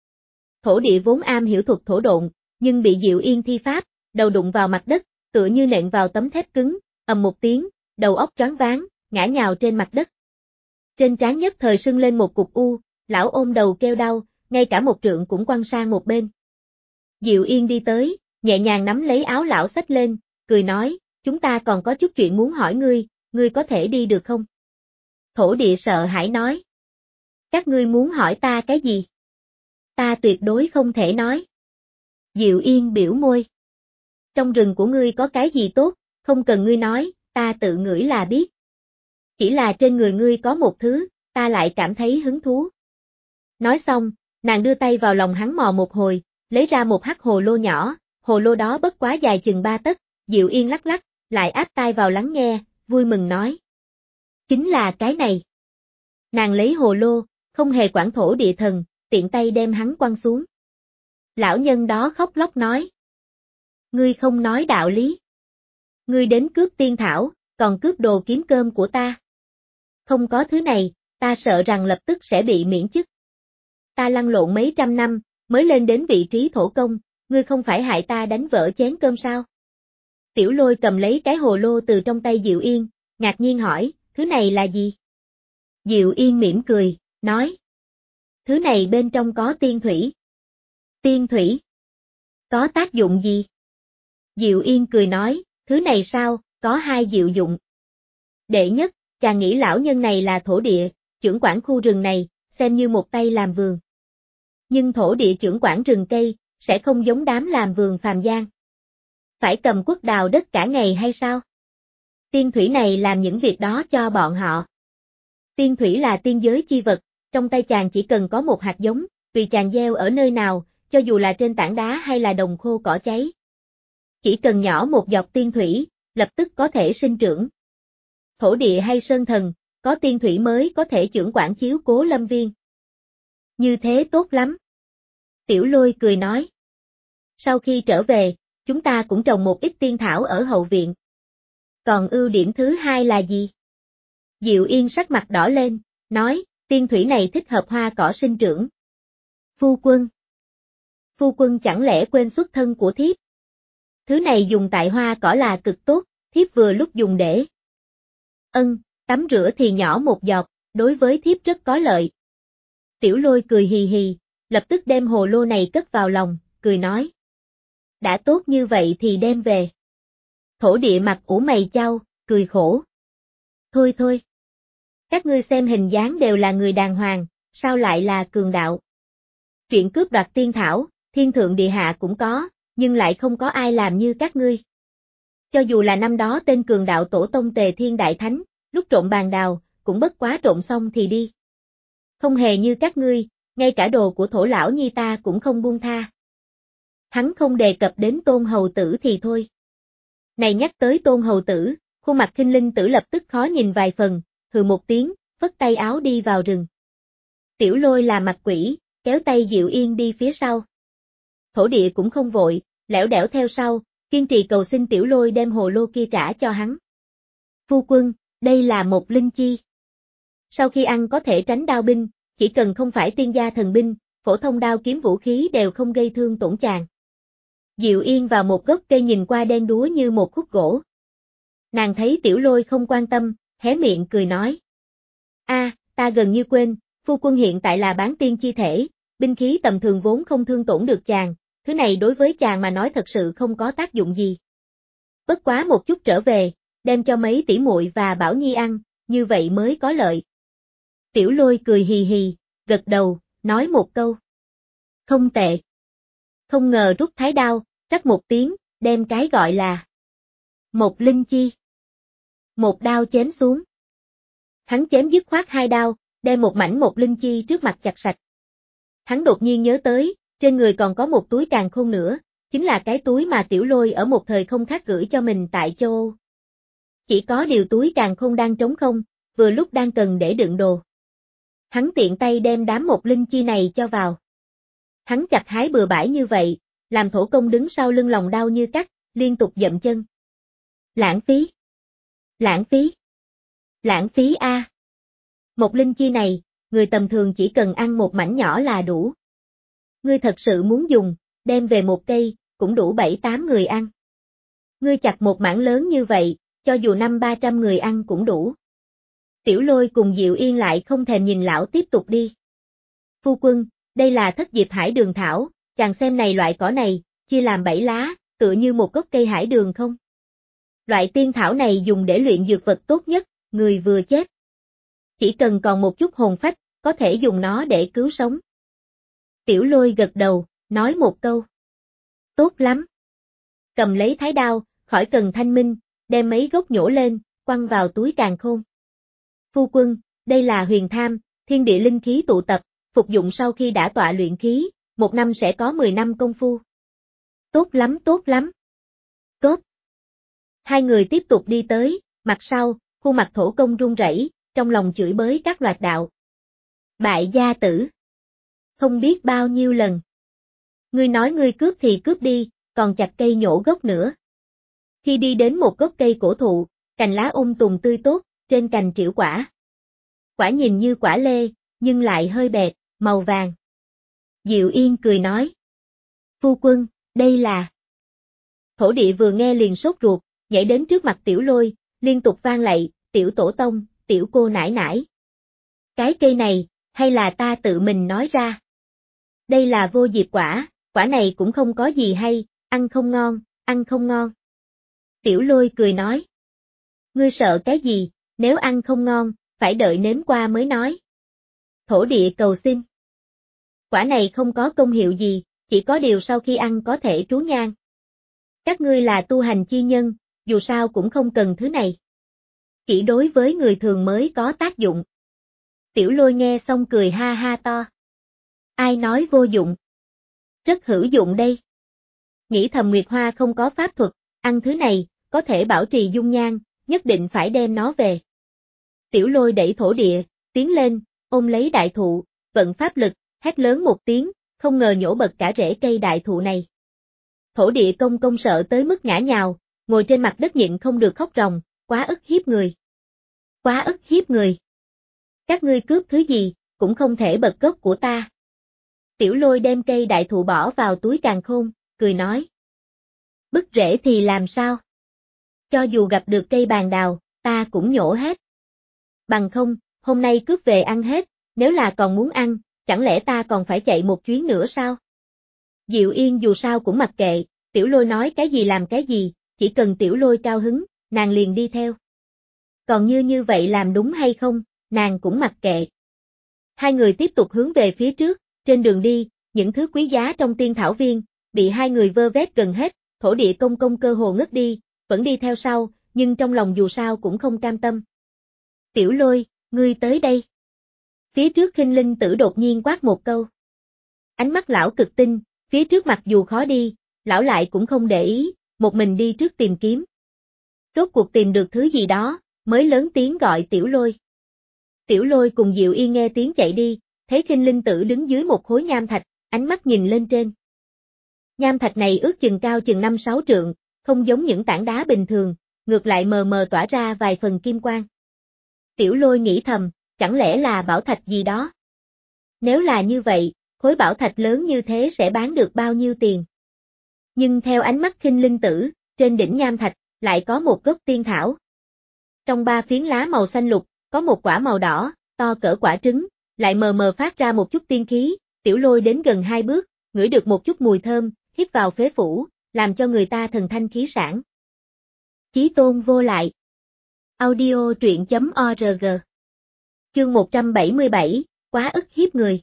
Thổ địa vốn am hiểu thuật thổ độn, nhưng bị Diệu Yên thi pháp, đầu đụng vào mặt đất, tựa như nện vào tấm thép cứng, ầm một tiếng, đầu óc choáng váng, ngã nhào trên mặt đất. Trên trán nhất thời sưng lên một cục u, lão ôm đầu kêu đau, ngay cả một trượng cũng quăng sang một bên. Diệu Yên đi tới, nhẹ nhàng nắm lấy áo lão xách lên, cười nói, chúng ta còn có chút chuyện muốn hỏi ngươi, ngươi có thể đi được không? Thổ địa sợ hãi nói. Các ngươi muốn hỏi ta cái gì? Ta tuyệt đối không thể nói. Diệu Yên biểu môi. Trong rừng của ngươi có cái gì tốt, không cần ngươi nói, ta tự ngửi là biết. Chỉ là trên người ngươi có một thứ, ta lại cảm thấy hứng thú. Nói xong, nàng đưa tay vào lòng hắn mò một hồi, lấy ra một hắc hồ lô nhỏ, hồ lô đó bất quá dài chừng ba tấc, Diệu Yên lắc lắc, lại áp tai vào lắng nghe, vui mừng nói. Chính là cái này. Nàng lấy hồ lô, không hề quản thổ địa thần, tiện tay đem hắn quăng xuống. Lão nhân đó khóc lóc nói. Ngươi không nói đạo lý. Ngươi đến cướp tiên thảo, còn cướp đồ kiếm cơm của ta. Không có thứ này, ta sợ rằng lập tức sẽ bị miễn chức. Ta lăn lộn mấy trăm năm, mới lên đến vị trí thổ công, ngươi không phải hại ta đánh vỡ chén cơm sao? Tiểu Lôi cầm lấy cái hồ lô từ trong tay Diệu Yên, ngạc nhiên hỏi, thứ này là gì? Diệu Yên mỉm cười, nói. Thứ này bên trong có tiên thủy. Tiên thủy? Có tác dụng gì? Diệu Yên cười nói, thứ này sao, có hai diệu dụng. Đệ nhất, chàng nghĩ lão nhân này là thổ địa, trưởng quản khu rừng này, xem như một tay làm vườn. Nhưng thổ địa trưởng quản rừng cây, sẽ không giống đám làm vườn phàm gian. Phải cầm cuốc đào đất cả ngày hay sao? Tiên thủy này làm những việc đó cho bọn họ. Tiên thủy là tiên giới chi vật, trong tay chàng chỉ cần có một hạt giống, tùy chàng gieo ở nơi nào, cho dù là trên tảng đá hay là đồng khô cỏ cháy. Chỉ cần nhỏ một giọt tiên thủy, lập tức có thể sinh trưởng. Thổ địa hay sơn thần, có tiên thủy mới có thể trưởng quản chiếu cố lâm viên. Như thế tốt lắm. Tiểu Lôi cười nói. Sau khi trở về, chúng ta cũng trồng một ít tiên thảo ở hậu viện. Còn ưu điểm thứ hai là gì? Diệu Yên sắc mặt đỏ lên, nói, tiên thủy này thích hợp hoa cỏ sinh trưởng. Phu quân. Phu quân chẳng lẽ quên xuất thân của thiếp? Thứ này dùng tại hoa cỏ là cực tốt, thiếp vừa lúc dùng để. Ân, tắm rửa thì nhỏ một giọt, đối với thiếp rất có lợi. Tiểu Lôi cười hì hì, lập tức đem hồ lô này cất vào lòng, cười nói. Đã tốt như vậy thì đem về. Thổ địa mặt ủ mày chau, cười khổ. Thôi thôi. Các ngươi xem hình dáng đều là người đàng hoàng, sao lại là cường đạo? Chuyện cướp đoạt tiên thảo, thiên thượng địa hạ cũng có, nhưng lại không có ai làm như các ngươi. Cho dù là năm đó tên cường đạo tổ tông Tề Thiên Đại Thánh, lúc trộn bàn đào, cũng bất quá trộn xong thì đi. Không hề như các ngươi, ngay cả đồ của thổ lão nhi ta cũng không buông tha. Hắn không đề cập đến Tôn Hầu Tử thì thôi. Này nhắc tới Tôn Hầu Tử, khuôn mặt Khinh Linh Tử lập tức khó nhìn vài phần, hừ một tiếng, phất tay áo đi vào rừng. Tiểu Lôi là mặt quỷ, kéo tay Diệu Yên đi phía sau. Thổ địa cũng không vội, lẻo đẻo theo sau, kiên trì cầu xin Tiểu Lôi đem hồ lô kia trả cho hắn. Phu quân, đây là một linh chi. Sau khi ăn có thể tránh đao binh, chỉ cần không phải tiên gia thần binh, phổ thông đao kiếm vũ khí đều không gây thương tổn chàng. Diệu Yên vào một gốc cây nhìn qua đen đúa như một khúc gỗ. Nàng thấy Tiểu Lôi không quan tâm, hé miệng cười nói. A, ta gần như quên, phu quân hiện tại là bán tiên chi thể, binh khí tầm thường vốn không thương tổn được chàng, thứ này đối với chàng mà nói thật sự không có tác dụng gì. Bất quá một chút trở về, đem cho mấy tỷ muội và Bảo Nhi ăn, như vậy mới có lợi. Tiểu Lôi cười hì hì, gật đầu, nói một câu. Không tệ. Không ngờ rút thái đao, rắc một tiếng, đem cái gọi là một linh chi. Một đao chém xuống. Hắn chém dứt khoát hai đao, đem một mảnh một linh chi trước mặt chặt sạch. Hắn đột nhiên nhớ tới, trên người còn có một túi càn khôn nữa, chính là cái túi mà Tiểu Lôi ở một thời không khác gửi cho mình tại châu Âu. Chỉ có điều túi càn khôn đang trống không, vừa lúc đang cần để đựng đồ. Hắn tiện tay đem đám một linh chi này cho vào. Hắn chặt hái bừa bãi như vậy, làm thổ công đứng sau lưng lòng đau như cắt, liên tục dậm chân. Lãng phí! Lãng phí! Lãng phí a! Một linh chi này, người tầm thường chỉ cần ăn một mảnh nhỏ là đủ. Ngươi thật sự muốn dùng, đem về một cây, cũng đủ bảy tám người ăn. Ngươi chặt một mảng lớn như vậy, cho dù năm ba trăm người ăn cũng đủ. Tiểu Lôi cùng Diệu Yên lại không thèm nhìn lão tiếp tục đi. Phu quân, đây là thất diệp hải đường thảo, chàng xem này loại cỏ này, chia làm bảy lá, tựa như một gốc cây hải đường không? Loại tiên thảo này dùng để luyện dược vật tốt nhất, người vừa chết. Chỉ cần còn một chút hồn phách, có thể dùng nó để cứu sống. Tiểu Lôi gật đầu, nói một câu. Tốt lắm. Cầm lấy thái đao, khỏi cần thanh minh, đem mấy gốc nhổ lên, quăng vào túi càn khôn. Phu quân, đây là huyền tham, thiên địa linh khí tụ tập, phục dụng sau khi đã tọa luyện khí, một năm sẽ có mười năm công phu. Tốt lắm tốt lắm. Tốt. Hai người tiếp tục đi tới, mặt sau, khuôn mặt thổ công run rẩy, trong lòng chửi bới các loạt đạo. Bại gia tử. Không biết bao nhiêu lần. Ngươi nói ngươi cướp thì cướp đi, còn chặt cây nhổ gốc nữa. Khi đi đến một gốc cây cổ thụ, cành lá um tùm tươi tốt, trên cành trĩu quả. Quả nhìn như quả lê, nhưng lại hơi bẹt, màu vàng. Diệu Yên cười nói. Phu quân, đây là... Thổ địa vừa nghe liền sốt ruột, nhảy đến trước mặt Tiểu Lôi, liên tục vang lạy, Tiểu Tổ Tông, Tiểu Cô nãi nãi. Cái cây này, hay là ta tự mình nói ra? Đây là vô diệp quả, quả này cũng không có gì hay, ăn không ngon, ăn không ngon. Tiểu Lôi cười nói. Ngươi sợ cái gì, nếu ăn không ngon, phải đợi nếm qua mới nói. Thổ địa cầu xin. Quả này không có công hiệu gì, chỉ có điều sau khi ăn có thể trú nhang. Các ngươi là tu hành chi nhân, dù sao cũng không cần thứ này. Chỉ đối với người thường mới có tác dụng. Tiểu Lôi nghe xong cười ha ha to. Ai nói vô dụng? Rất hữu dụng đây. Nghĩ thầm Nguyệt Hoa không có pháp thuật, ăn thứ này, có thể bảo trì dung nhan, nhất định phải đem nó về. Tiểu Lôi đẩy thổ địa, tiến lên, ôm lấy đại thụ, vận pháp lực, hét lớn một tiếng, không ngờ nhổ bật cả rễ cây đại thụ này. Thổ địa công công sợ tới mức ngã nhào, ngồi trên mặt đất nhịn không được khóc ròng, quá ức hiếp người. Quá ức hiếp người. Các ngươi cướp thứ gì, cũng không thể bật gốc của ta. Tiểu Lôi đem cây đại thụ bỏ vào túi càn khôn, cười nói. Bứt rễ thì làm sao? Cho dù gặp được cây bàn đào, ta cũng nhổ hết. Bằng không, hôm nay cướp về ăn hết, nếu là còn muốn ăn, chẳng lẽ ta còn phải chạy một chuyến nữa sao? Diệu Yên dù sao cũng mặc kệ, Tiểu Lôi nói cái gì làm cái gì, chỉ cần Tiểu Lôi cao hứng, nàng liền đi theo. Còn như như vậy làm đúng hay không, nàng cũng mặc kệ. Hai người tiếp tục hướng về phía trước, trên đường đi, những thứ quý giá trong tiên thảo viên, bị hai người vơ vét gần hết, thổ địa công công cơ hồ ngất đi, vẫn đi theo sau, nhưng trong lòng dù sao cũng không cam tâm. Tiểu Lôi, ngươi tới đây. Phía trước Khinh Linh Tử đột nhiên quát một câu. Ánh mắt lão cực tinh, phía trước mặc dù khó đi, lão lại cũng không để ý, một mình đi trước tìm kiếm. Rốt cuộc tìm được thứ gì đó, mới lớn tiếng gọi Tiểu Lôi. Tiểu Lôi cùng Diệu Yên nghe tiếng chạy đi, thấy Khinh Linh Tử đứng dưới một khối nham thạch, ánh mắt nhìn lên trên. Nham thạch này ước chừng cao chừng năm sáu trượng, không giống những tảng đá bình thường, ngược lại mờ mờ tỏa ra vài phần kim quang. Tiểu Lôi nghĩ thầm, chẳng lẽ là bảo thạch gì đó? Nếu là như vậy, khối bảo thạch lớn như thế sẽ bán được bao nhiêu tiền? Nhưng theo ánh mắt Khinh Linh Tử, trên đỉnh nham thạch, lại có một gốc tiên thảo. Trong ba phiến lá màu xanh lục, có một quả màu đỏ, to cỡ quả trứng, lại mờ mờ phát ra một chút tiên khí, Tiểu Lôi đến gần hai bước, ngửi được một chút mùi thơm, hít vào phế phủ, làm cho người ta thần thanh khí sảng. Chí tôn vô lại. Audio truyện chấm org. Chương một trăm bảy mươi bảy, quá ức hiếp người.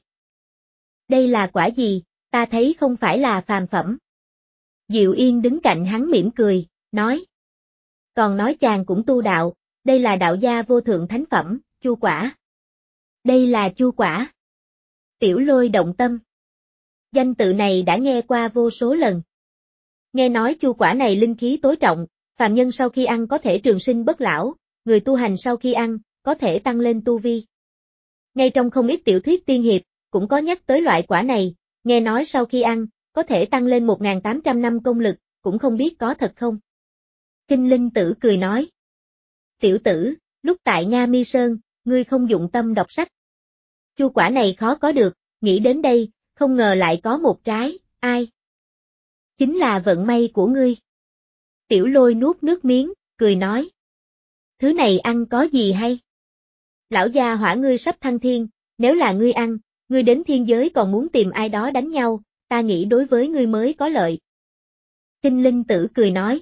Đây là quả gì, ta thấy không phải là phàm phẩm. Diệu Yên đứng cạnh hắn mỉm cười, nói. Còn nói chàng cũng tu đạo, đây là đạo gia vô thượng thánh phẩm, chu quả. Đây là chu quả. Tiểu Lôi động tâm. Danh tự này đã nghe qua vô số lần. Nghe nói chu quả này linh khí tối trọng, phàm nhân sau khi ăn có thể trường sinh bất lão, người tu hành sau khi ăn, có thể tăng lên tu vi. Ngay trong không ít tiểu thuyết tiên hiệp, cũng có nhắc tới loại quả này, nghe nói sau khi ăn, có thể tăng lên một nghìn tám trăm năm công lực, cũng không biết có thật không. Khinh Linh Tử cười nói. Tiểu tử, lúc tại Nga Mi Sơn, ngươi không dụng tâm đọc sách. Chu quả này khó có được, nghĩ đến đây, không ngờ lại có một trái, ai? Chính là vận may của ngươi. Tiểu Lôi nuốt nước miếng, cười nói. Thứ này ăn có gì hay? Lão gia hỏa ngươi sắp thăng thiên, nếu là ngươi ăn, ngươi đến thiên giới còn muốn tìm ai đó đánh nhau, ta nghĩ đối với ngươi mới có lợi. Khinh Linh Tử cười nói.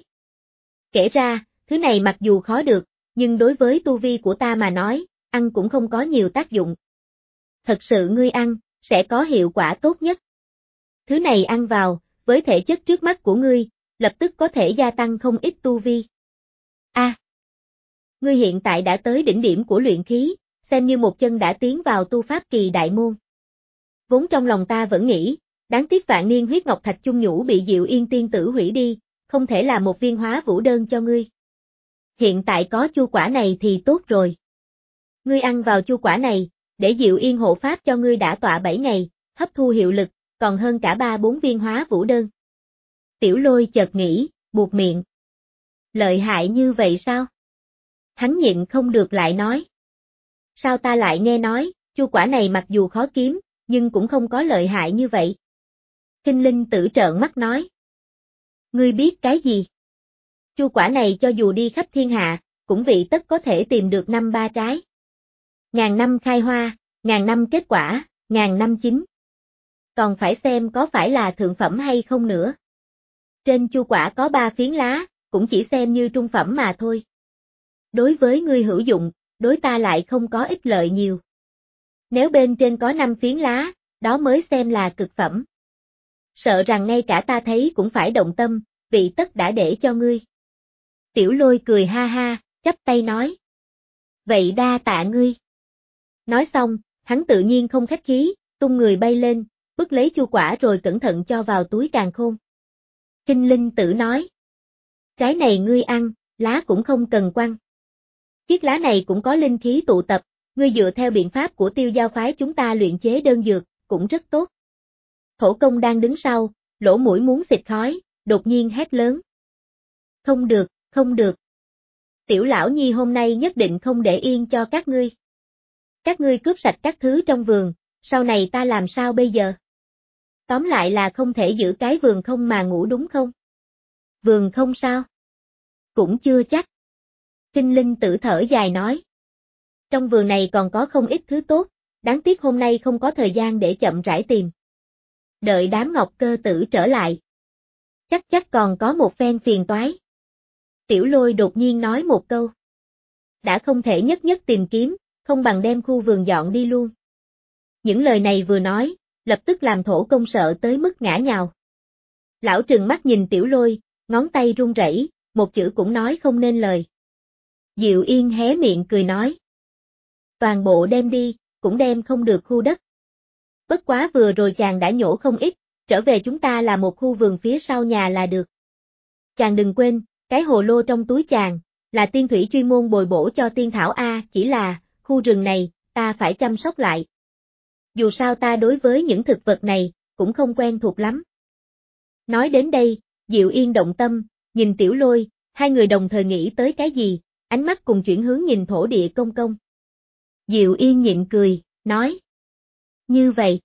Kể ra, thứ này mặc dù khó được, nhưng đối với tu vi của ta mà nói, ăn cũng không có nhiều tác dụng. Thật sự ngươi ăn, sẽ có hiệu quả tốt nhất. Thứ này ăn vào, với thể chất trước mắt của ngươi, lập tức có thể gia tăng không ít tu vi. A, à, ngươi hiện tại đã tới đỉnh điểm của luyện khí, xem như một chân đã tiến vào tu pháp kỳ đại môn. Vốn trong lòng ta vẫn nghĩ, đáng tiếc vạn niên huyết ngọc thạch chung nhũ bị Diệu Yên tiên tử hủy đi, không thể làm một viên hóa vũ đơn cho ngươi. Hiện tại có chu quả này thì tốt rồi. Ngươi ăn vào chu quả này, để Diệu Yên hộ pháp cho ngươi đã tọa bảy ngày, hấp thu hiệu lực, còn hơn cả ba bốn viên hóa vũ đơn. Tiểu Lôi chợt nghĩ, buột miệng. Lợi hại như vậy sao? Hắn nhịn không được lại nói. Sao ta lại nghe nói, chu quả này mặc dù khó kiếm, nhưng cũng không có lợi hại như vậy. Khinh Linh Tử trợn mắt nói. Ngươi biết cái gì? Chu quả này cho dù đi khắp thiên hạ, cũng vị tất có thể tìm được năm ba trái. Ngàn năm khai hoa, ngàn năm kết quả, ngàn năm chín. Còn phải xem có phải là thượng phẩm hay không nữa. Trên chu quả có ba phiến lá, cũng chỉ xem như trung phẩm mà thôi. Đối với ngươi hữu dụng, đối ta lại không có ích lợi nhiều. Nếu bên trên có năm phiến lá, đó mới xem là cực phẩm. Sợ rằng ngay cả ta thấy cũng phải động tâm, vị tất đã để cho ngươi. Tiểu Lôi cười ha ha, chắp tay nói. Vậy đa tạ ngươi. Nói xong, hắn tự nhiên không khách khí, tung người bay lên, bứt lấy chu quả rồi cẩn thận cho vào túi càn khôn. Khinh Linh Tử nói. Trái này ngươi ăn, lá cũng không cần quăng. Chiếc lá này cũng có linh khí tụ tập, ngươi dựa theo biện pháp của Tiêu Giao phái chúng ta luyện chế đơn dược, cũng rất tốt. Thổ công đang đứng sau, lỗ mũi muốn xịt khói, đột nhiên hét lớn. Không được, không được. Tiểu lão nhi hôm nay nhất định không để yên cho các ngươi. Các ngươi cướp sạch các thứ trong vườn, sau này ta làm sao bây giờ? Tóm lại là không thể giữ cái vườn không mà ngủ đúng không? Vườn không sao? Cũng chưa chắc. Khinh Linh Tử thở dài nói. Trong vườn này còn có không ít thứ tốt, đáng tiếc hôm nay không có thời gian để chậm rãi tìm. Đợi đám Ngọc Cơ Tử trở lại. Chắc chắc còn có một phen phiền toái. Tiểu Lôi đột nhiên nói một câu. Đã không thể nhất nhất tìm kiếm, không bằng đem khu vườn dọn đi luôn. Những lời này vừa nói, lập tức làm thổ công sợ tới mức ngã nhào. Lão trừng mắt nhìn Tiểu Lôi, ngón tay run rẩy, một chữ cũng nói không nên lời. Diệu Yên hé miệng cười nói. Toàn bộ đem đi, cũng đem không được khu đất. Bất quá vừa rồi chàng đã nhổ không ít, trở về chúng ta là một khu vườn phía sau nhà là được. Chàng đừng quên, cái hồ lô trong túi chàng, là tiên thủy chuyên môn bồi bổ cho tiên thảo A, chỉ là, khu rừng này, ta phải chăm sóc lại. Dù sao ta đối với những thực vật này, cũng không quen thuộc lắm. Nói đến đây, Diệu Yên động tâm, nhìn Tiểu Lôi, hai người đồng thời nghĩ tới cái gì, ánh mắt cùng chuyển hướng nhìn thổ địa công công. Diệu Yên nhịn cười, nói. Như vậy,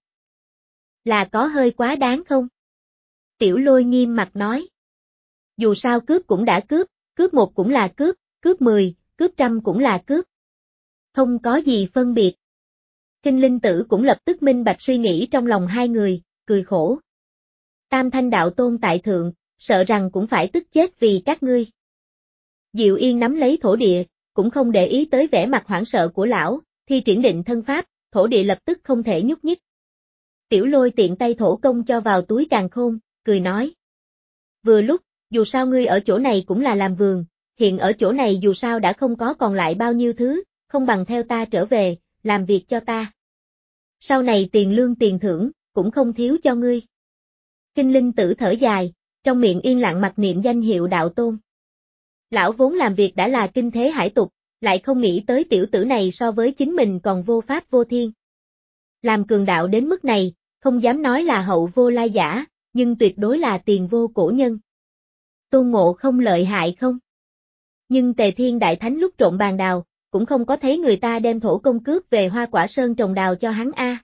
là có hơi quá đáng không? Tiểu Lôi nghiêm mặt nói. Dù sao cướp cũng đã cướp, cướp một cũng là cướp, cướp mười, cướp trăm cũng là cướp. Không có gì phân biệt. Kinh Linh Tử cũng lập tức minh bạch suy nghĩ trong lòng hai người, cười khổ. Tam Thanh đạo tôn tại thượng, sợ rằng cũng phải tức chết vì các ngươi. Diệu Yên nắm lấy thổ địa, cũng không để ý tới vẻ mặt hoảng sợ của lão, thi triển định thân pháp, thổ địa lập tức không thể nhúc nhích. Tiểu Lôi tiện tay thổ công cho vào túi càn khôn, cười nói. Vừa lúc, dù sao ngươi ở chỗ này cũng là làm vườn, hiện ở chỗ này dù sao đã không có còn lại bao nhiêu thứ, không bằng theo ta trở về, làm việc cho ta. Sau này tiền lương tiền thưởng, cũng không thiếu cho ngươi. Kinh Linh Tử thở dài, trong miệng yên lặng mặc niệm danh hiệu đạo tôn. Lão vốn làm việc đã là kinh thế hải tục, lại không nghĩ tới tiểu tử này so với chính mình còn vô pháp vô thiên. Làm cường đạo đến mức này, không dám nói là hậu vô lai giả, nhưng tuyệt đối là tiền vô cổ nhân. Tôn Ngộ không lợi hại không? Nhưng Tề Thiên Đại Thánh lúc trộn bàn đào, cũng không có thấy người ta đem thổ công cướp về Hoa Quả Sơn trồng đào cho hắn a.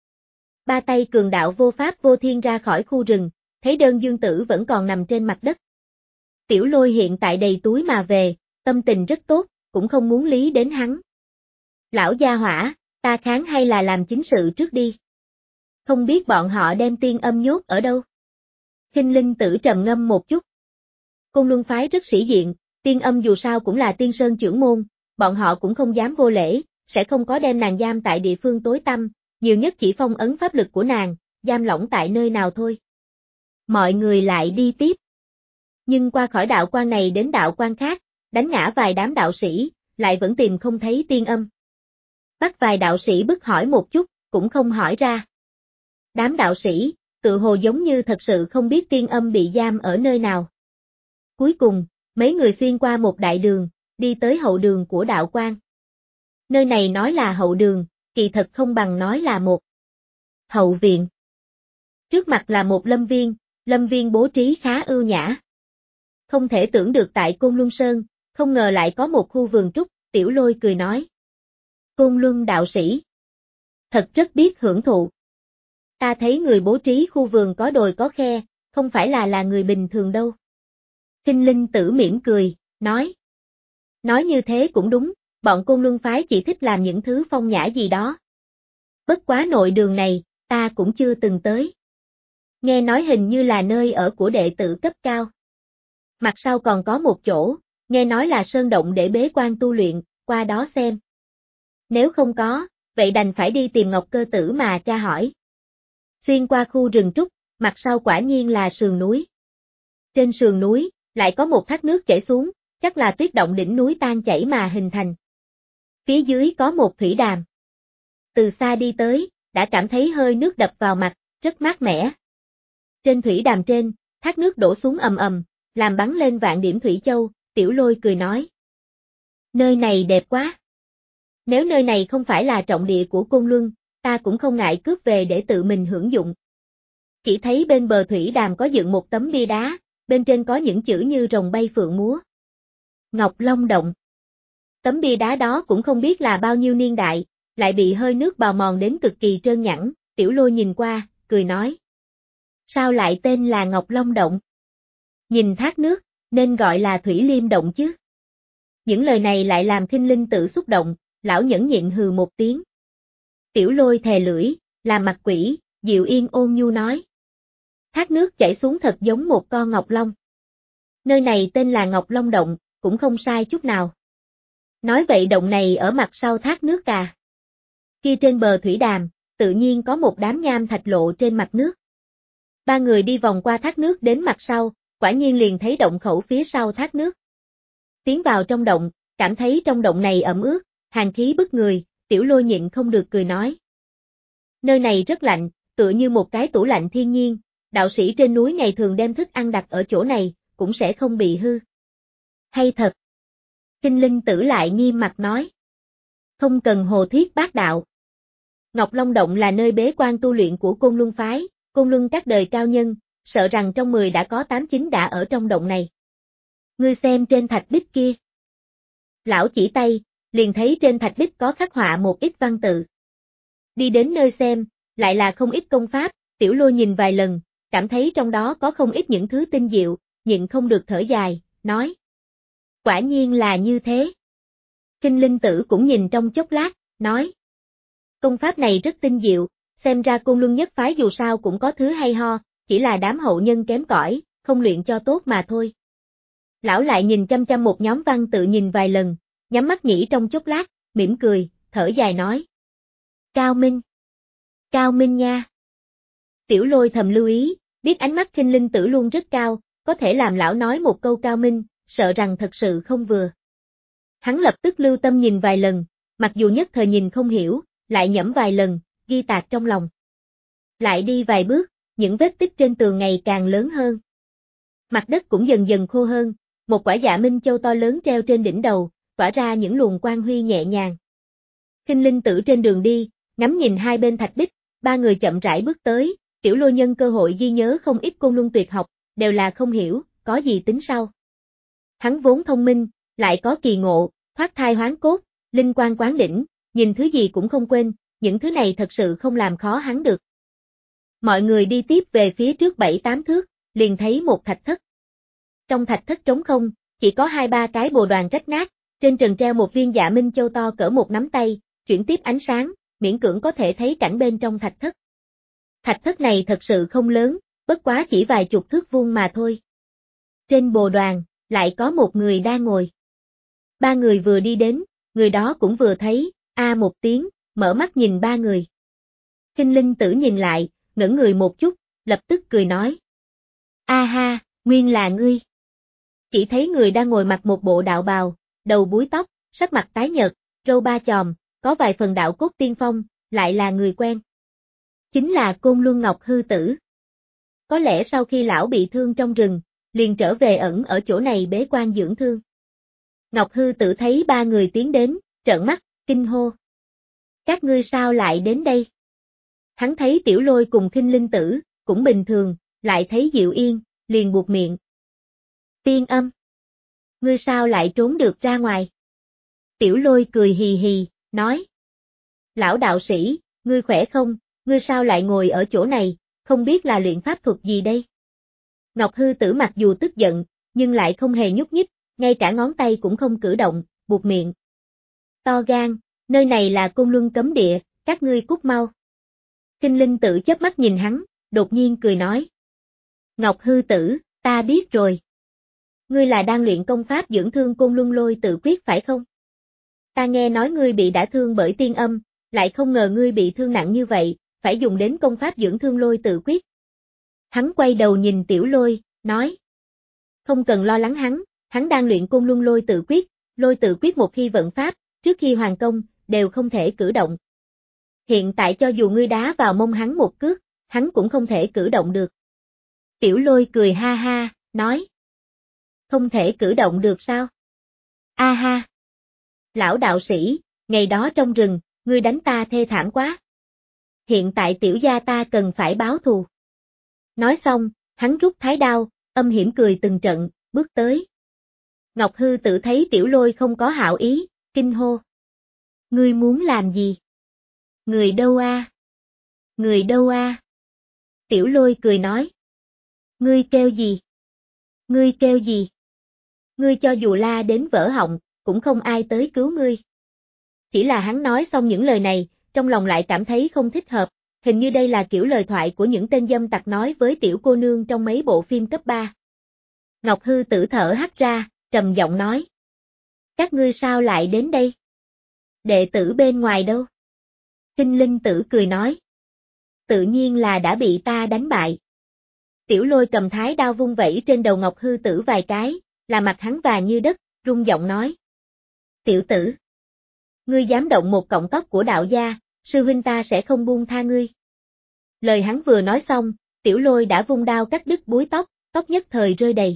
Ba tay cường đạo vô pháp vô thiên ra khỏi khu rừng, thấy đơn dương tử vẫn còn nằm trên mặt đất. Tiểu Lôi hiện tại đầy túi mà về, tâm tình rất tốt, cũng không muốn lý đến hắn. Lão gia hỏa, ta kháng hay là làm chính sự trước đi. Không biết bọn họ đem tiên âm nhốt ở đâu. Kinh Linh Tử trầm ngâm một chút. Côn Luân phái rất sĩ diện, tiên âm dù sao cũng là tiên sơn trưởng môn, bọn họ cũng không dám vô lễ, sẽ không có đem nàng giam tại địa phương tối tăm, nhiều nhất chỉ phong ấn pháp lực của nàng, giam lỏng tại nơi nào thôi. Mọi người lại đi tiếp. Nhưng qua khỏi đạo quan này đến đạo quan khác, đánh ngã vài đám đạo sĩ, lại vẫn tìm không thấy tiên âm. Bắt vài đạo sĩ bức hỏi một chút, cũng không hỏi ra. Đám đạo sĩ, tự hồ giống như thật sự không biết tiên âm bị giam ở nơi nào. Cuối cùng, mấy người xuyên qua một đại đường, đi tới hậu đường của đạo quan. Nơi này nói là hậu đường, kỳ thật không bằng nói là một hậu viện. Trước mặt là một lâm viên, lâm viên bố trí khá ưu nhã. Không thể tưởng được tại Côn Luân Sơn, không ngờ lại có một khu vườn trúc, Tiểu Lôi cười nói. Côn Luân đạo sĩ. Thật rất biết hưởng thụ. Ta thấy người bố trí khu vườn có đồi có khe, không phải là là người bình thường đâu. Kinh Linh Tử mỉm cười, nói. Nói như thế cũng đúng, bọn Côn Luân phái chỉ thích làm những thứ phong nhã gì đó. Bất quá nội đường này, ta cũng chưa từng tới. Nghe nói hình như là nơi ở của đệ tử cấp cao. Mặt sau còn có một chỗ, nghe nói là sơn động để bế quan tu luyện, qua đó xem. Nếu không có, vậy đành phải đi tìm Ngọc Cơ Tử mà tra hỏi. Xuyên qua khu rừng trúc, mặt sau quả nhiên là sườn núi. Trên sườn núi, lại có một thác nước chảy xuống, chắc là tuyết động đỉnh núi tan chảy mà hình thành. Phía dưới có một thủy đàm. Từ xa đi tới, đã cảm thấy hơi nước đập vào mặt, rất mát mẻ. Trên thủy đàm trên, thác nước đổ xuống ầm ầm, làm bắn lên vạn điểm thủy châu, Tiểu Lôi cười nói. Nơi này đẹp quá. Nếu nơi này không phải là trọng địa của Côn Luân, ta cũng không ngại cướp về để tự mình hưởng dụng. Chỉ thấy bên bờ thủy đàm có dựng một tấm bia đá, bên trên có những chữ như rồng bay phượng múa. Ngọc Long Động. Tấm bia đá đó cũng không biết là bao nhiêu niên đại, lại bị hơi nước bào mòn đến cực kỳ trơn nhẵn, Tiểu Lôi nhìn qua, cười nói. Sao lại tên là Ngọc Long Động? Nhìn thác nước, nên gọi là Thủy Liêm Động chứ. Những lời này lại làm Kinh Linh Tử xúc động, lão nhẫn nhịn hừ một tiếng. Tiểu Lôi thè lưỡi, làm mặt quỷ, Diệu Yên ôn nhu nói. Thác nước chảy xuống thật giống một con ngọc long. Nơi này tên là Ngọc Long Động, cũng không sai chút nào. Nói vậy động này ở mặt sau thác nước à. Kia trên bờ thủy đàm, tự nhiên có một đám nham thạch lộ trên mặt nước. Ba người đi vòng qua thác nước đến mặt sau, quả nhiên liền thấy động khẩu phía sau thác nước. Tiến vào trong động, cảm thấy trong động này ẩm ướt, hàn khí bức người, Tiểu Lôi nhịn không được cười nói. Nơi này rất lạnh, tựa như một cái tủ lạnh thiên nhiên, đạo sĩ trên núi ngày thường đem thức ăn đặt ở chỗ này, cũng sẽ không bị hư. Hay thật. Kinh Linh Tử lại nghiêm mặt nói. Không cần hồ thiết bác đạo. Ngọc Long Động là nơi bế quan tu luyện của Côn Luân Phái, Côn Luân các đời cao nhân, sợ rằng trong mười đã có tám chín đã ở trong động này. Ngươi xem trên thạch bích kia. Lão chỉ tay, liền thấy trên thạch bích có khắc họa một ít văn tự. Đi đến nơi xem, lại là không ít công pháp, Tiểu Lôi nhìn vài lần, cảm thấy trong đó có không ít những thứ tinh diệu, nhịn không được thở dài, nói. Quả nhiên là như thế. Kinh Linh Tử cũng nhìn trong chốc lát, nói. Công pháp này rất tinh diệu, xem ra Côn Luân nhất phái dù sao cũng có thứ hay ho, chỉ là đám hậu nhân kém cỏi, không luyện cho tốt mà thôi. Lão lại nhìn chăm chăm một nhóm văn tự nhìn vài lần, nhắm mắt nghĩ trong chốc lát, mỉm cười, thở dài nói. Cao Minh. Cao Minh nha. Tiểu Lôi thầm lưu ý, biết ánh mắt Kinh Linh Tử luôn rất cao, có thể làm lão nói một câu Cao Minh, sợ rằng thật sự không vừa. Hắn lập tức lưu tâm nhìn vài lần, mặc dù nhất thời nhìn không hiểu, lại nhẩm vài lần, ghi tạc trong lòng. Lại đi vài bước, những vết tích trên tường ngày càng lớn hơn. Mặt đất cũng dần dần khô hơn, một quả dạ minh châu to lớn treo trên đỉnh đầu, tỏa ra những luồng quang huy nhẹ nhàng. Kinh Linh Tử trên đường đi, ngắm nhìn hai bên thạch bích, ba người chậm rãi bước tới, Tiểu Lôi nhân cơ hội ghi nhớ không ít Côn Luân tuyệt học, đều là không hiểu, có gì tính sau. Hắn vốn thông minh, lại có kỳ ngộ, thoát thai hoán cốt, linh quan quán đỉnh, nhìn thứ gì cũng không quên, những thứ này thật sự không làm khó hắn được. Mọi người đi tiếp về phía trước bảy tám thước, liền thấy một thạch thất. Trong thạch thất trống không, chỉ có hai ba cái bồ đoàn rách nát, trên trần treo một viên dạ minh châu to cỡ một nắm tay, chuyển tiếp ánh sáng, miễn cưỡng có thể thấy cảnh bên trong thạch thất. Thạch thất này thật sự không lớn, bất quá chỉ vài chục thước vuông mà thôi. Trên bồ đoàn, lại có một người đang ngồi. Ba người vừa đi đến, người đó cũng vừa thấy, a một tiếng, mở mắt nhìn ba người. Kinh Linh Tử nhìn lại, ngẩn người một chút, lập tức cười nói. A ha, nguyên là ngươi. Chỉ thấy người đang ngồi mặc một bộ đạo bào, đầu búi tóc, sắc mặt tái nhợt, râu ba chòm, có vài phần đạo cốt tiên phong, lại là người quen. Chính là Côn Luân Ngọc Hư Tử. Có lẽ sau khi lão bị thương trong rừng, liền trở về ẩn ở chỗ này bế quan dưỡng thương. Ngọc Hư Tử thấy ba người tiến đến, trợn mắt, kinh hô. Các ngươi sao lại đến đây? Hắn thấy Tiểu Lôi cùng Kinh Linh Tử, cũng bình thường, lại thấy Diệu Yên, liền buột miệng. Tiên Âm. Ngươi sao lại trốn được ra ngoài? Tiểu Lôi cười hì hì, nói. Lão đạo sĩ, ngươi khỏe không, ngươi sao lại ngồi ở chỗ này, không biết là luyện pháp thuật gì đây? Ngọc Hư Tử mặc dù tức giận, nhưng lại không hề nhúc nhích, ngay cả ngón tay cũng không cử động, buột miệng. To gan, nơi này là Côn Luân cấm địa, các ngươi cút mau. Kinh Linh Tử chớp mắt nhìn hắn, đột nhiên cười nói. Ngọc Hư Tử, ta biết rồi. Ngươi là đang luyện công pháp dưỡng thương Côn Luân Lôi Tự Quyết phải không? Ta nghe nói ngươi bị đả thương bởi tiên âm, lại không ngờ ngươi bị thương nặng như vậy, phải dùng đến công pháp dưỡng thương Lôi Tự Quyết. Hắn quay đầu nhìn Tiểu Lôi, nói. Không cần lo lắng hắn, hắn đang luyện Côn Luân Lôi Tự Quyết, Lôi Tự Quyết một khi vận pháp, trước khi hoàn công, đều không thể cử động. Hiện tại cho dù ngươi đá vào mông hắn một cước, hắn cũng không thể cử động được. Tiểu Lôi cười ha ha, nói. Không thể cử động được sao? A ha! Lão đạo sĩ, ngày đó trong rừng, ngươi đánh ta thê thảm quá. Hiện tại tiểu gia ta cần phải báo thù. Nói xong, hắn rút thái đao, âm hiểm cười từng trận, bước tới. Ngọc Hư Tử thấy Tiểu Lôi không có hảo ý, kinh hô. Ngươi muốn làm gì? Người đâu a? Người đâu a? Tiểu Lôi cười nói. Ngươi kêu gì? Ngươi kêu gì? Ngươi cho dù la đến vỡ họng, cũng không ai tới cứu ngươi. Chỉ là hắn nói xong những lời này, trong lòng lại cảm thấy không thích hợp, hình như đây là kiểu lời thoại của những tên dâm tặc nói với tiểu cô nương trong mấy bộ phim cấp ba. Ngọc Hư Tử thở hắt ra, trầm giọng nói. Các ngươi sao lại đến đây? Đệ tử bên ngoài đâu? Kinh Linh Tử cười nói. Tự nhiên là đã bị ta đánh bại. Tiểu Lôi cầm thái đao vung vẩy trên đầu Ngọc Hư Tử vài cái, là mặt hắn vàng như đất, rung giọng nói. Tiểu tử, ngươi dám động một cọng tóc của đạo gia, sư huynh ta sẽ không buông tha ngươi. Lời hắn vừa nói xong, Tiểu Lôi đã vung đao cắt đứt búi tóc, tóc nhất thời rơi đầy.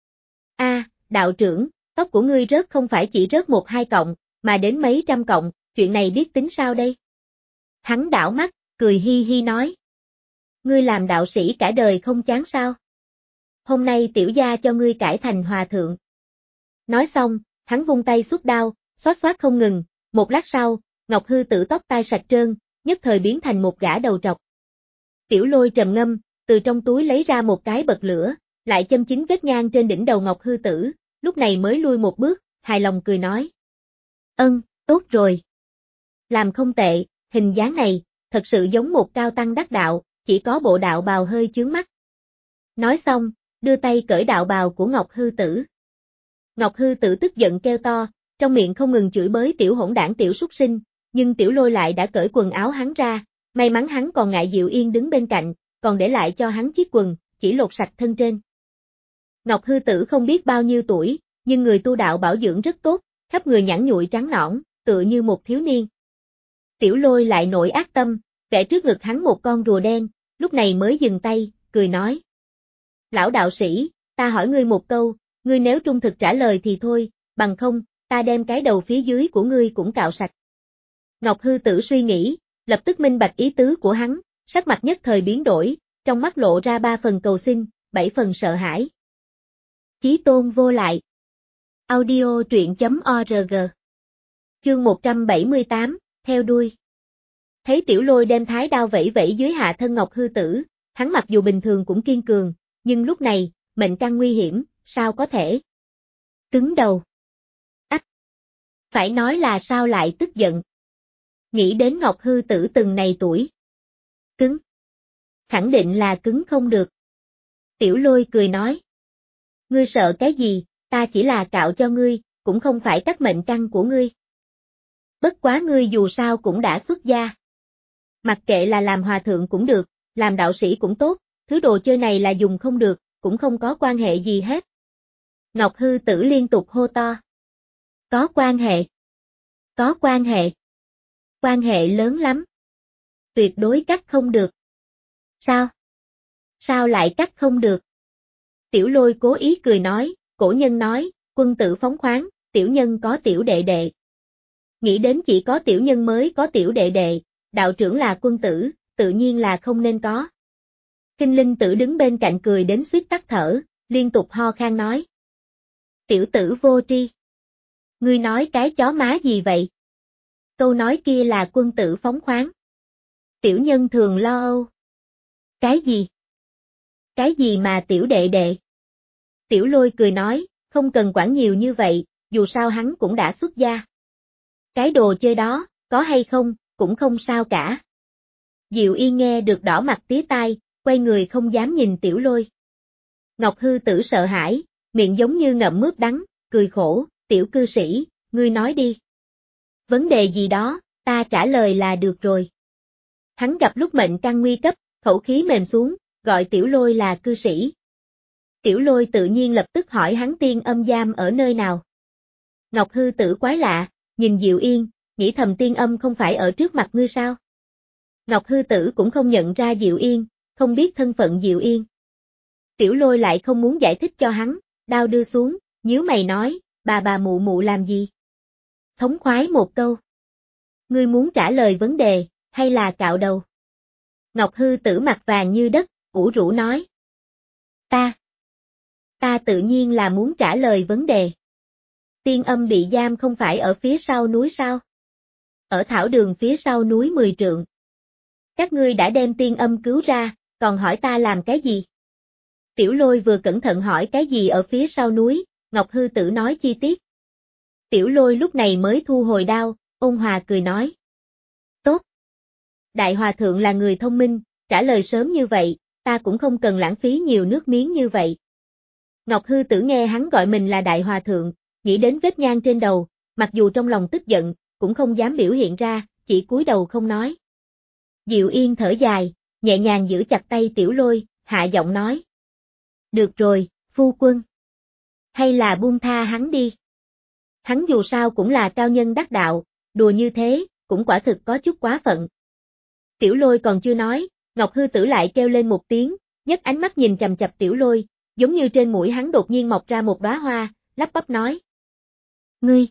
A, đạo trưởng, tóc của ngươi rớt không phải chỉ rớt một hai cọng, mà đến mấy trăm cọng, chuyện này biết tính sao đây? Hắn đảo mắt, cười hi hi nói. Ngươi làm đạo sĩ cả đời không chán sao? Hôm nay tiểu gia cho ngươi cải thành hòa thượng. Nói xong, hắn vung tay xuất đao, xoát xoát không ngừng, một lát sau, Ngọc Hư Tử tóc tai sạch trơn, nhất thời biến thành một gã đầu trọc. Tiểu Lôi trầm ngâm, từ trong túi lấy ra một cái bật lửa, lại châm chín vết nhang trên đỉnh đầu Ngọc Hư Tử, lúc này mới lui một bước, hài lòng cười nói. Ân, tốt rồi. Làm không tệ, hình dáng này, thật sự giống một cao tăng đắc đạo, chỉ có bộ đạo bào hơi chướng mắt. Nói xong, đưa tay cởi đạo bào của Ngọc Hư Tử. Ngọc Hư Tử tức giận kêu to, trong miệng không ngừng chửi bới tiểu hỗn đảng tiểu súc sinh, nhưng Tiểu Lôi lại đã cởi quần áo hắn ra, may mắn hắn còn ngại Diệu Yên đứng bên cạnh, còn để lại cho hắn chiếc quần, chỉ lột sạch thân trên. Ngọc Hư Tử không biết bao nhiêu tuổi, nhưng người tu đạo bảo dưỡng rất tốt, khắp người nhẵn nhụi trắng nõn, tựa như một thiếu niên. Tiểu Lôi lại nổi ác tâm, vẽ trước ngực hắn một con rùa đen, lúc này mới dừng tay, cười nói. Lão đạo sĩ, ta hỏi ngươi một câu, ngươi nếu trung thực trả lời thì thôi, bằng không, ta đem cái đầu phía dưới của ngươi cũng cạo sạch. Ngọc Hư Tử suy nghĩ, lập tức minh bạch ý tứ của hắn, sắc mặt nhất thời biến đổi, trong mắt lộ ra ba phần cầu xin, bảy phần sợ hãi. Chí tôn vô lại. Audio truyện chấm org. Chương một trăm bảy mươi tám, theo đuôi. Thấy Tiểu Lôi đem thái đao vẫy vẫy dưới hạ thân Ngọc Hư Tử, hắn mặc dù bình thường cũng kiên cường, nhưng lúc này, mệnh căn nguy hiểm, sao có thể? Cứng đầu. Ách! Phải nói là sao lại tức giận? Nghĩ đến Ngọc Hư Tử từng này tuổi. Cứng. Khẳng định là cứng không được. Tiểu Lôi cười nói. Ngươi sợ cái gì, ta chỉ là cạo cho ngươi, cũng không phải cắt mệnh căn của ngươi. Bất quá ngươi dù sao cũng đã xuất gia. Mặc kệ là làm hòa thượng cũng được, làm đạo sĩ cũng tốt, thứ đồ chơi này là dùng không được, cũng không có quan hệ gì hết. Ngọc Hư Tử liên tục hô to. Có quan hệ. Có quan hệ. Quan hệ lớn lắm. Tuyệt đối cắt không được. Sao? Sao lại cắt không được? Tiểu Lôi cố ý cười nói, cổ nhân nói, quân tử phóng khoáng, tiểu nhân có tiểu đệ đệ. Nghĩ đến chỉ có tiểu nhân mới có tiểu đệ đệ, đạo trưởng là quân tử, tự nhiên là không nên có. Kinh Linh Tử đứng bên cạnh cười đến suýt tắt thở, liên tục ho khan nói. Tiểu tử vô tri. Ngươi nói cái chó má gì vậy? Câu nói kia là quân tử phóng khoáng. Tiểu nhân thường lo âu. Cái gì? Cái gì mà tiểu đệ đệ? Tiểu Lôi cười nói, không cần quản nhiều như vậy, dù sao hắn cũng đã xuất gia. Cái đồ chơi đó, có hay không, cũng không sao cả. Diệu Yên nghe được đỏ mặt tía tai, quay người không dám nhìn Tiểu Lôi. Ngọc Hư Tử sợ hãi, miệng giống như ngậm mướp đắng, cười khổ, tiểu cư sĩ, ngươi nói đi. Vấn đề gì đó, ta trả lời là được rồi. Hắn gặp lúc mệnh căn nguy cấp, khẩu khí mềm xuống, gọi Tiểu Lôi là cư sĩ. Tiểu Lôi tự nhiên lập tức hỏi hắn tiên âm giam ở nơi nào. Ngọc Hư Tử quái lạ, nhìn Diệu Yên, nghĩ thầm tiên âm không phải ở trước mặt ngươi sao? Ngọc Hư Tử cũng không nhận ra Diệu Yên, không biết thân phận Diệu Yên. Tiểu Lôi lại không muốn giải thích cho hắn, đao đưa xuống, nhíu mày nói, bà bà mụ mụ làm gì? Thống khoái một câu. Ngươi muốn trả lời vấn đề, hay là cạo đầu? Ngọc Hư Tử mặt vàng như đất, ủ rũ nói. Ta. Ta tự nhiên là muốn trả lời vấn đề. Tiên âm bị giam không phải ở phía sau núi sao? Ở thảo đường phía sau núi mười trượng. Các ngươi đã đem tiên âm cứu ra, còn hỏi ta làm cái gì? Tiểu Lôi vừa cẩn thận hỏi cái gì ở phía sau núi, Ngọc Hư Tử nói chi tiết. Tiểu Lôi lúc này mới thu hồi đao, ôn hòa cười nói. Tốt, Đại Hòa Thượng là người thông minh, trả lời sớm như vậy, ta cũng không cần lãng phí nhiều nước miếng như vậy. Ngọc Hư Tử nghe hắn gọi mình là Đại Hòa Thượng, nghĩ đến vết nhang trên đầu, mặc dù trong lòng tức giận, cũng không dám biểu hiện ra, chỉ cúi đầu không nói. Diệu Yên thở dài, nhẹ nhàng giữ chặt tay Tiểu Lôi, hạ giọng nói. Được rồi, phu quân. Hay là buông tha hắn đi. Hắn dù sao cũng là cao nhân đắc đạo, đùa như thế, cũng quả thực có chút quá phận. Tiểu Lôi còn chưa nói, Ngọc Hư Tử lại kêu lên một tiếng, nhấc ánh mắt nhìn chằm chằm Tiểu Lôi, giống như trên mũi hắn đột nhiên mọc ra một đóa hoa, lắp bắp nói. Ngươi!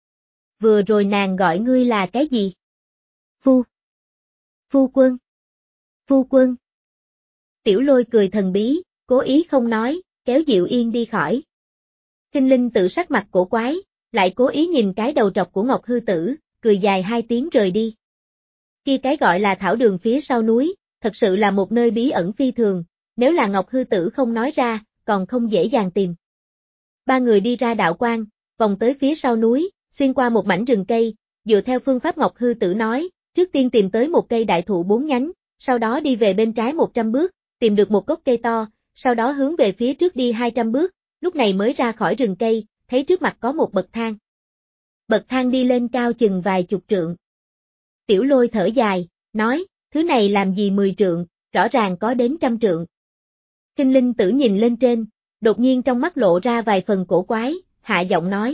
Vừa rồi nàng gọi ngươi là cái gì? Phu! Phu quân! Phu quân! Tiểu Lôi cười thần bí, cố ý không nói, kéo Diệu Yên đi khỏi. Kinh Linh Tử sắc mặt cổ quái, lại cố ý nhìn cái đầu trọc của Ngọc Hư Tử, cười dài hai tiếng rời đi. Kia cái gọi là thảo đường phía sau núi, thật sự là một nơi bí ẩn phi thường, nếu là Ngọc Hư Tử không nói ra, còn không dễ dàng tìm. Ba người đi ra đạo quan, vòng tới phía sau núi, xuyên qua một mảnh rừng cây, dựa theo phương pháp Ngọc Hư Tử nói, trước tiên tìm tới một cây đại thụ bốn nhánh, sau đó đi về bên trái một trăm bước, tìm được một gốc cây to, sau đó hướng về phía trước đi hai trăm bước, lúc này mới ra khỏi rừng cây, thấy trước mặt có một bậc thang. Bậc thang đi lên cao chừng vài chục trượng. Tiểu Lôi thở dài, nói, thứ này làm gì mười trượng, rõ ràng có đến trăm trượng. Kinh Linh Tử nhìn lên trên, đột nhiên trong mắt lộ ra vài phần cổ quái, hạ giọng nói.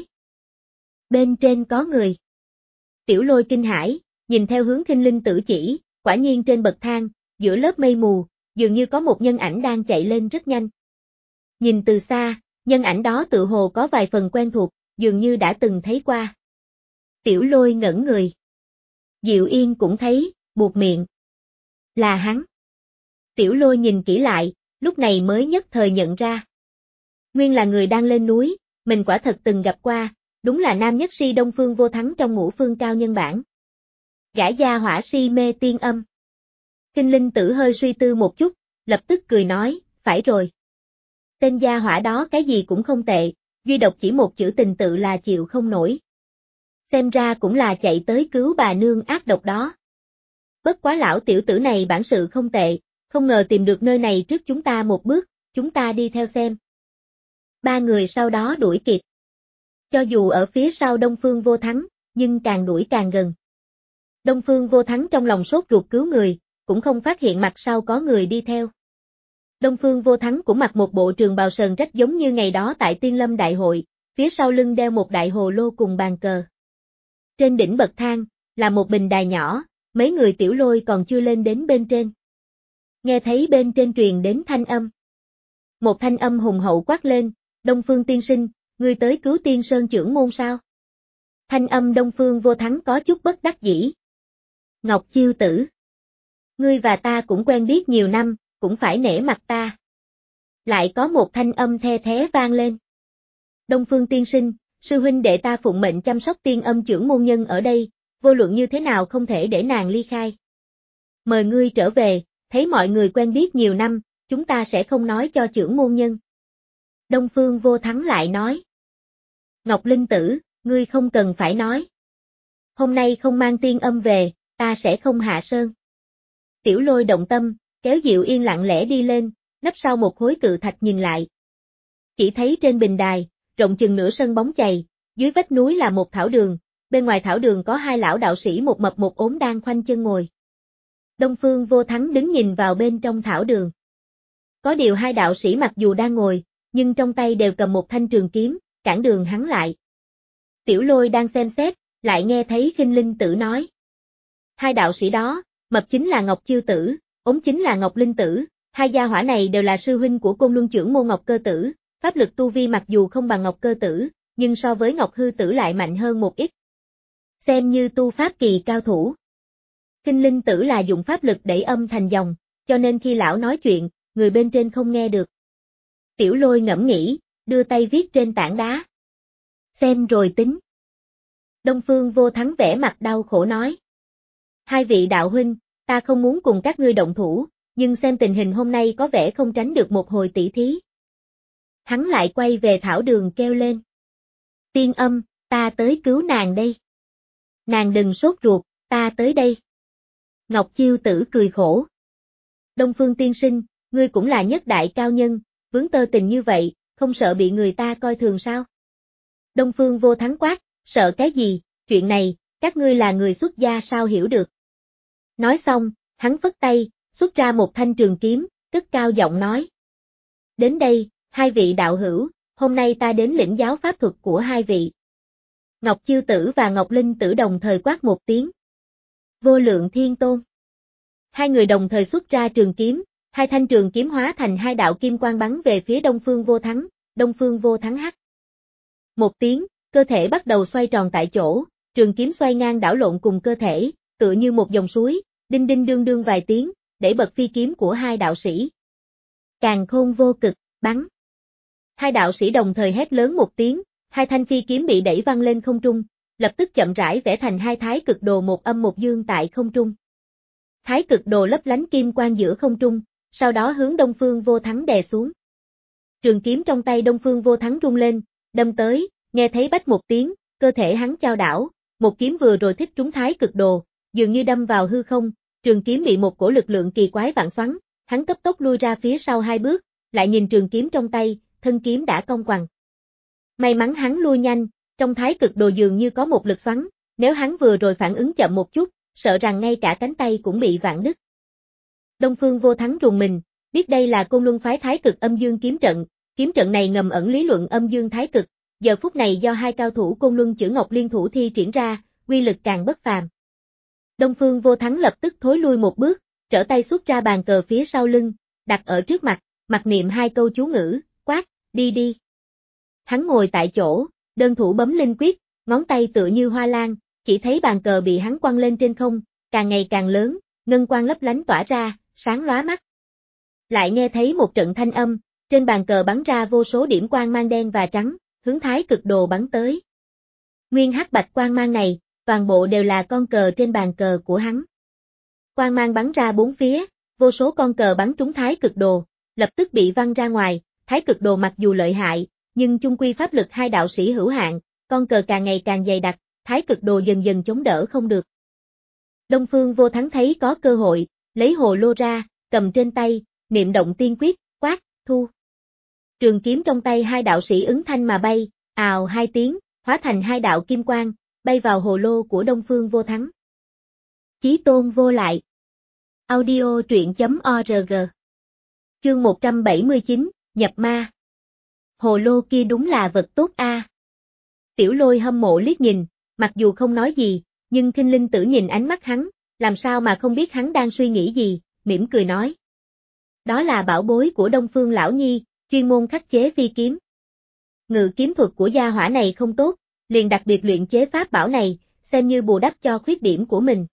Bên trên có người. Tiểu Lôi kinh hãi, nhìn theo hướng Kinh Linh Tử chỉ, quả nhiên trên bậc thang, giữa lớp mây mù, dường như có một nhân ảnh đang chạy lên rất nhanh. Nhìn từ xa, nhân ảnh đó tự hồ có vài phần quen thuộc, dường như đã từng thấy qua. Tiểu Lôi ngẩn người. Diệu Yên cũng thấy, buột miệng. Là hắn. Tiểu Lôi nhìn kỹ lại, lúc này mới nhất thời nhận ra. Nguyên là người đang lên núi, mình quả thật từng gặp qua, đúng là nam nhất si Đông Phương Vô Thắng trong ngũ phương cao nhân bản. Gã gia hỏa si mê tiên âm. Kinh Linh Tử hơi suy tư một chút, lập tức cười nói, phải rồi. Tên gia hỏa đó cái gì cũng không tệ, duy độc chỉ một chữ tình tự là chịu không nổi. Xem ra cũng là chạy tới cứu bà nương ác độc đó. Bất quá lão tiểu tử này bản sự không tệ, không ngờ tìm được nơi này trước chúng ta một bước, chúng ta đi theo xem. Ba người sau đó đuổi kịp. Cho dù ở phía sau Đông Phương Vô Thắng, nhưng càng đuổi càng gần. Đông Phương Vô Thắng trong lòng sốt ruột cứu người, cũng không phát hiện mặt sau có người đi theo. Đông Phương Vô Thắng cũng mặc một bộ trường bào sờn rách giống như ngày đó tại Tiên Lâm Đại hội, phía sau lưng đeo một đại hồ lô cùng bàn cờ. Trên đỉnh bậc thang, là một bình đài nhỏ, mấy người Tiểu Lôi còn chưa lên đến bên trên. Nghe thấy bên trên truyền đến thanh âm. Một thanh âm hùng hậu quát lên, Đông Phương tiên sinh, ngươi tới cứu Tiên Sơn trưởng môn sao? Thanh âm Đông Phương Vô Thắng có chút bất đắc dĩ. Ngọc Chiêu Tử. Ngươi và ta cũng quen biết nhiều năm, cũng phải nể mặt ta. Lại có một thanh âm the thé vang lên. Đông Phương tiên sinh, sư huynh đệ ta phụng mệnh chăm sóc tiên âm trưởng môn nhân ở đây, vô luận như thế nào không thể để nàng ly khai. Mời ngươi trở về, thấy mọi người quen biết nhiều năm, chúng ta sẽ không nói cho trưởng môn nhân. Đông Phương Vô Thắng lại nói. Ngọc Linh Tử, ngươi không cần phải nói. Hôm nay không mang tiên âm về, ta sẽ không hạ sơn. Tiểu Lôi động tâm, kéo Diệu Yên lặng lẽ đi lên, nấp sau một khối cự thạch nhìn lại. Chỉ thấy trên bình đài, rộng chừng nửa sân bóng chày, dưới vách núi là một thảo đường, bên ngoài thảo đường có hai lão đạo sĩ một mập một ốm đang khoanh chân ngồi. Đông Phương Vô Thắng đứng nhìn vào bên trong thảo đường. Có điều hai đạo sĩ mặc dù đang ngồi, nhưng trong tay đều cầm một thanh trường kiếm, cản đường hắn lại. Tiểu Lôi đang xem xét, lại nghe thấy Khinh Linh Tử nói. Hai đạo sĩ đó, mập chính là Ngọc Chiêu Tử, ốm chính là Ngọc Linh Tử, hai gia hỏa này đều là sư huynh của Côn Luân trưởng môn Ngọc Cơ Tử, pháp lực tu vi mặc dù không bằng Ngọc Cơ Tử, nhưng so với Ngọc Hư Tử lại mạnh hơn một ít. Xem như tu pháp kỳ cao thủ. Khinh Linh Tử là dùng pháp lực đẩy âm thành dòng, cho nên khi lão nói chuyện, người bên trên không nghe được. Tiểu Lôi ngẫm nghĩ, đưa tay viết trên tảng đá. Xem rồi tính. Đông Phương Vô Thắng vẻ mặt đau khổ nói. Hai vị đạo huynh, ta không muốn cùng các ngươi động thủ, nhưng xem tình hình hôm nay có vẻ không tránh được một hồi tỷ thí. Hắn lại quay về thảo đường kêu lên. Tiên âm, ta tới cứu nàng đây. Nàng đừng sốt ruột, ta tới đây. Ngọc Chiêu Tử cười khổ. Đông Phương tiên sinh, ngươi cũng là nhất đại cao nhân, vướng tơ tình như vậy, không sợ bị người ta coi thường sao? Đông Phương Vô Thắng quát, sợ cái gì, chuyện này, các ngươi là người xuất gia sao hiểu được. Nói xong, hắn phất tay, xuất ra một thanh trường kiếm, cất cao giọng nói. Đến đây, hai vị đạo hữu, hôm nay ta đến lĩnh giáo pháp thuật của hai vị. Ngọc Chiêu Tử và Ngọc Linh Tử đồng thời quát một tiếng. Vô Lượng Thiên Tôn. Hai người đồng thời xuất ra trường kiếm, hai thanh trường kiếm hóa thành hai đạo kim quang bắn về phía Đông Phương Vô Thắng, Đông Phương Vô Thắng hắc. Một tiếng, cơ thể bắt đầu xoay tròn tại chỗ, trường kiếm xoay ngang đảo lộn cùng cơ thể, tựa như một dòng suối, đinh đinh đương đương vài tiếng, đẩy bật phi kiếm của hai đạo sĩ. Càn Khôn Vô Cực, bắn. Hai đạo sĩ đồng thời hét lớn một tiếng, hai thanh phi kiếm bị đẩy văng lên không trung, lập tức chậm rãi vẽ thành hai thái cực đồ một âm một dương tại không trung. Thái cực đồ lấp lánh kim quang giữa không trung, sau đó hướng Đông Phương Vô Thắng đè xuống. Trường kiếm trong tay Đông Phương Vô Thắng rung lên, đâm tới, nghe thấy bách một tiếng, cơ thể hắn chao đảo, một kiếm vừa rồi thích trúng thái cực đồ, dường như đâm vào hư không, trường kiếm bị một cổ lực lượng kỳ quái vạn xoắn, hắn cấp tốc lui ra phía sau hai bước, lại nhìn trường kiếm trong tay, thân kiếm đã cong quằn. May mắn hắn lui nhanh, trong thái cực đồ dường như có một lực xoắn, nếu hắn vừa rồi phản ứng chậm một chút, sợ rằng ngay cả cánh tay cũng bị vạn đứt. Đông Phương Vô Thắng rùng mình, biết đây là Côn Luân phái thái cực âm dương kiếm trận, kiếm trận này ngầm ẩn lý luận âm dương thái cực, giờ phút này do hai cao thủ Côn Luân Chưởng Ngọc liên thủ thi triển ra, uy lực càng bất phàm. Đông Phương Vô Thắng lập tức thối lui một bước, trở tay xuất ra bàn cờ phía sau lưng, đặt ở trước mặt, mặc niệm hai câu chú ngữ, quát, đi đi. Hắn ngồi tại chỗ, đơn thủ bấm linh quyết, ngón tay tựa như hoa lan, chỉ thấy bàn cờ bị hắn quăng lên trên không, càng ngày càng lớn, ngân quang lấp lánh tỏa ra, sáng lóa mắt. Lại nghe thấy một trận thanh âm, trên bàn cờ bắn ra vô số điểm quang mang đen và trắng, hướng thái cực đồ bắn tới. Nguyên hắc bạch quang mang này, toàn bộ đều là con cờ trên bàn cờ của hắn. Quang mang bắn ra bốn phía, vô số con cờ bắn trúng thái cực đồ, lập tức bị văng ra ngoài, thái cực đồ mặc dù lợi hại, nhưng chung quy pháp lực hai đạo sĩ hữu hạn, con cờ càng ngày càng dày đặc, thái cực đồ dần dần chống đỡ không được. Đông Phương Vô Thắng thấy có cơ hội, lấy hồ lô ra, cầm trên tay, niệm động tiên quyết, quát, thu. Trường kiếm trong tay hai đạo sĩ ứng thanh mà bay, ào hai tiếng, hóa thành hai đạo kim quang, bay vào hồ lô của Đông Phương Vô Thắng. Chí Tôn Vô Lại. Audio truyện chấm org. Chương một trăm bảy mươi chín, nhập ma. Hồ lô kia đúng là vật tốt a. À. Tiểu Lôi hâm mộ liếc nhìn, mặc dù không nói gì, nhưng Kinh Linh Tử nhìn ánh mắt hắn, làm sao mà không biết hắn đang suy nghĩ gì, mỉm cười nói. Đó là bảo bối của Đông Phương lão nhi, chuyên môn khắc chế phi kiếm. Ngự kiếm thuật của gia hỏa này không tốt, liền đặc biệt luyện chế pháp bảo này, xem như bù đắp cho khuyết điểm của mình.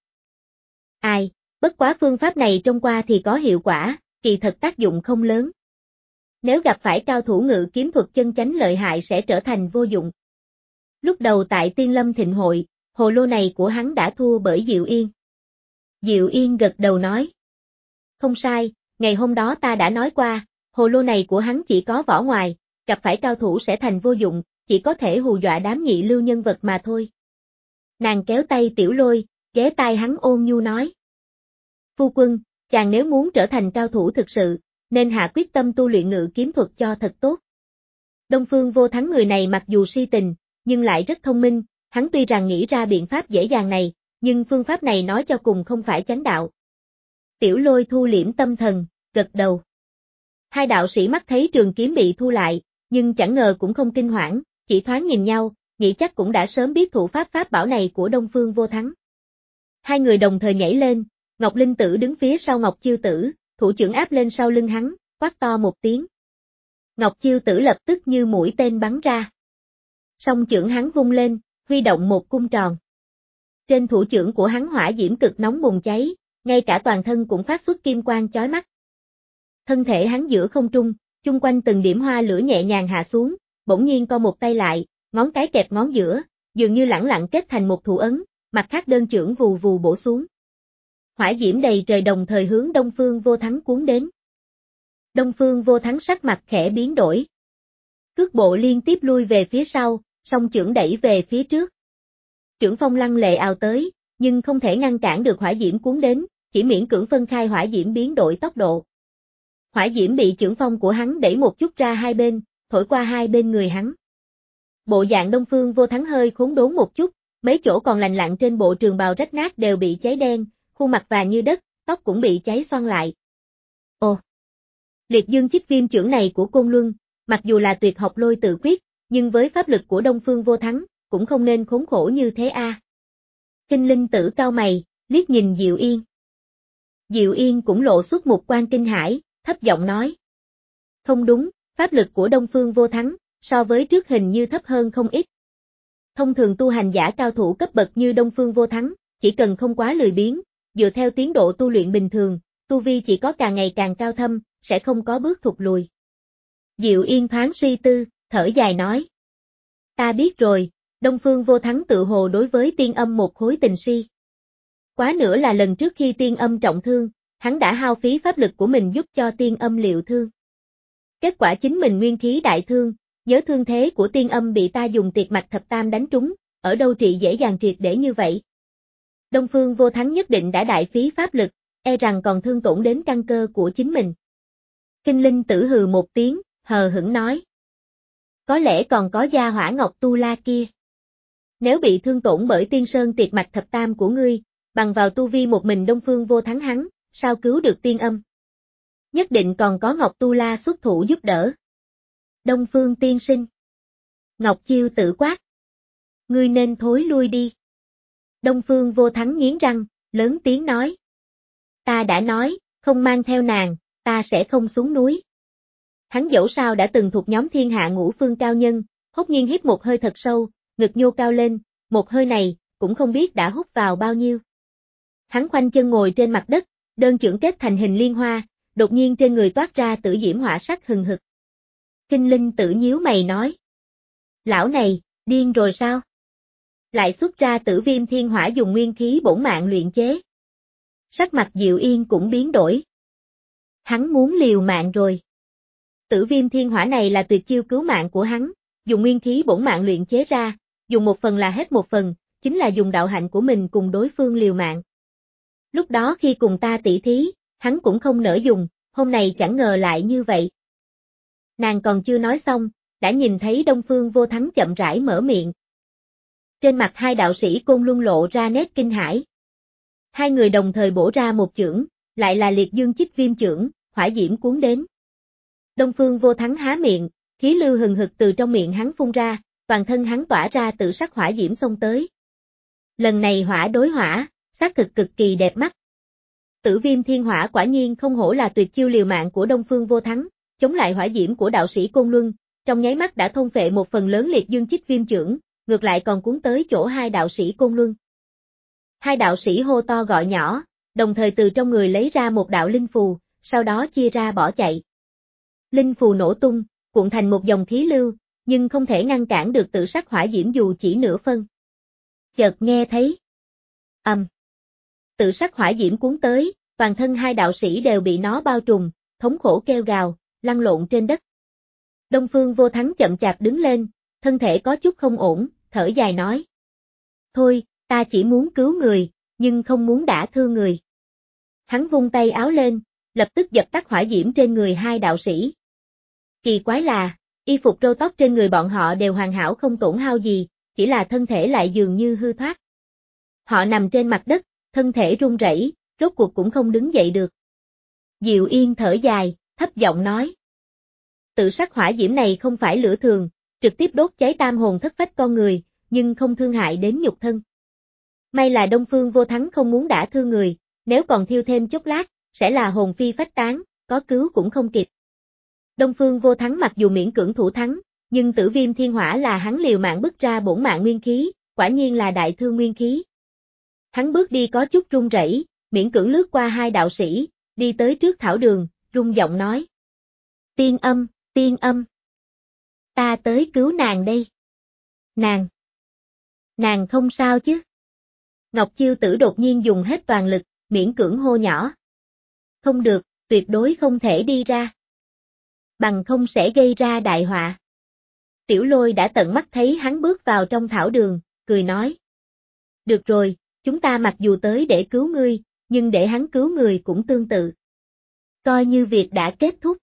Ai, bất quá phương pháp này trông qua thì có hiệu quả, kỳ thật tác dụng không lớn. Nếu gặp phải cao thủ ngự kiếm thuật chân chánh lợi hại sẽ trở thành vô dụng. Lúc đầu tại Tiên Lâm Thịnh Hội, hồ lô này của hắn đã thua bởi Diệu Yên. Diệu Yên gật đầu nói. Không sai, ngày hôm đó ta đã nói qua, hồ lô này của hắn chỉ có vỏ ngoài, gặp phải cao thủ sẽ thành vô dụng, chỉ có thể hù dọa đám nhị lưu nhân vật mà thôi. Nàng kéo tay Tiểu Lôi, ghé tai hắn ôn nhu nói. Phu quân, chàng nếu muốn trở thành cao thủ thực sự, nên hạ quyết tâm tu luyện ngự kiếm thuật cho thật tốt. Đông Phương Vô Thắng người này mặc dù si tình, nhưng lại rất thông minh, hắn tuy rằng nghĩ ra biện pháp dễ dàng này, nhưng phương pháp này nói cho cùng không phải chánh đạo. Tiểu Lôi thu liễm tâm thần, gật đầu. Hai đạo sĩ mắt thấy trường kiếm bị thu lại, nhưng chẳng ngờ cũng không kinh hoảng, chỉ thoáng nhìn nhau, nghĩ chắc cũng đã sớm biết thủ pháp pháp bảo này của Đông Phương Vô Thắng. Hai người đồng thời nhảy lên, Ngọc Linh Tử đứng phía sau Ngọc Chiêu Tử, thủ trưởng áp lên sau lưng hắn, quát to một tiếng. Ngọc Chiêu Tử lập tức như mũi tên bắn ra. Song chưởng hắn vung lên, huy động một cung tròn. Trên thủ trưởng của hắn hỏa diễm cực nóng bùng cháy, ngay cả toàn thân cũng phát xuất kim quang chói mắt. Thân thể hắn giữa không trung, chung quanh từng điểm hoa lửa nhẹ nhàng hạ xuống, bỗng nhiên co một tay lại, ngón cái kẹp ngón giữa, dường như lẳng lặng kết thành một thủ ấn, mặt khác đơn chưởng vù vù bổ xuống. Hỏa diễm đầy trời đồng thời hướng Đông Phương Vô Thắng cuốn đến. Đông Phương Vô Thắng sắc mặt khẽ biến đổi. Cước bộ liên tiếp lui về phía sau, song chưởng đẩy về phía trước. Chưởng phong lăng lệ ào tới, nhưng không thể ngăn cản được hỏa diễm cuốn đến, chỉ miễn cưỡng phân khai hỏa diễm biến đổi tốc độ. Hỏa diễm bị chưởng phong của hắn đẩy một chút ra hai bên, thổi qua hai bên người hắn. Bộ dạng Đông Phương Vô Thắng hơi khốn đốn một chút, mấy chỗ còn lành lặn trên bộ trường bào rách nát đều bị cháy đen, khuôn mặt vàng như đất, tóc cũng bị cháy xoăn lại. Ồ! Liệt dương chích viêm chưởng này của Côn Luân, mặc dù là tuyệt học lôi tự quyết, nhưng với pháp lực của Đông Phương Vô Thắng, cũng không nên khốn khổ như thế a. À. Kinh Linh Tử cau mày, liếc nhìn Diệu Yên. Diệu Yên cũng lộ xuất một quan kinh hãi, thấp giọng nói. Không đúng, pháp lực của Đông Phương Vô Thắng, so với trước hình như thấp hơn không ít. Thông thường tu hành giả cao thủ cấp bậc như Đông Phương Vô Thắng, chỉ cần không quá lười biếng, dựa theo tiến độ tu luyện bình thường, tu vi chỉ có càng ngày càng cao thâm, sẽ không có bước thụt lùi. Diệu Yên thoáng suy tư, thở dài nói. Ta biết rồi, Đông Phương Vô Thắng tự hồ đối với tiên âm một khối tình si. Quá nữa là lần trước khi tiên âm trọng thương, hắn đã hao phí pháp lực của mình giúp cho tiên âm liệu thương. Kết quả chính mình nguyên khí đại thương, nhớ thương thế của tiên âm bị ta dùng tiệt mạch thập tam đánh trúng, ở đâu trị dễ dàng triệt để như vậy. Đông Phương Vô Thắng nhất định đã đại phí pháp lực, e rằng còn thương tổn đến căn cơ của chính mình. Kinh Linh Tử hừ một tiếng, hờ hững nói. Có lẽ còn có gia hỏa Ngọc Tu La kia. Nếu bị thương tổn bởi tiên sơn tiệt mạch thập tam của ngươi, bằng vào tu vi một mình Đông Phương Vô Thắng hắn, sao cứu được tiên âm? Nhất định còn có Ngọc Tu La xuất thủ giúp đỡ. Đông Phương tiên sinh. Ngọc Chiêu tự quát. Ngươi nên thối lui đi. Đông Phương Vô Thắng nghiến răng, lớn tiếng nói. Ta đã nói, không mang theo nàng, ta sẽ không xuống núi. Hắn dẫu sao đã từng thuộc nhóm thiên hạ ngũ phương cao nhân, hốt nhiên hít một hơi thật sâu, ngực nhô cao lên, một hơi này, cũng không biết đã hút vào bao nhiêu. Hắn khoanh chân ngồi trên mặt đất, đơn chưởng kết thành hình liên hoa, đột nhiên trên người toát ra tử diễm hỏa sắc hừng hực. Kinh Linh Tử nhíu mày nói. Lão này, điên rồi sao? Lại xuất ra tử viêm thiên hỏa dùng nguyên khí bổn mạng luyện chế. Sắc mặt Diệu Yên cũng biến đổi. Hắn muốn liều mạng rồi. Tử viêm thiên hỏa này là tuyệt chiêu cứu mạng của hắn, dùng nguyên khí bổn mạng luyện chế ra, dùng một phần là hết một phần, chính là dùng đạo hạnh của mình cùng đối phương liều mạng. Lúc đó khi cùng ta tỷ thí, hắn cũng không nỡ dùng, hôm nay chẳng ngờ lại như vậy. Nàng còn chưa nói xong, đã nhìn thấy Đông Phương Vô Thắng chậm rãi mở miệng. Trên mặt hai đạo sĩ Côn Luân lộ ra nét kinh hãi. Hai người đồng thời bổ ra một chưởng, lại là liệt dương chích viêm chưởng, hỏa diễm cuốn đến. Đông Phương Vô Thắng há miệng, khí lưu hừng hực từ trong miệng hắn phun ra, toàn thân hắn tỏa ra tự sắc hỏa diễm xông tới. Lần này hỏa đối hỏa, xác thực cực kỳ đẹp mắt. Tử viêm thiên hỏa quả nhiên không hổ là tuyệt chiêu liều mạng của Đông Phương Vô Thắng, chống lại hỏa diễm của đạo sĩ Côn Luân, trong nháy mắt đã thôn phệ một phần lớn liệt dương chích viêm chưởng, ngược lại còn cuốn tới chỗ hai đạo sĩ Côn Luân. Hai đạo sĩ hô to gọi nhỏ, đồng thời từ trong người lấy ra một đạo linh phù, sau đó chia ra bỏ chạy. Linh phù nổ tung, cuộn thành một dòng khí lưu, nhưng không thể ngăn cản được tự sắc hỏa diễm dù chỉ nửa phân. Chợt nghe thấy. Ầm. Um. Tự sắc hỏa diễm cuốn tới, toàn thân hai đạo sĩ đều bị nó bao trùm, thống khổ kêu gào, lăn lộn trên đất. Đông Phương Vô Thắng chậm chạp đứng lên, thân thể có chút không ổn, thở dài nói. Thôi, ta chỉ muốn cứu người, nhưng không muốn đả thương người. Hắn vung tay áo lên, lập tức dập tắt hỏa diễm trên người hai đạo sĩ. Kỳ quái là, y phục râu tóc trên người bọn họ đều hoàn hảo không tổn hao gì, chỉ là thân thể lại dường như hư thoát. Họ nằm trên mặt đất, thân thể run rẩy, rốt cuộc cũng không đứng dậy được. Diệu Yên thở dài, thấp giọng nói. Tự sắc hỏa diễm này không phải lửa thường, trực tiếp đốt cháy tam hồn thất phách con người, nhưng không thương hại đến nhục thân. May là Đông Phương Vô Thắng không muốn đả thương người, nếu còn thiêu thêm chốc lát, sẽ là hồn phi phách tán, có cứu cũng không kịp. Đông Phương Vô Thắng mặc dù miễn cưỡng thủ thắng, nhưng tử viêm thiên hỏa là hắn liều mạng bức ra bổn mạng nguyên khí, quả nhiên là đại thương nguyên khí. Hắn bước đi có chút run rẩy, miễn cưỡng lướt qua hai đạo sĩ, đi tới trước thảo đường, rung giọng nói. Tiên âm, tiên âm. Ta tới cứu nàng đây. Nàng. Nàng không sao chứ. Ngọc Chiêu Tử đột nhiên dùng hết toàn lực, miễn cưỡng hô nhỏ. Không được, tuyệt đối không thể đi ra. Bằng không sẽ gây ra đại họa. Tiểu Lôi đã tận mắt thấy hắn bước vào trong thảo đường, cười nói. Được rồi, chúng ta mặc dù tới để cứu ngươi, nhưng để hắn cứu người cũng tương tự. Coi như việc đã kết thúc.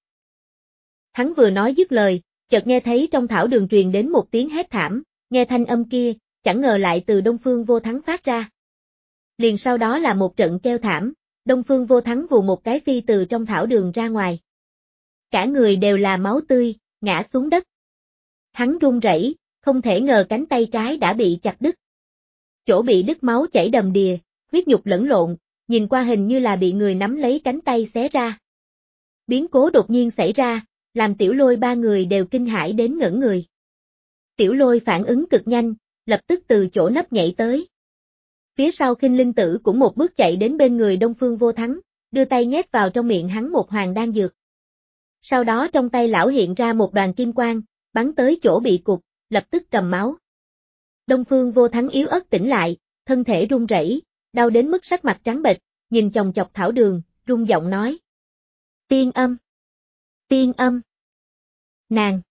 Hắn vừa nói dứt lời, chợt nghe thấy trong thảo đường truyền đến một tiếng hét thảm, nghe thanh âm kia, chẳng ngờ lại từ Đông Phương Vô Thắng phát ra. Liền sau đó là một trận kêu thảm, Đông Phương Vô Thắng vù một cái phi từ trong thảo đường ra ngoài. Cả người đều là máu tươi, ngã xuống đất. Hắn run rẩy, không thể ngờ cánh tay trái đã bị chặt đứt. Chỗ bị đứt máu chảy đầm đìa, huyết nhục lẫn lộn, nhìn qua hình như là bị người nắm lấy cánh tay xé ra. Biến cố đột nhiên xảy ra, làm Tiểu Lôi ba người đều kinh hãi đến ngẩn người. Tiểu Lôi phản ứng cực nhanh, lập tức từ chỗ nấp nhảy tới. Phía sau Khinh Linh Tử cũng một bước chạy đến bên người Đông Phương Vô Thắng, đưa tay nhét vào trong miệng hắn một hoàng đan dược. Sau đó trong tay lão hiện ra một đoàn kim quang, bắn tới chỗ bị cục, lập tức cầm máu. Đông Phương Vô Thắng yếu ớt tỉnh lại, thân thể run rẩy, đau đến mức sắc mặt trắng bệch, nhìn chòng chọc thảo đường, run giọng nói. Tiên âm! Tiên âm! Nàng!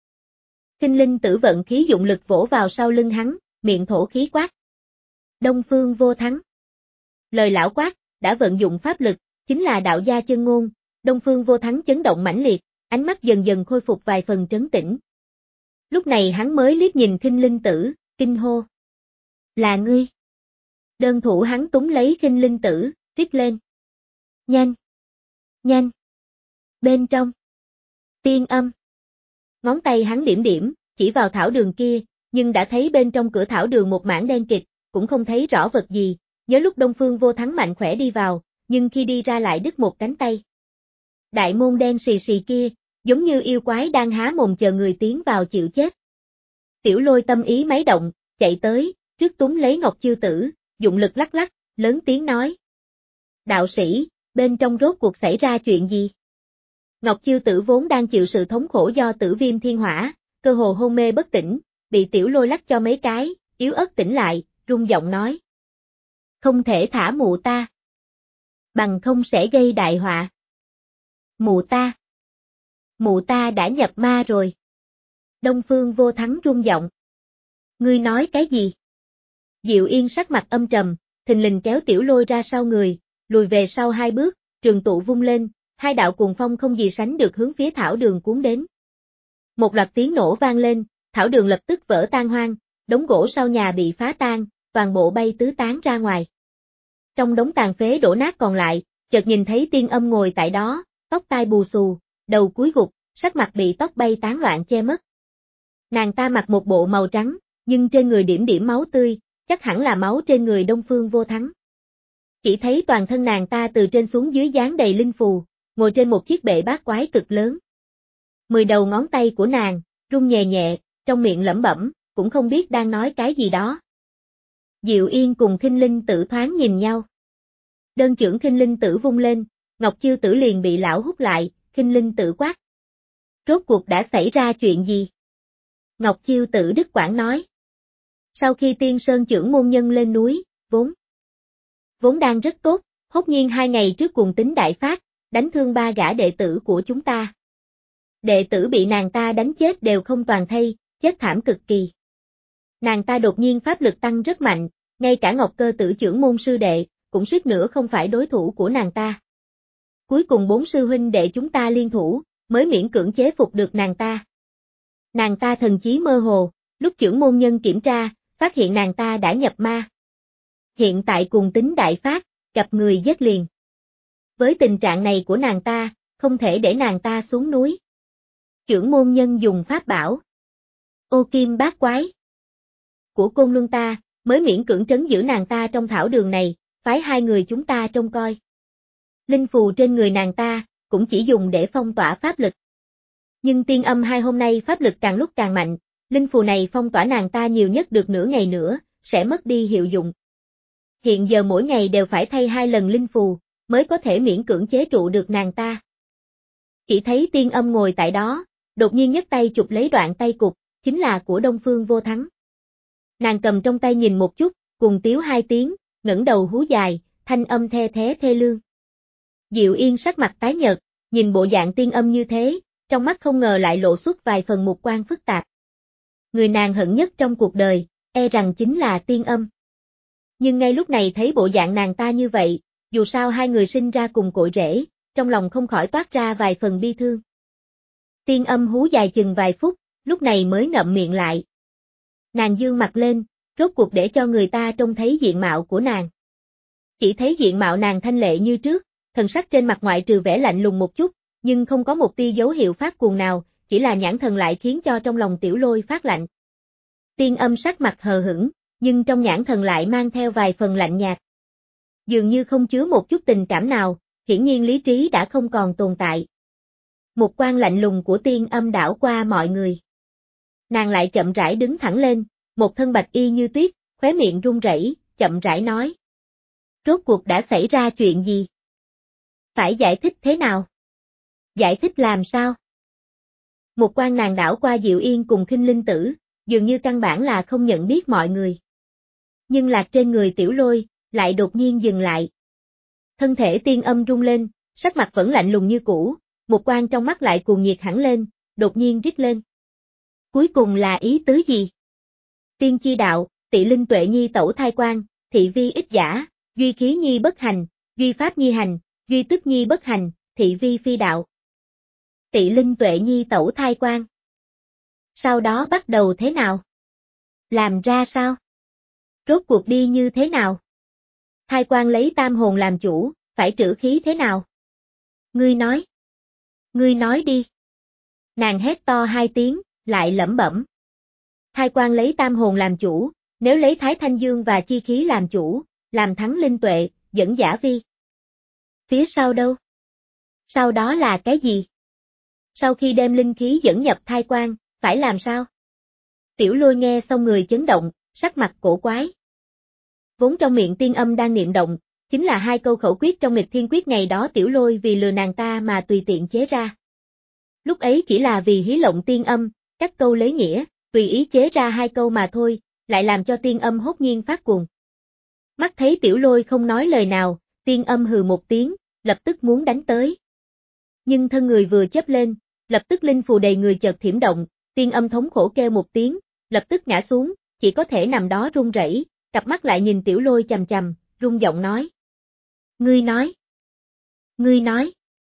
Khinh Linh Tử vận khí dụng lực vỗ vào sau lưng hắn, miệng thổ khí quát. Đông Phương Vô Thắng! Lời lão quát, đã vận dụng pháp lực, chính là đạo gia chân ngôn, Đông Phương Vô Thắng chấn động mãnh liệt, ánh mắt dần dần khôi phục vài phần trấn tĩnh. Lúc này hắn mới liếc nhìn Khinh Linh Tử, kinh hô. Là ngươi! Đơn thủ hắn túng lấy Khinh Linh Tử, rít lên. Nhanh! Nhanh! Bên trong! Tiên âm! Ngón tay hắn điểm điểm, chỉ vào thảo đường kia, nhưng đã thấy bên trong cửa thảo đường một mảng đen kịt, cũng không thấy rõ vật gì, nhớ lúc Đông Phương Vô Thắng mạnh khỏe đi vào, nhưng khi đi ra lại đứt một cánh tay. Đại môn đen xì xì kia, giống như yêu quái đang há mồm chờ người tiến vào chịu chết. Tiểu Lôi tâm ý máy động, chạy tới, trước túm lấy Ngọc Chiêu Tử, dụng lực lắc lắc, lớn tiếng nói. Đạo sĩ, bên trong rốt cuộc xảy ra chuyện gì? Ngọc Chiêu Tử vốn đang chịu sự thống khổ do tử viêm thiên hỏa, cơ hồ hôn mê bất tỉnh, bị Tiểu Lôi lắc cho mấy cái, yếu ớt tỉnh lại, run giọng nói. Không thể thả mụ ta. Bằng không sẽ gây đại họa. Mụ ta. Mụ ta đã nhập ma rồi. Đông Phương Vô Thắng run giọng. Ngươi nói cái gì? Diệu Yên sắc mặt âm trầm, thình lình kéo Tiểu Lôi ra sau người, lùi về sau hai bước, trường tụ vung lên, hai đạo cuồng phong không gì sánh được hướng phía thảo đường cuốn đến. Một loạt tiếng nổ vang lên, thảo đường lập tức vỡ tan hoang, đống gỗ sau nhà bị phá tan, toàn bộ bay tứ tán ra ngoài. Trong đống tàn phế đổ nát còn lại, chợt nhìn thấy Tiên Âm ngồi tại đó, tóc tai bù xù, đầu cúi gục, sắc mặt bị tóc bay tán loạn che mất. Nàng ta mặc một bộ màu trắng, nhưng trên người điểm điểm máu tươi, chắc hẳn là máu trên người Đông Phương Vô Thắng. Chỉ thấy toàn thân nàng ta từ trên xuống dưới dán đầy linh phù, ngồi trên một chiếc bệ bát quái cực lớn. Mười đầu ngón tay của nàng, rung nhẹ nhẹ, trong miệng lẩm bẩm, cũng không biết đang nói cái gì đó. Diệu Yên cùng Khinh Linh Tử thoáng nhìn nhau. Đơn chưởng Khinh Linh Tử vung lên, Ngọc Chiêu Tử liền bị lão hút lại, Khinh Linh Tử quát. Rốt cuộc đã xảy ra chuyện gì? Ngọc Chiêu Tử đứt quãng nói. Sau khi Tiên Sơn trưởng môn nhân lên núi, vốn vốn đang rất tốt, hốt nhiên hai ngày trước cuồng tính đại phát, đánh thương ba gã đệ tử của chúng ta. Đệ tử bị nàng ta đánh chết đều không toàn thây, chết thảm cực kỳ. Nàng ta đột nhiên pháp lực tăng rất mạnh, ngay cả Ngọc Cơ Tử trưởng môn sư đệ, cũng suýt nữa không phải đối thủ của nàng ta. Cuối cùng bốn sư huynh đệ chúng ta liên thủ, mới miễn cưỡng chế phục được nàng ta. Nàng ta thần trí mơ hồ, lúc trưởng môn nhân kiểm tra, phát hiện nàng ta đã nhập ma. Hiện tại cuồng tính đại phát, gặp người giết liền. Với tình trạng này của nàng ta, không thể để nàng ta xuống núi. Trưởng môn nhân dùng pháp bảo. Ô kim bát quái. Của Côn Luân ta, mới miễn cưỡng trấn giữ nàng ta trong thảo đường này, phái hai người chúng ta trông coi. Linh phù trên người nàng ta, cũng chỉ dùng để phong tỏa pháp lực. Nhưng Tiên Âm hai hôm nay pháp lực càng lúc càng mạnh, linh phù này phong tỏa nàng ta nhiều nhất được nửa ngày nữa, sẽ mất đi hiệu dụng. Hiện giờ mỗi ngày đều phải thay hai lần linh phù, mới có thể miễn cưỡng chế trụ được nàng ta. Chỉ thấy Tiên Âm ngồi tại đó, đột nhiên nhấc tay chụp lấy đoạn tay cục, chính là của Đông Phương Vô Thắng. Nàng cầm trong tay nhìn một chút, cùng tiếu hai tiếng, ngẩng đầu hú dài, thanh âm the thé thê lương. Diệu Yên sắc mặt tái nhợt, nhìn bộ dạng Tiên Âm như thế, trong mắt không ngờ lại lộ xuất vài phần mục quan phức tạp. Người nàng hận nhất trong cuộc đời, e rằng chính là Tiên Âm. Nhưng ngay lúc này thấy bộ dạng nàng ta như vậy, dù sao hai người sinh ra cùng cội rễ, trong lòng không khỏi toát ra vài phần bi thương. Tiên Âm hú dài chừng vài phút, lúc này mới ngậm miệng lại. Nàng dương mặt lên, rốt cuộc để cho người ta trông thấy diện mạo của nàng. Chỉ thấy diện mạo nàng thanh lệ như trước, thần sắc trên mặt ngoại trừ vẻ lạnh lùng một chút, nhưng không có một tia dấu hiệu phát cuồng nào, chỉ là nhãn thần lại khiến cho trong lòng Tiểu Lôi phát lạnh. Tiên Âm sắc mặt hờ hững, nhưng trong nhãn thần lại mang theo vài phần lạnh nhạt. Dường như không chứa một chút tình cảm nào, hiển nhiên lý trí đã không còn tồn tại. Một quan lạnh lùng của Tiên Âm đảo qua mọi người. Nàng lại chậm rãi đứng thẳng lên, một thân bạch y như tuyết, khóe miệng run rẩy, chậm rãi nói. Rốt cuộc đã xảy ra chuyện gì? Phải giải thích thế nào? Giải thích làm sao? Một quan nàng đảo qua Diệu Yên cùng Khinh Linh Tử, dường như căn bản là không nhận biết mọi người. Nhưng lạc trên người Tiểu Lôi, lại đột nhiên dừng lại. Thân thể Tiên Âm rung lên, sắc mặt vẫn lạnh lùng như cũ, một quan trong mắt lại cuồng nhiệt hẳn lên, đột nhiên rít lên. Cuối cùng là ý tứ gì? Tiên chi đạo, Tị Linh Tuệ Nhi tẩu thai quan, thị vi ích giả, duy khí nhi bất hành, duy pháp nhi hành, duy tức nhi bất hành, thị vi phi đạo. Tị Linh Tuệ Nhi tẩu thai quan. Sau đó bắt đầu thế nào? Làm ra sao? Rốt cuộc đi như thế nào? Thai quan lấy tam hồn làm chủ, phải trữ khí thế nào? Ngươi nói. Ngươi nói đi. Nàng hét to hai tiếng, lại lẩm bẩm. Thai quan lấy tam hồn làm chủ, nếu lấy Thái Thanh Dương và chi khí làm chủ, làm thắng linh tuệ, dẫn giả vi. Phía sau đâu? Sau đó là cái gì? Sau khi đem linh khí dẫn nhập thai quan, phải làm sao? Tiểu Lôi nghe xong người chấn động, sắc mặt cổ quái. Vốn trong miệng Tiên Âm đang niệm động, chính là hai câu khẩu quyết trong nghịch thiên quyết ngày đó Tiểu Lôi vì lừa nàng ta mà tùy tiện chế ra. Lúc ấy chỉ là vì hí lộng Tiên Âm, các câu lấy nghĩa, tùy ý chế ra hai câu mà thôi, lại làm cho Tiên Âm hốt nhiên phát cuồng. Mắt thấy Tiểu Lôi không nói lời nào, Tiên Âm hừ một tiếng, lập tức muốn đánh tới. Nhưng thân người vừa chớp lên, lập tức linh phù đầy người chợt thiểm động, Tiên Âm thống khổ kêu một tiếng, lập tức ngã xuống, chỉ có thể nằm đó run rẩy, cặp mắt lại nhìn Tiểu Lôi chằm chằm, run giọng nói. Ngươi nói. Ngươi nói.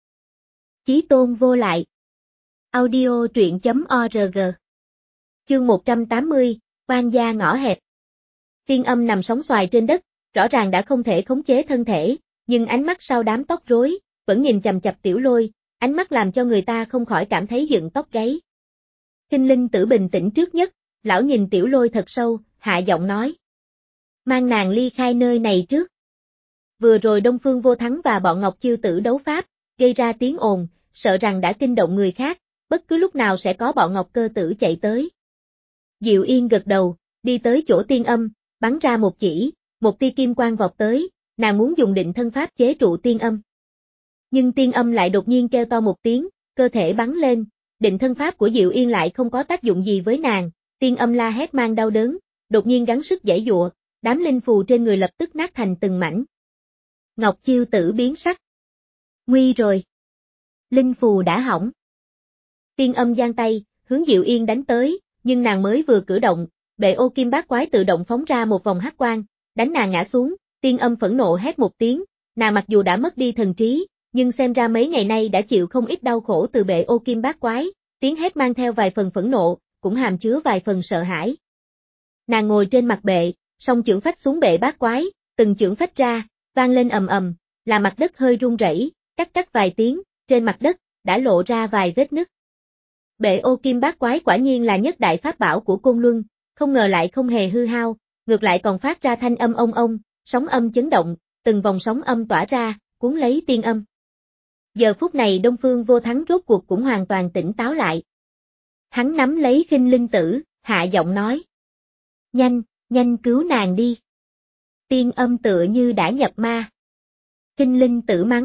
Chí tôn vô lại. Audio truyện chấm org. Chương một trăm tám mươi, Quan gia ngõ hẹp. Tiên Âm nằm sóng xoài trên đất, rõ ràng đã không thể khống chế thân thể, nhưng ánh mắt sau đám tóc rối, vẫn nhìn chằm chằm Tiểu Lôi, ánh mắt làm cho người ta không khỏi cảm thấy dựng tóc gáy. Khinh Linh Tử bình tĩnh trước nhất, lão nhìn Tiểu Lôi thật sâu, hạ giọng nói. Mang nàng ly khai nơi này trước. Vừa rồi Đông Phương Vô Thắng và bọn Ngọc Chiêu Tử đấu pháp, gây ra tiếng ồn, sợ rằng đã kinh động người khác, bất cứ lúc nào sẽ có bọn Ngọc Cơ Tử chạy tới. Diệu Yên gật đầu, đi tới chỗ Tiên Âm, bắn ra một chỉ, một tia kim quang vọt tới, nàng muốn dùng định thân pháp chế trụ Tiên Âm. Nhưng Tiên Âm lại đột nhiên kêu to một tiếng, cơ thể bắn lên, định thân pháp của Diệu Yên lại không có tác dụng gì với nàng, Tiên Âm la hét mang đau đớn, đột nhiên gắng sức giãy giụa, đám linh phù trên người lập tức nát thành từng mảnh. Ngọc Chiêu Tử biến sắc. Nguy rồi. Linh phù đã hỏng. Tiên Âm giang tay, hướng Diệu Yên đánh tới, nhưng nàng mới vừa cử động, bệ ô kim bát quái tự động phóng ra một vòng hắc quang, đánh nàng ngã xuống, Tiên Âm phẫn nộ hét một tiếng, nàng mặc dù đã mất đi thần trí, nhưng xem ra mấy ngày nay đã chịu không ít đau khổ từ bệ ô kim bát quái, tiếng hét mang theo vài phần phẫn nộ, cũng hàm chứa vài phần sợ hãi. Nàng ngồi trên mặt bệ, song chưởng phách xuống bệ bát quái, từng chưởng phách ra, vang lên ầm ầm, là mặt đất hơi rung rẩy, cắt cắt vài tiếng, trên mặt đất đã lộ ra vài vết nứt. Bệ ô kim bát quái quả nhiên là nhất đại pháp bảo của Côn Luân, không ngờ lại không hề hư hao, ngược lại còn phát ra thanh âm ông ông, sóng âm chấn động, từng vòng sóng âm tỏa ra, cuốn lấy Tiên Âm. Giờ phút này Đông Phương Vô Thắng rốt cuộc cũng hoàn toàn tỉnh táo lại. Hắn nắm lấy Khinh Linh Tử, hạ giọng nói. Nhanh, nhanh cứu nàng đi. Tiên Âm tựa như đã nhập ma. Khinh Linh Tử mắng.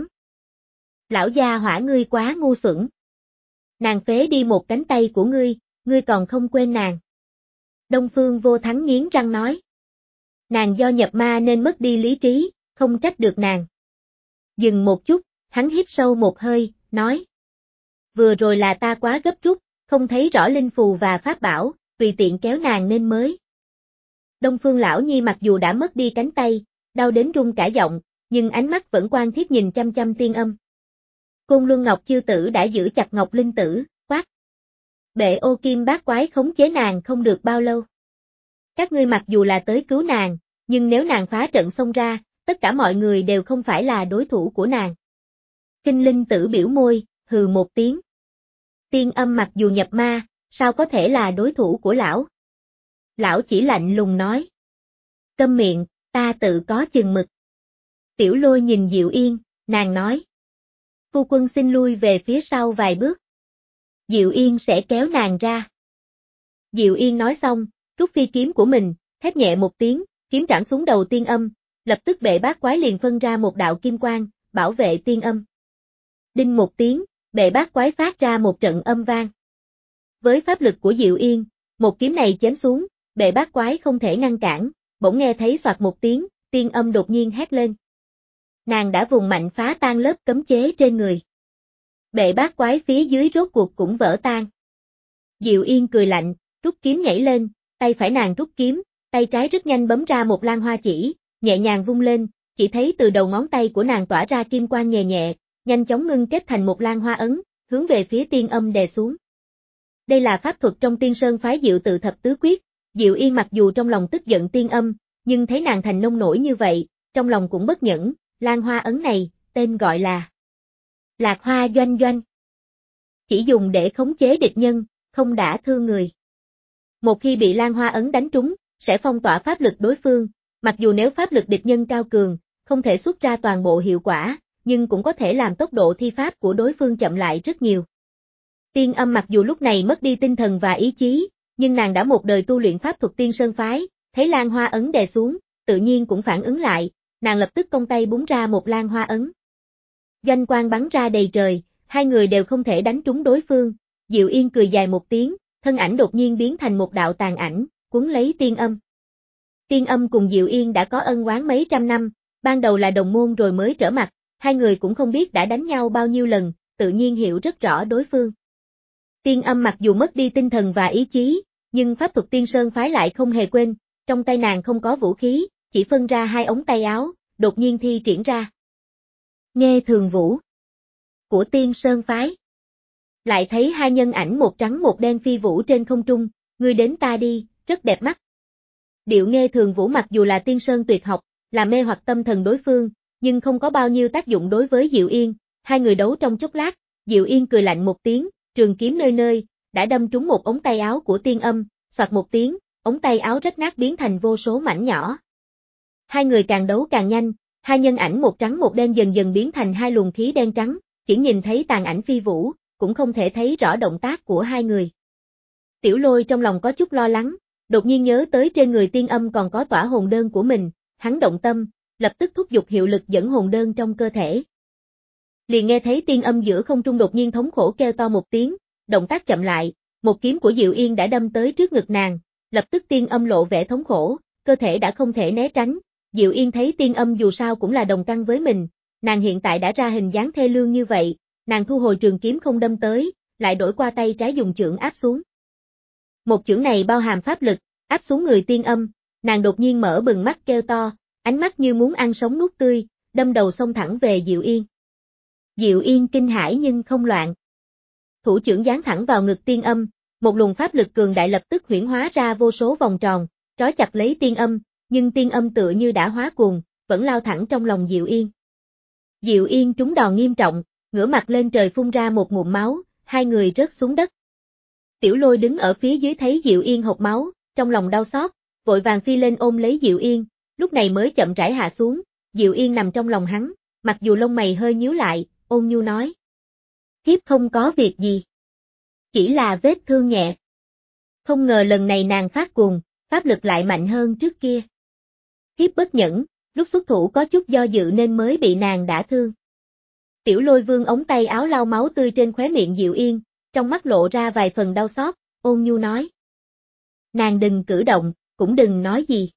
Lão gia hỏa ngươi quá ngu xuẩn. Nàng phế đi một cánh tay của ngươi, ngươi còn không quên nàng. Đông Phương Vô Thắng nghiến răng nói. Nàng do nhập ma nên mất đi lý trí, không trách được nàng. Dừng một chút, hắn hít sâu một hơi, nói. Vừa rồi là ta quá gấp rút, không thấy rõ linh phù và pháp bảo, tùy tiện kéo nàng nên mới. Đông Phương Lão Nhi mặc dù đã mất đi cánh tay, đau đến run cả giọng, nhưng ánh mắt vẫn quan thiết nhìn chăm chăm Tiên Âm. Côn Luân Ngọc Chiêu Tử đã giữ chặt Ngọc Linh Tử, quát. Bệ ô kim bát quái khống chế nàng không được bao lâu. Các ngươi mặc dù là tới cứu nàng, nhưng nếu nàng phá trận xông ra, tất cả mọi người đều không phải là đối thủ của nàng. Kinh Linh Tử biểu môi, hừ một tiếng. Tiên Âm mặc dù nhập ma, sao có thể là đối thủ của lão? Lão chỉ lạnh lùng nói. Câm miệng, ta tự có chừng mực. Tiểu Lôi nhìn Diệu Yên, nàng nói. Phu quân xin lui về phía sau vài bước. Diệu Yên sẽ kéo nàng ra. Diệu Yên nói xong, rút phi kiếm của mình, thét nhẹ một tiếng, kiếm trảm xuống đầu Tiên Âm, lập tức bệ bát quái liền phân ra một đạo kim quang, bảo vệ Tiên Âm. Đinh một tiếng, bệ bát quái phát ra một trận âm vang. Với pháp lực của Diệu Yên, một kiếm này chém xuống, bệ bát quái không thể ngăn cản, bỗng nghe thấy soạt một tiếng, Tiên Âm đột nhiên hét lên. Nàng đã vùng mạnh phá tan lớp cấm chế trên người. Bệ bát quái phía dưới rốt cuộc cũng vỡ tan. Diệu Yên cười lạnh, rút kiếm nhảy lên, tay phải nàng rút kiếm, tay trái rất nhanh bấm ra một lan hoa chỉ, nhẹ nhàng vung lên, chỉ thấy từ đầu ngón tay của nàng tỏa ra kim quang nhẹ nhẹ, nhanh chóng ngưng kết thành một lan hoa ấn, hướng về phía Tiên Âm đè xuống. Đây là pháp thuật trong Tiên Sơn phái Diệu Tự Thập Tứ Quyết, Diệu Yên mặc dù trong lòng tức giận Tiên Âm, nhưng thấy nàng thành nông nổi như vậy, trong lòng cũng bất nhẫn, lan hoa ấn này, tên gọi là Lạc Hoa Doanh Doanh. Chỉ dùng để khống chế địch nhân, không đả thương người. Một khi bị lan hoa ấn đánh trúng, sẽ phong tỏa pháp lực đối phương, mặc dù nếu pháp lực địch nhân cao cường, không thể xuất ra toàn bộ hiệu quả, nhưng cũng có thể làm tốc độ thi pháp của đối phương chậm lại rất nhiều. Tiên Âm mặc dù lúc này mất đi tinh thần và ý chí, nhưng nàng đã một đời tu luyện pháp thuật Tiên Sơn phái, thấy lan hoa ấn đè xuống, tự nhiên cũng phản ứng lại, nàng lập tức cong tay búng ra một lan hoa ấn. Doanh quang bắn ra đầy trời, hai người đều không thể đánh trúng đối phương, Diệu Yên cười dài một tiếng, thân ảnh đột nhiên biến thành một đạo tàn ảnh, cuốn lấy Tiên Âm. Tiên Âm cùng Diệu Yên đã có ân oán mấy trăm năm, ban đầu là đồng môn rồi mới trở mặt, hai người cũng không biết đã đánh nhau bao nhiêu lần, tự nhiên hiểu rất rõ đối phương. Tiên Âm mặc dù mất đi tinh thần và ý chí, nhưng pháp thuật Tiên Sơn phái lại không hề quên, trong tay nàng không có vũ khí, chỉ phân ra hai ống tay áo, đột nhiên thi triển ra. Nghe Thường Vũ của Tiên Sơn phái. Lại thấy hai nhân ảnh một trắng một đen phi vũ trên không trung, ngươi đến ta đi, rất đẹp mắt. Điệu Nghe Thường Vũ mặc dù là Tiên Sơn tuyệt học, là mê hoặc tâm thần đối phương, nhưng không có bao nhiêu tác dụng đối với Diệu Yên, hai người đấu trong chốc lát, Diệu Yên cười lạnh một tiếng, trường kiếm nơi nơi, đã đâm trúng một ống tay áo của Tiên Âm, soạt một tiếng, ống tay áo rách nát biến thành vô số mảnh nhỏ. Hai người càng đấu càng nhanh, hai nhân ảnh một trắng một đen dần dần biến thành hai luồng khí đen trắng, chỉ nhìn thấy tàn ảnh phi vũ, cũng không thể thấy rõ động tác của hai người. Tiểu Lôi trong lòng có chút lo lắng, đột nhiên nhớ tới trên người Tiên Âm còn có tỏa hồn đơn của mình, hắn động tâm, lập tức thúc giục hiệu lực dẫn hồn đơn trong cơ thể. Liền nghe thấy Tiên Âm giữa không trung đột nhiên thống khổ kêu to một tiếng, động tác chậm lại, một kiếm của Diệu Yên đã đâm tới trước ngực nàng, lập tức Tiên Âm lộ vẻ thống khổ, cơ thể đã không thể né tránh. Diệu Yên thấy Tiên Âm dù sao cũng là đồng căn với mình, nàng hiện tại đã ra hình dáng thê lương như vậy, nàng thu hồi trường kiếm không đâm tới, lại đổi qua tay trái dùng chưởng áp xuống. Một chưởng này bao hàm pháp lực, áp xuống người Tiên Âm, nàng đột nhiên mở bừng mắt kêu to, ánh mắt như muốn ăn sống nuốt tươi, đâm đầu xông thẳng về Diệu Yên. Diệu Yên kinh hãi nhưng không loạn. Thủ chưởng giáng thẳng vào ngực Tiên Âm, một luồng pháp lực cường đại lập tức huyễn hóa ra vô số vòng tròn, trói chặt lấy Tiên Âm, nhưng Tiên Âm tựa như đã hóa cuồng, vẫn lao thẳng trong lòng Diệu Yên. Diệu Yên trúng đòn nghiêm trọng, ngửa mặt lên trời phun ra một ngụm máu, hai người rớt xuống đất. Tiểu Lôi đứng ở phía dưới thấy Diệu Yên hộc máu, trong lòng đau xót, vội vàng phi lên ôm lấy Diệu Yên, lúc này mới chậm rãi hạ xuống, Diệu Yên nằm trong lòng hắn, mặc dù lông mày hơi nhíu lại, ôn nhu nói. Thiếp không có việc gì. Chỉ là vết thương nhẹ. Không ngờ lần này nàng phát cuồng, pháp lực lại mạnh hơn trước kia. Thiếp bất nhẫn, lúc xuất thủ có chút do dự nên mới bị nàng đả thương. Tiểu Lôi vương ống tay áo lau máu tươi trên khóe miệng Diệu Yên, trong mắt lộ ra vài phần đau xót, ôn nhu nói. Nàng đừng cử động, cũng đừng nói gì.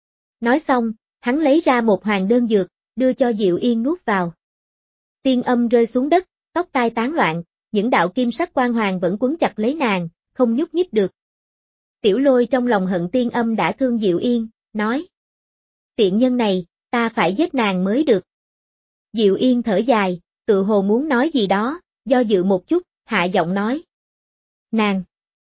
Nói xong, hắn lấy ra một hoàng đơn dược, đưa cho Diệu Yên nuốt vào. Tiên Âm rơi xuống đất, tóc tai tán loạn, những đạo kim sắc quang hoàng vẫn quấn chặt lấy nàng, không nhúc nhích được. Tiểu Lôi trong lòng hận Tiên Âm đã thương Diệu Yên, nói. Tiện nhân này, ta phải giết nàng mới được. Diệu Yên thở dài, tự hồ muốn nói gì đó, do dự một chút, hạ giọng nói. Nàng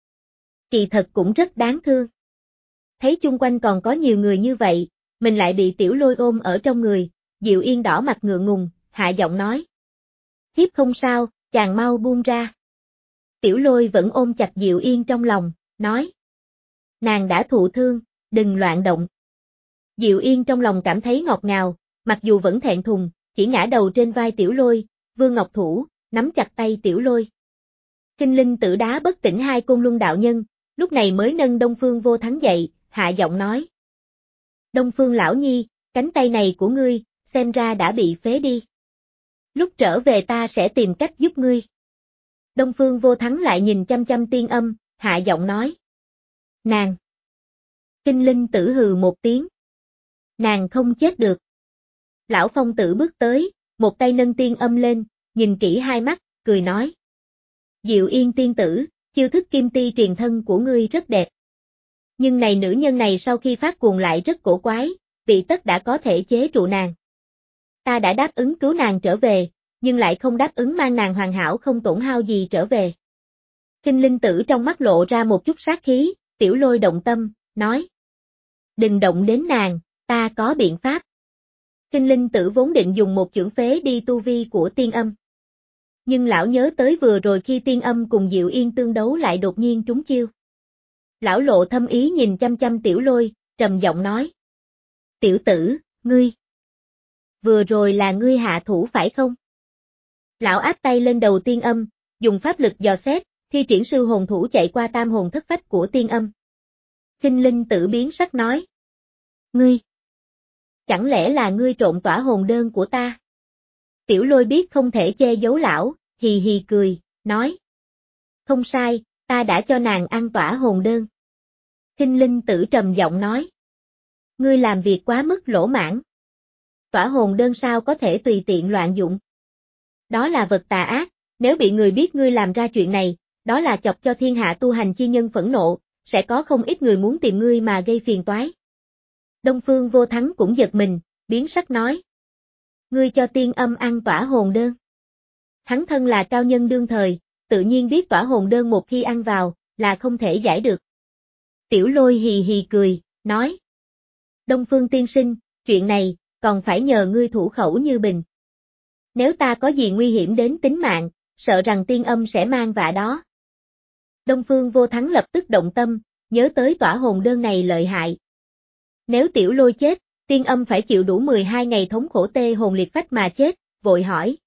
kỳ thật cũng rất đáng thương. Thấy chung quanh còn có nhiều người như vậy, mình lại bị Tiểu Lôi ôm ở trong người, Diệu Yên đỏ mặt ngượng ngùng, hạ giọng nói. Thiếp không sao, chàng mau buông ra. Tiểu Lôi vẫn ôm chặt Diệu Yên trong lòng, nói. Nàng đã thụ thương, đừng loạn động. Diệu Yên trong lòng cảm thấy ngọt ngào, mặc dù vẫn thẹn thùng, chỉ ngã đầu trên vai Tiểu Lôi, Vương Ngọc Thủ, nắm chặt tay Tiểu Lôi. Kinh Linh Tử đá bất tỉnh hai Côn Luân đạo nhân, lúc này mới nâng Đông Phương Vô Thắng dậy, hạ giọng nói. Đông Phương lão nhi, cánh tay này của ngươi, xem ra đã bị phế đi. Lúc trở về ta sẽ tìm cách giúp ngươi. Đông Phương Vô Thắng lại nhìn chăm chăm Tiên Âm, hạ giọng nói. Nàng. Kinh Linh Tử hừ một tiếng. Nàng không chết được. Lão Phong Tử bước tới, một tay nâng Tiên Âm lên, nhìn kỹ hai mắt, cười nói. Diệu Yên tiên tử, chiêu thức kim ti truyền thân của ngươi rất đẹp. Nhưng này nữ nhân này sau khi phát cuồng lại rất cổ quái, vị tất đã có thể chế trụ nàng. Ta đã đáp ứng cứu nàng trở về, nhưng lại không đáp ứng mang nàng hoàn hảo không tổn hao gì trở về. Kinh Linh Tử trong mắt lộ ra một chút sát khí, Tiểu Lôi động tâm, nói. Đừng động đến nàng, ta có biện pháp. Kinh Linh Tử vốn định dùng một chưởng phế đi tu vi của Tiên Âm. Nhưng lão nhớ tới vừa rồi khi Tiên Âm cùng Diệu Yên tương đấu lại đột nhiên trúng chiêu. Lão lộ thâm ý nhìn chăm chăm Tiểu Lôi, trầm giọng nói. Tiểu tử, ngươi. Vừa rồi là ngươi hạ thủ phải không? Lão áp tay lên đầu Tiên Âm, dùng pháp lực dò xét, thi triển sư hồn thủ chạy qua tam hồn thất phách của Tiên Âm. Kinh Linh Tử biến sắc nói. Ngươi. Chẳng lẽ là ngươi trộn tỏa hồn đơn của ta? Tiểu Lôi biết không thể che giấu lão, hì hì cười, nói. Không sai, ta đã cho nàng ăn tỏa hồn đơn. Kinh Linh Tử trầm giọng nói. Ngươi làm việc quá mức lỗ mãn. Tỏa hồn đơn sao có thể tùy tiện loạn dụng. Đó là vật tà ác, nếu bị người biết ngươi làm ra chuyện này, đó là chọc cho thiên hạ tu hành chi nhân phẫn nộ, sẽ có không ít người muốn tìm ngươi mà gây phiền toái. Đông Phương Vô Thắng cũng giật mình, biến sắc nói. Ngươi cho Tiên Âm ăn tỏa hồn đơn. Hắn thân là cao nhân đương thời, tự nhiên biết tỏa hồn đơn một khi ăn vào, là không thể giải được. Tiểu Lôi hì hì cười, nói. Đông Phương tiên sinh, chuyện này, còn phải nhờ ngươi thủ khẩu như bình. Nếu ta có gì nguy hiểm đến tính mạng, sợ rằng Tiên Âm sẽ mang vạ đó. Đông Phương Vô Thắng lập tức động tâm, nhớ tới tỏa hồn đơn này lợi hại. Nếu Tiểu Lôi chết, Tiên Âm phải chịu đủ mười hai ngày thống khổ tê hồn liệt phách mà chết, vội hỏi.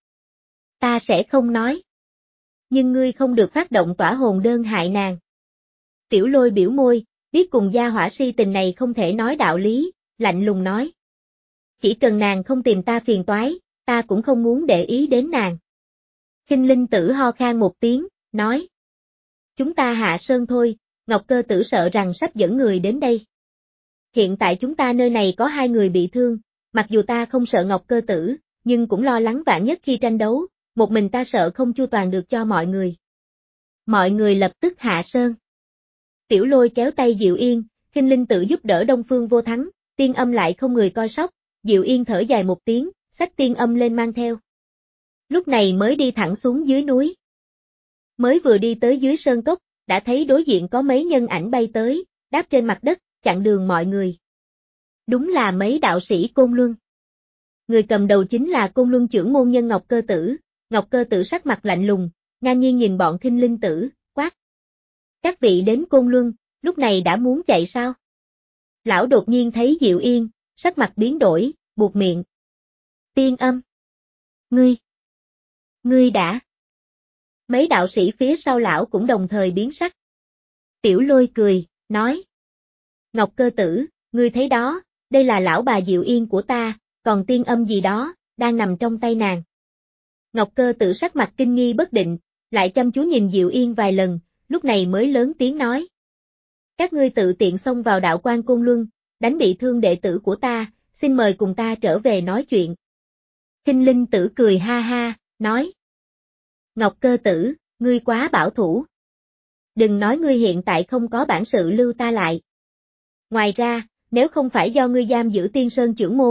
Ta sẽ không nói. Nhưng ngươi không được phát động tỏa hồn đơn hại nàng. Tiểu Lôi biểu môi, biết cùng gia hỏa si tình này không thể nói đạo lý, lạnh lùng nói. Chỉ cần nàng không tìm ta phiền toái, ta cũng không muốn để ý đến nàng. Kinh Linh Tử ho khan một tiếng, nói. Chúng ta hạ sơn thôi, Ngọc Cơ Tử sợ rằng sắp dẫn người đến đây. Hiện tại chúng ta nơi này có hai người bị thương, mặc dù ta không sợ Ngọc Cơ Tử, nhưng cũng lo lắng vạn nhất khi tranh đấu, một mình ta sợ không chu toàn được cho mọi người. Mọi người lập tức hạ sơn. Tiểu Lôi kéo tay Diệu Yên, Kinh Linh Tử giúp đỡ Đông Phương Vô Thắng, Tiên Âm lại không người coi sóc, Diệu Yên thở dài một tiếng, xách Tiên Âm lên mang theo. Lúc này mới đi thẳng xuống dưới núi. Mới vừa đi tới dưới sơn cốc, đã thấy đối diện có mấy nhân ảnh bay tới, đáp trên mặt đất, chặn đường mọi người. Đúng là mấy đạo sĩ Côn Luân. Người cầm đầu chính là Côn Luân trưởng môn nhân Ngọc Cơ Tử, Ngọc Cơ Tử sắc mặt lạnh lùng, ngang nhiên nhìn bọn Kinh Linh Tử, quát. Các vị đến Côn Luân, lúc này đã muốn chạy sao? Lão đột nhiên thấy Diệu Yên, sắc mặt biến đổi, buột miệng. Tiên Âm. Ngươi. Ngươi đã. Mấy đạo sĩ phía sau lão cũng đồng thời biến sắc. Tiểu Lôi cười, nói. Ngọc Cơ Tử, ngươi thấy đó, đây là lão bà Diệu Yên của ta, còn Tiên Âm gì đó, đang nằm trong tay nàng. Ngọc Cơ Tử sắc mặt kinh nghi bất định, lại chăm chú nhìn Diệu Yên vài lần, lúc này mới lớn tiếng nói. Các ngươi tự tiện xông vào đạo quan Côn Luân, đánh bị thương đệ tử của ta, xin mời cùng ta trở về nói chuyện. Kinh Linh Tử cười ha ha, nói. Ngọc Cơ Tử, ngươi quá bảo thủ. Đừng nói ngươi hiện tại không có bản sự lưu ta lại. Ngoài ra, nếu không phải do ngươi giam giữ Tiên Sơn trưởng môn,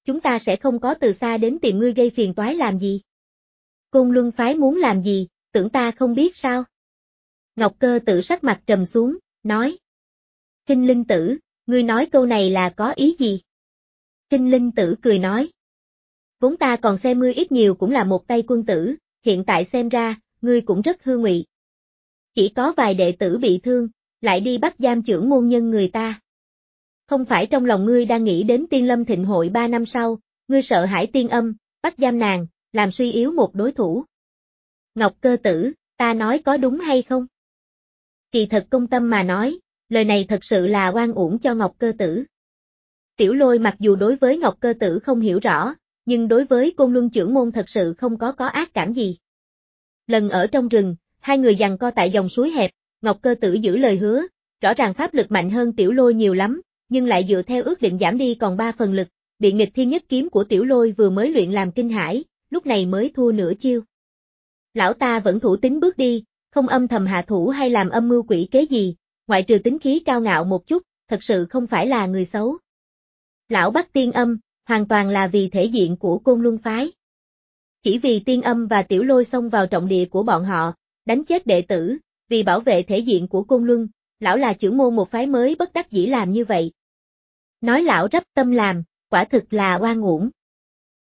chúng ta sẽ không có từ xa đến tìm ngươi gây phiền toái làm gì. Côn Luân phái muốn làm gì, tưởng ta không biết sao? Ngọc Cơ Tử sắc mặt trầm xuống, nói. Kinh Linh Tử, ngươi nói câu này là có ý gì? Kinh Linh Tử cười nói. Vốn ta còn xem ngươi ít nhiều cũng là một tay quân tử, hiện tại xem ra, ngươi cũng rất hư ngụy. Chỉ có vài đệ tử bị thương, lại đi bắt giam trưởng môn nhân người ta. Không phải trong lòng ngươi đang nghĩ đến Tiên Lâm Thịnh hội ba năm sau, ngươi sợ hãi Tiên Âm, bắt giam nàng, làm suy yếu một đối thủ. Ngọc Cơ Tử, ta nói có đúng hay không? Kỳ thật công tâm mà nói, lời này thật sự là oan uổng cho Ngọc Cơ Tử. Tiểu Lôi mặc dù đối với Ngọc Cơ Tử không hiểu rõ, nhưng đối với Côn Luân trưởng môn thật sự không có có ác cảm gì. Lần ở trong rừng, hai người giằng co tại dòng suối hẹp, Ngọc Cơ Tử giữ lời hứa, rõ ràng pháp lực mạnh hơn Tiểu Lôi nhiều lắm, nhưng lại dựa theo ước định giảm đi còn ba phần lực, bị nghịch thiên nhất kiếm của Tiểu Lôi vừa mới luyện làm kinh hãi, lúc này mới thua nửa chiêu. Lão ta vẫn thủ tín bước đi, không âm thầm hạ thủ hay làm âm mưu quỷ kế gì, ngoại trừ tính khí cao ngạo một chút, thật sự không phải là người xấu. Lão bắt Tiên Âm, hoàn toàn là vì thể diện của Côn Luân phái. Chỉ vì Tiên Âm và Tiểu Lôi xông vào trọng địa của bọn họ, đánh chết đệ tử, vì bảo vệ thể diện của Côn Luân, lão là trưởng môn một phái mới bất đắc dĩ làm như vậy. Nói lão rắp tâm làm, quả thực là oan uổng.